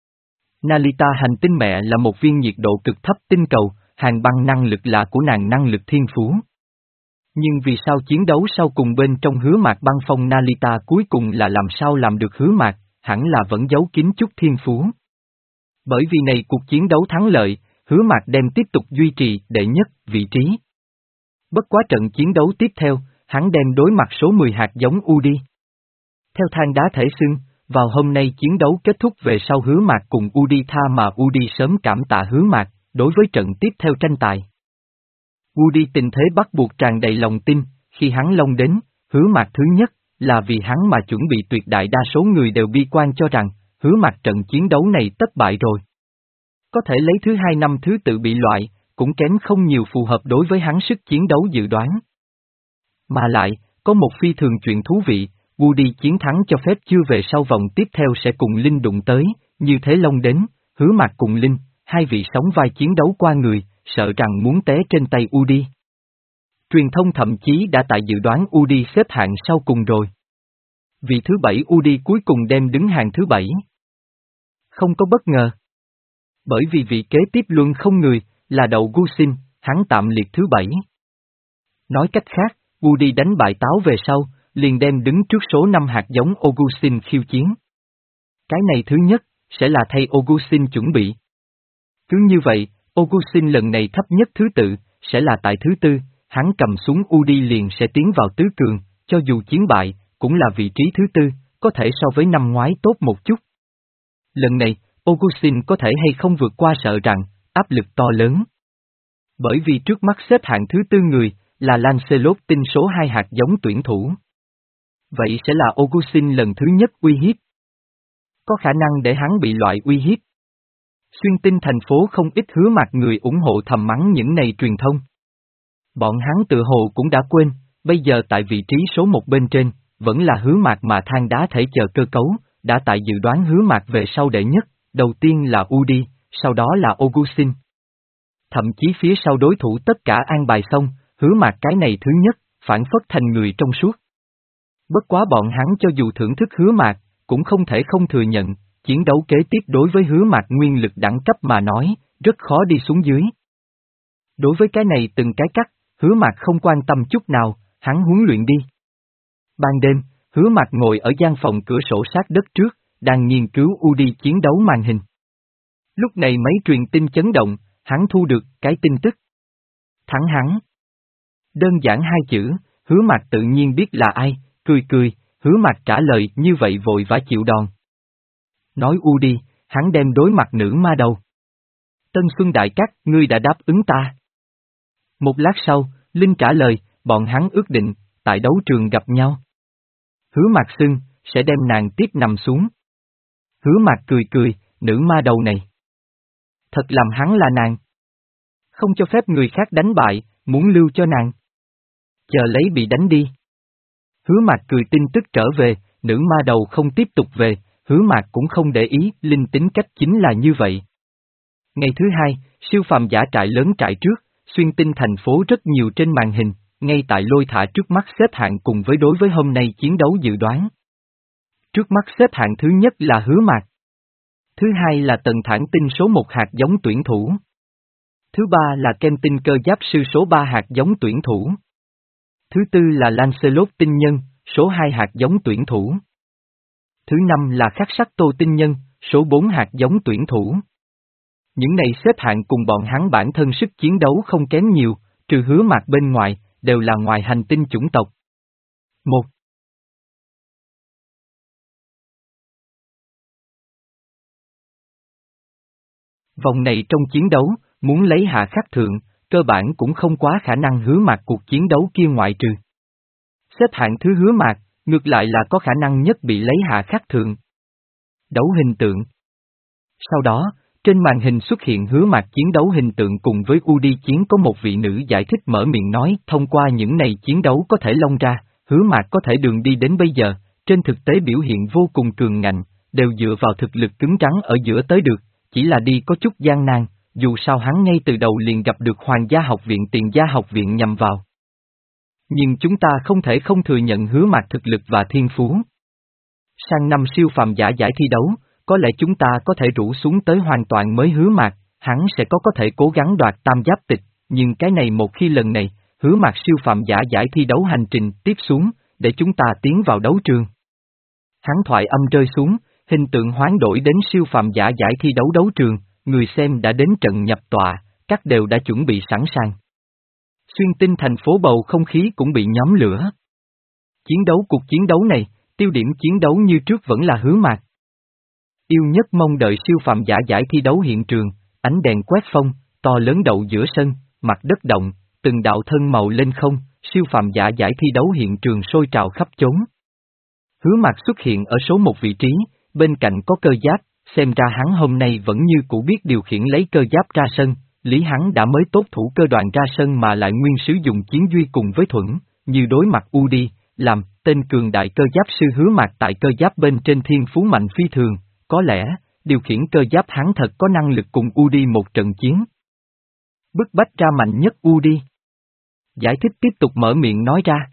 Nalita hành tinh mẹ là một viên nhiệt độ cực thấp tinh cầu, hàng băng năng lực là của nàng năng lực thiên phú. Nhưng vì sao chiến đấu sau cùng bên trong Hứa Mạc băng phong Nalita cuối cùng là làm sao làm được Hứa Mạc, hẳn là vẫn giấu kín chút thiên phú. Bởi vì này cuộc chiến đấu thắng lợi, Hứa Mạc đem tiếp tục duy trì đệ nhất vị trí. Bất quá trận chiến đấu tiếp theo, hắn đem đối mặt số mười hạt giống u đi. Theo than đá thể xưng, vào hôm nay chiến đấu kết thúc về sau Hứa Mạc cùng u đi tha mà u đi sớm cảm tạ Hứa Mạc, đối với trận tiếp theo tranh tài. u đi tình thế bắt buộc tràn đầy lòng tin, khi hắn lông đến, Hứa Mạc thứ nhất, là vì hắn mà chuẩn bị tuyệt đại đa số người đều bi quan cho rằng, Hứa Mạc trận chiến đấu này thất bại rồi. Có thể lấy thứ hai năm thứ tự bị loại, cũng kém không nhiều phù hợp đối với hắn sức chiến đấu dự đoán. Mà lại, có một phi thường chuyện thú vị, Woody chiến thắng cho phép chưa về sau vòng tiếp theo sẽ cùng Linh đụng tới, như thế Long đến, Hứa Mạc cùng Linh, hai vị sóng vai chiến đấu qua người, sợ rằng muốn té trên tay Woody. Truyền thông thậm chí đã tại dự đoán Woody xếp hạng sau cùng rồi. Vị thứ bảy Woody cuối cùng đem đứng hàng thứ bảy. Không có bất ngờ. Bởi vì vị kế tiếp luôn không người, là đầu Gusin, hắn tạm liệt thứ bảy. Nói cách khác, Woody đánh bại táo về sau, liền đem đứng trước số năm hạt giống Ogusin khiêu chiến. Cái này thứ nhất, sẽ là thay Ogusin chuẩn bị. Cứ như vậy, Ogusin lần này thấp nhất thứ tự, sẽ là tại thứ tư, hắn cầm súng Woody liền sẽ tiến vào tứ cường, cho dù chiến bại, cũng là vị trí thứ tư, có thể so với năm ngoái tốt một chút. Lần này, Ogusin có thể hay không vượt qua sợ rằng, áp lực to lớn. Bởi vì trước mắt xếp hạng thứ tư người, là Lancelot tinh số hai hạt giống tuyển thủ. Vậy sẽ là Ogusin lần thứ nhất uy hiếp. Có khả năng để hắn bị loại uy hiếp. Xuyên tinh thành phố không ít Hứa Mạc người ủng hộ thầm mắng những này truyền thông. Bọn hắn tự hồ cũng đã quên, bây giờ tại vị trí số một bên trên, vẫn là Hứa Mạc mà than đá thể chờ cơ cấu, đã tại dự đoán Hứa Mạc về sau đệ nhất, đầu tiên là Woody, sau đó là Ogusin. Thậm chí phía sau đối thủ tất cả an bài xong, Hứa Mạc cái này thứ nhất, phản phất thành người trong suốt. Bất quá bọn hắn cho dù thưởng thức Hứa Mạc, cũng không thể không thừa nhận, chiến đấu kế tiếp đối với Hứa Mạc nguyên lực đẳng cấp mà nói, rất khó đi xuống dưới. Đối với cái này từng cái cắt, Hứa Mạc không quan tâm chút nào, hắn huấn luyện đi. Ban đêm, Hứa Mạc ngồi ở gian phòng cửa sổ sát đất trước, đang nghiên cứu u đi chiến đấu màn hình. Lúc này mấy truyền tin chấn động, hắn thu được cái tin tức. Thắng hắn. Đơn giản hai chữ, Hứa Mạc tự nhiên biết là ai, cười cười, Hứa Mạc trả lời như vậy vội vã chịu đòn. Nói u đi, hắn đem đối mặt nữ ma đầu. Tân Xuân Đại Cát, ngươi đã đáp ứng ta. Một lát sau, Linh trả lời, bọn hắn ước định, tại đấu trường gặp nhau. Hứa Mạc xưng, sẽ đem nàng tiếp nằm xuống. Hứa Mạc cười cười, nữ ma đầu này. Thật làm hắn là nàng. Không cho phép người khác đánh bại, muốn lưu cho nàng. Chờ lấy bị đánh đi. Hứa Mạc cười tin tức trở về, nữ ma đầu không tiếp tục về, Hứa Mạc cũng không để ý, Linh tính cách chính là như vậy. Ngày thứ hai, siêu phàm giả trại lớn trại trước, xuyên tinh thành phố rất nhiều trên màn hình, ngay tại lôi thả trước mắt xếp hạng cùng với đối với hôm nay chiến đấu dự đoán. Trước mắt xếp hạng thứ nhất là Hứa Mạc. Thứ hai là Tần Thản Tinh số một hạt giống tuyển thủ. Thứ ba là Kem Tinh cơ giáp sư số ba hạt giống tuyển thủ. Thứ tư là Lancelot tinh nhân, số hai hạt giống tuyển thủ. Thứ năm là Khắc Sắc Tô tinh nhân, số bốn hạt giống tuyển thủ. Những này xếp hạng cùng bọn hắn bản thân sức chiến đấu không kém nhiều, trừ Hứa Mạc bên ngoài, đều là ngoài hành tinh chủng tộc. Một. Vòng này trong chiến đấu, muốn lấy hạ khắc thượng, cơ bản cũng không quá khả năng Hứa Mạc cuộc chiến đấu kia ngoại trừ. Xếp hạng thứ Hứa Mạc, ngược lại là có khả năng nhất bị lấy hạ khắc thượng. Đấu hình tượng. Sau đó, trên màn hình xuất hiện Hứa Mạc chiến đấu hình tượng cùng với u đê chiến, có một vị nữ giải thích mở miệng nói thông qua những này chiến đấu có thể lông ra, Hứa Mạc có thể đường đi đến bây giờ, trên thực tế biểu hiện vô cùng cường ngạnh, đều dựa vào thực lực cứng rắn ở giữa tới được, chỉ là đi có chút gian nan, dù sao hắn ngay từ đầu liền gặp được Hoàng gia học viện Tiền gia học viện nhằm vào. Nhưng chúng ta không thể không thừa nhận Hứa Mạc thực lực và thiên phú. Sang năm siêu phàm giả giải thi đấu, có lẽ chúng ta có thể rủ xuống tới hoàn toàn mới Hứa Mạc, hắn sẽ có có thể cố gắng đoạt tam giáp tịch, nhưng cái này một khi lần này, Hứa Mạc siêu phàm giả giải thi đấu hành trình tiếp xuống, để chúng ta tiến vào đấu trường. Hắn thoại âm rơi xuống, hình tượng hoán đổi đến siêu phàm giả giải thi đấu đấu trường, người xem đã đến trận nhập tọa, các đều đã chuẩn bị sẵn sàng. Xuyên Tinh thành phố bầu không khí cũng bị nhóm lửa. Chiến đấu cuộc chiến đấu này, tiêu điểm chiến đấu như trước vẫn là Hứa Mạc. Yêu nhất mong đợi siêu phàm giả giải thi đấu hiện trường, ánh đèn quét phong, to lớn đậu giữa sân, mặt đất động, từng đạo thân màu lên không, siêu phàm giả giải thi đấu hiện trường sôi trào khắp chốn. Hứa Mạc xuất hiện ở số một vị trí, bên cạnh có cơ giáp, xem ra hắn hôm nay vẫn như cũ biết điều khiển lấy cơ giáp ra sân, lý hắn đã mới tốt thủ cơ đoàn ra sân mà lại nguyên sử dụng chiến duy cùng với thuẫn, như đối mặt u đê, làm tên cường đại cơ giáp sư Hứa Mạc tại cơ giáp bên trên thiên phú mạnh phi thường, có lẽ, điều khiển cơ giáp hắn thật có năng lực cùng u đê một trận chiến. Bức bách ra mạnh nhất u đê. Giải thích tiếp tục mở miệng nói ra.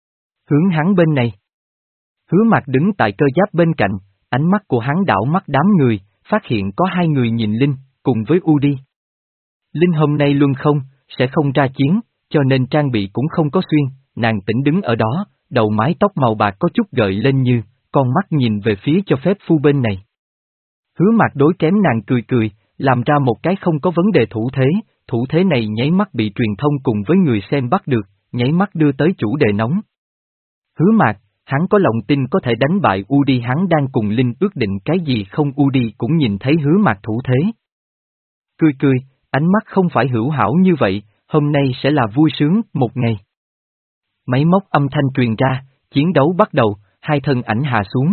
Hướng hắn bên này. Hứa Mạc đứng tại cơ giáp bên cạnh, ánh mắt của hắn đảo mắt đám người, phát hiện có hai người nhìn Linh, cùng với u đê. Linh hôm nay luôn không, sẽ không ra chiến, cho nên trang bị cũng không có xuyên, nàng tĩnh đứng ở đó, đầu mái tóc màu bạc có chút gợi lên như, con mắt nhìn về phía cho phép phu bên này. Hứa Mạc đối kém nàng cười cười, làm ra một cái không có vấn đề thủ thế, thủ thế này nháy mắt bị truyền thông cùng với người xem bắt được, nháy mắt đưa tới chủ đề nóng. Hứa Mạc, hắn có lòng tin có thể đánh bại u đê, hắn đang cùng Linh ước định cái gì không, u đê cũng nhìn thấy Hứa Mạc thủ thế. Cười cười, ánh mắt không phải hữu hảo như vậy, hôm nay sẽ là vui sướng một ngày. Máy móc âm thanh truyền ra, chiến đấu bắt đầu, hai thân ảnh hạ xuống.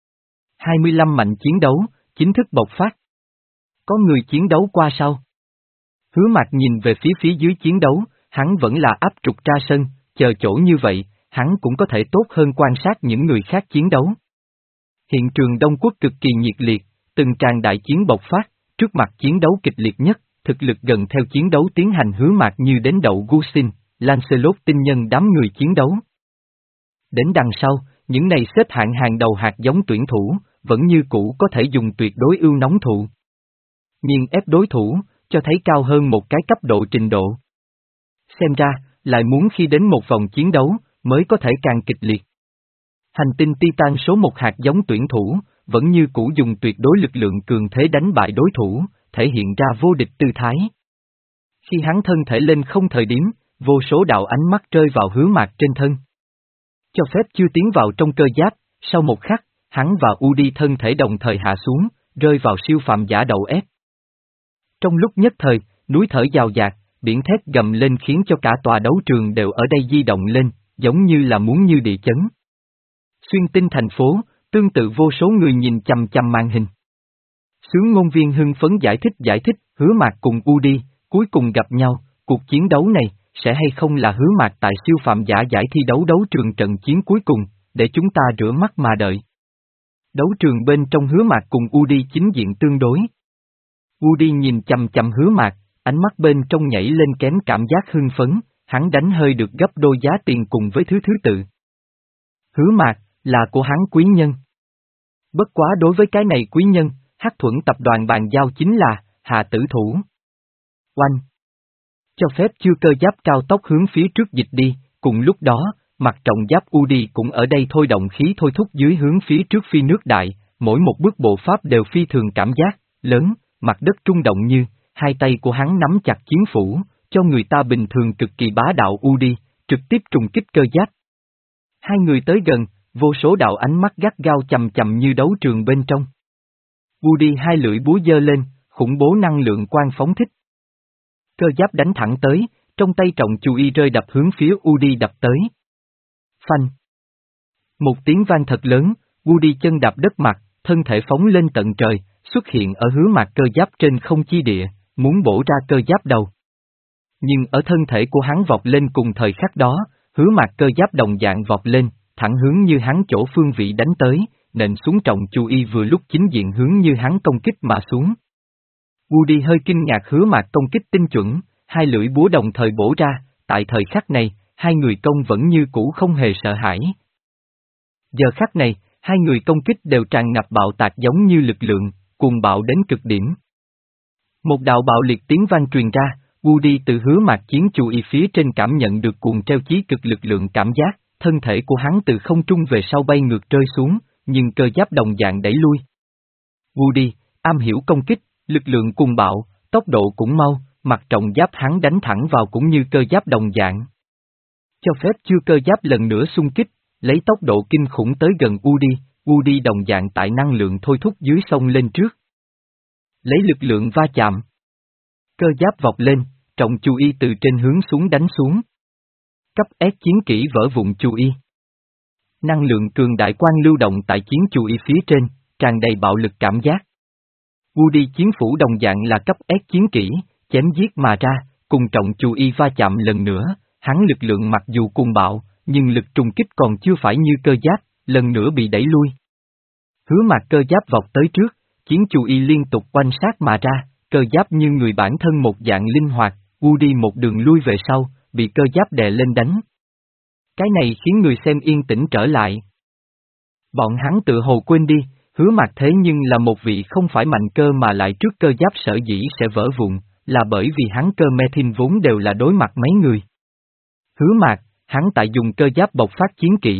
hai mươi lăm mạnh chiến đấu, chính thức bộc phát. Có người chiến đấu qua sau. Hứa Mạc nhìn về phía phía dưới chiến đấu, hắn vẫn là áp trục ra sân, chờ chỗ như vậy, hắn cũng có thể tốt hơn quan sát những người khác chiến đấu. Hiện trường Đông Quốc cực kỳ nhiệt liệt, từng tràng đại chiến bộc phát, trước mặt chiến đấu kịch liệt nhất, thực lực gần theo chiến đấu tiến hành Hứa Mạc như đến đậu Gusin, Lancelot tinh nhân đám người chiến đấu. Đến đằng sau, những này xếp hạng hàng đầu hạt giống tuyển thủ, vẫn như cũ có thể dùng tuyệt đối ưu nóng thụ. Nhưng ép đối thủ, cho thấy cao hơn một cái cấp độ trình độ. Xem ra, lại muốn khi đến một vòng chiến đấu, mới có thể càng kịch liệt. Hành tinh Titan số một hạt giống tuyển thủ, vẫn như cũ dùng tuyệt đối lực lượng cường thế đánh bại đối thủ, thể hiện ra vô địch tư thái. Khi hắn thân thể lên không thời điểm, vô số đạo ánh mắt rơi vào Hứa Mạc trên thân. Cho phép chưa tiến vào trong cơ giáp, sau một khắc, hắn và u đê thân thể đồng thời hạ xuống, rơi vào siêu phàm giả đậu ép. Trong lúc nhất thời, núi thở dào dạt, biển thét gầm lên khiến cho cả tòa đấu trường đều ở đây di động lên, giống như là muốn như địa chấn. Xuyên Tinh thành phố, tương tự vô số người nhìn chằm chằm màn hình. Xướng ngôn viên hưng phấn giải thích giải thích, Hứa Mạc cùng u đê, cuối cùng gặp nhau, cuộc chiến đấu này, sẽ hay không là Hứa Mạc tại siêu phàm giả giải thi đấu đấu trường trận chiến cuối cùng, để chúng ta rửa mắt mà đợi. Đấu trường bên trong Hứa Mạc cùng u đê chính diện tương đối. u đê nhìn chằm chằm Hứa Mạc, ánh mắt bên trong nhảy lên kém cảm giác hưng phấn, hắn đánh hơi được gấp đôi giá tiền cùng với thứ thứ tự. Hứa Mạc, là của hắn quý nhân. Bất quá đối với cái này quý nhân, Hắc Thuẫn tập đoàn bàn giao chính là, hạ tử thủ. Oanh! Cho phép chưa cơ giáp cao tốc hướng phía trước dịch đi, cùng lúc đó, mặt trọng giáp u đê cũng ở đây thôi động khí thôi thúc dưới hướng phía trước phi nước đại, mỗi một bước bộ pháp đều phi thường cảm giác, lớn, mặt đất rung động như, hai tay của hắn nắm chặt chiến phủ, cho người ta bình thường cực kỳ bá đạo u đê, trực tiếp trùng kích cơ giáp. Hai người tới gần, vô số đạo ánh mắt gắt gao chầm chầm như đấu trường bên trong. Woody hai lưỡi búa giơ lên, khủng bố năng lượng quang phóng thích. Cơ giáp đánh thẳng tới, trong tay trọng chu y rơi đập hướng phía Woody đập tới. Phanh. Một tiếng vang thật lớn, Woody chân đạp đất mặt, thân thể phóng lên tận trời, xuất hiện ở hứa mạc cơ giáp trên không chi địa, muốn bổ ra cơ giáp đầu. Nhưng ở thân thể của hắn vọt lên cùng thời khắc đó, hứa mạc cơ giáp đồng dạng vọt lên, thẳng hướng như hắn chỗ phương vị đánh tới, nện xuống trọng chu y vừa lúc chính diện hướng như hắn công kích mà xuống. Woody hơi kinh ngạc hứa mạc công kích tinh chuẩn, hai lưỡi búa đồng thời bổ ra, tại thời khắc này, hai người công vẫn như cũ không hề sợ hãi. Giờ khắc này, hai người công kích đều tràn ngập bạo tạc giống như lực lượng, cuồng bạo đến cực điểm. Một đạo bạo liệt tiếng vang truyền ra, Woody từ hứa mạc chiến chu y phía trên cảm nhận được cuồng treo chí cực lực lượng cảm giác, thân thể của hắn từ không trung về sau bay ngược rơi xuống, nhưng cơ giáp đồng dạng đẩy lui. Woody, am hiểu công kích, lực lượng cuồng bạo, tốc độ cũng mau, mặt trọng giáp hắn đánh thẳng vào cũng như cơ giáp đồng dạng. Cho phép chưa cơ giáp lần nữa xung kích, lấy tốc độ kinh khủng tới gần Woody, Woody đồng dạng tại năng lượng thôi thúc dưới sông lên trước. Lấy lực lượng va chạm. Cơ giáp vọt lên, trọng chu y từ trên hướng xuống đánh xuống. Cấp S chiến kỹ vỡ vụn chu y. Năng lượng cường đại quang lưu động tại chiến chu y phía trên, tràn đầy bạo lực cảm giác. Woody chiến phủ đồng dạng là cấp S chiến kỹ, chém giết mà ra, cùng trọng chu y va chạm lần nữa, hắn lực lượng mặc dù cuồng bạo, nhưng lực trùng kích còn chưa phải như cơ giáp, lần nữa bị đẩy lui. Hứa mạc cơ giáp vọt tới trước, chiến chu y liên tục quanh sát mà ra, cơ giáp như người bản thân một dạng linh hoạt, Woody một đường lui về sau, bị cơ giáp đè lên đánh. Cái này khiến người xem yên tĩnh trở lại. Bọn hắn tự hồ quên đi, hứa mạc thế nhưng là một vị không phải mạnh cơ mà lại trước cơ giáp sở dĩ sẽ vỡ vụn, là bởi vì hắn cơ Metin vốn đều là đối mặt mấy người. Hứa mạc, hắn tại dùng cơ giáp bộc phát chiến kỹ.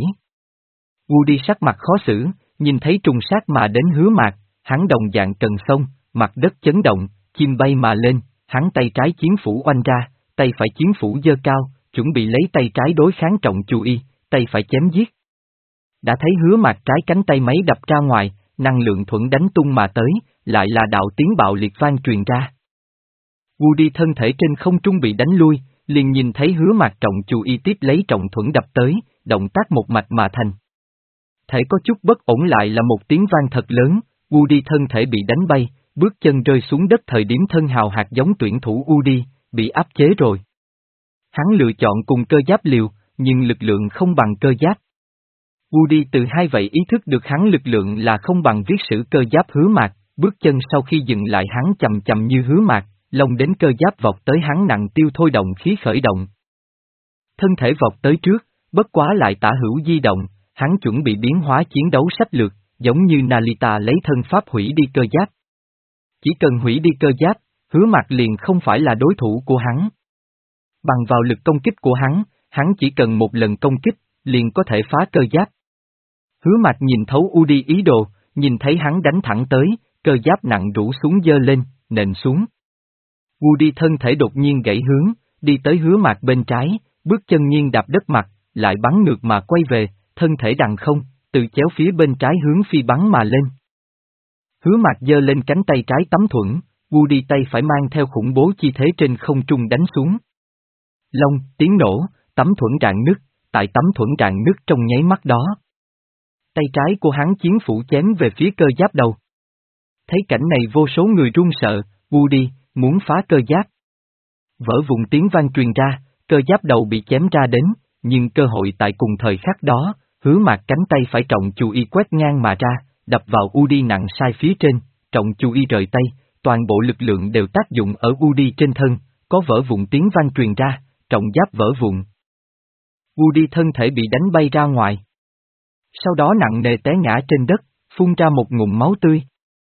Woody sắc mặt khó xử, nhìn thấy trùng sát mà đến hứa mạc, hắn đồng dạng cần xông, mặt đất chấn động, chim bay mà lên, hắn tay trái chiến phủ oanh ra, tay phải chiến phủ giơ cao, chuẩn bị lấy tay trái đối kháng trọng chu y, tay phải chém giết. Đã thấy hứa mạc trái cánh tay máy đập ra ngoài, năng lượng thuẫn đánh tung mà tới, lại là đạo tiếng bạo liệt vang truyền ra. Woody thân thể trên không trung bị đánh lui, liền nhìn thấy hứa mạc trọng chu y tiếp lấy trọng thuẫn đập tới, động tác một mạch mà thành. Thể có chút bất ổn lại là một tiếng vang thật lớn, Woody thân thể bị đánh bay, bước chân rơi xuống đất thời điểm thân hào hạt giống tuyển thủ Woody, bị áp chế rồi. Hắn lựa chọn cùng cơ giáp liều, nhưng lực lượng không bằng cơ giáp. Woody từ hai vậy ý thức được hắn lực lượng là không bằng viết sử cơ giáp hứa mạc, bước chân sau khi dừng lại hắn chầm chầm như hứa mạc, lông đến cơ giáp vọt tới hắn nặng tiêu thôi động khí khởi động. Thân thể vọt tới trước, bất quá lại tả hữu di động, hắn chuẩn bị biến hóa chiến đấu sách lược, giống như Narita lấy thân pháp hủy đi cơ giáp. Chỉ cần hủy đi cơ giáp, hứa mạc liền không phải là đối thủ của hắn. Bằng vào lực công kích của hắn, hắn chỉ cần một lần công kích, liền có thể phá cơ giáp. Hứa mạc nhìn thấu Woody ý đồ, nhìn thấy hắn đánh thẳng tới, cơ giáp nặng rũ xuống giơ lên, nện xuống. Woody thân thể đột nhiên gãy hướng, đi tới hứa mạc bên trái, bước chân nhiên đạp đất mặt, lại bắn ngược mà quay về, thân thể đằng không, từ chéo phía bên trái hướng phi bắn mà lên. Hứa mạc giơ lên cánh tay trái tấm thuẫn, Woody tay phải mang theo khủng bố chi thế trên không trung đánh xuống. Long, tiếng nổ, tấm thuẫn rạn nứt, tại tấm thuẫn rạn nứt trong nháy mắt đó. Tay trái của hắn chiến phủ chém về phía cơ giáp đầu. Thấy cảnh này vô số người run sợ, Woody, muốn phá cơ giáp. Vỡ vụn tiếng vang truyền ra, cơ giáp đầu bị chém ra đến, nhưng cơ hội tại cùng thời khắc đó, hứa mạc cánh tay phải trọng chu y quét ngang mà ra, đập vào Woody nặng sai phía trên, trọng chu y rời tay, toàn bộ lực lượng đều tác dụng ở Woody trên thân, có vỡ vụn tiếng vang truyền ra, trọng giáp vỡ vụn. Woody thân thể bị đánh bay ra ngoài. Sau đó nặng nề té ngã trên đất, phun ra một ngụm máu tươi.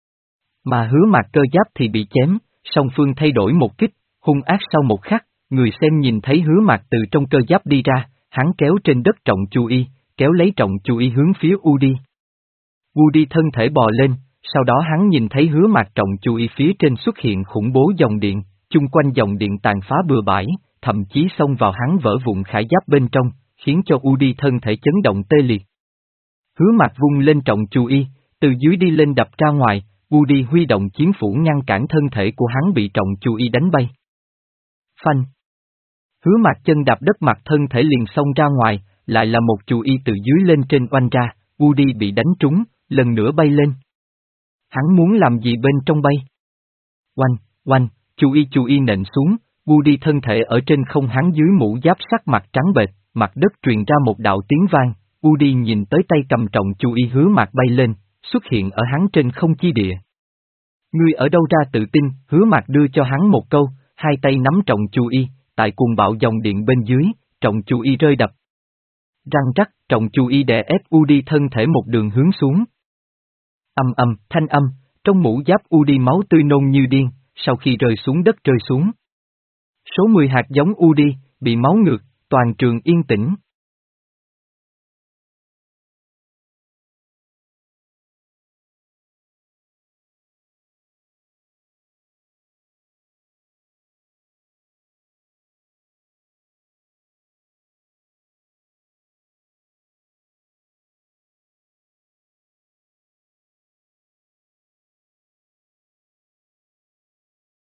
Mà hứa mạc cơ giáp thì bị chém, song phương thay đổi một kích, hung ác sau một khắc, người xem nhìn thấy hứa mạc từ trong cơ giáp đi ra, hắn kéo trên đất trọng chu y, kéo lấy trọng chu y hướng phía Woody. Woody thân thể bò lên, sau đó hắn nhìn thấy hứa mạc trọng chu y phía trên xuất hiện khủng bố dòng điện, chung quanh dòng điện tàn phá bừa bãi, thậm chí xông vào hắn vỡ vụn khải giáp bên trong, khiến cho Udi thân thể chấn động tê liệt. Hứa Mạc vung lên trọng chú y, từ dưới đi lên đập ra ngoài, Udi huy động chiến phủ ngăn cản thân thể của hắn bị trọng chú y đánh bay. Phanh! Hứa Mạc chân đạp đất mặt thân thể liền xông ra ngoài, lại là một chú y từ dưới lên trên oanh ra, Udi bị đánh trúng, lần nữa bay lên. Hắn muốn làm gì bên trong bay? Oanh, oanh, chú y chú y nện xuống, Udi thân thể ở trên không, hắn dưới mũ giáp sắt mặt trắng bệch, mặt đất truyền ra một đạo tiếng vang, Udi nhìn tới tay cầm trọng chú y Hứa Mạc bay lên, xuất hiện ở hắn trên không chi địa. Ngươi ở đâu ra tự tin? Hứa Mạc đưa cho hắn một câu, hai tay nắm trọng chú y, tại cuồng bạo dòng điện bên dưới, trọng chú y rơi đập. Răng rắc, trọng chú y đè ép Udi thân thể một đường hướng xuống. Âm âm, thanh âm, trong mũ giáp Udi máu tươi nôn như điên, sau khi rơi xuống đất rơi xuống. Số mười hạt giống Udi, bị máu ngược, toàn trường yên tĩnh.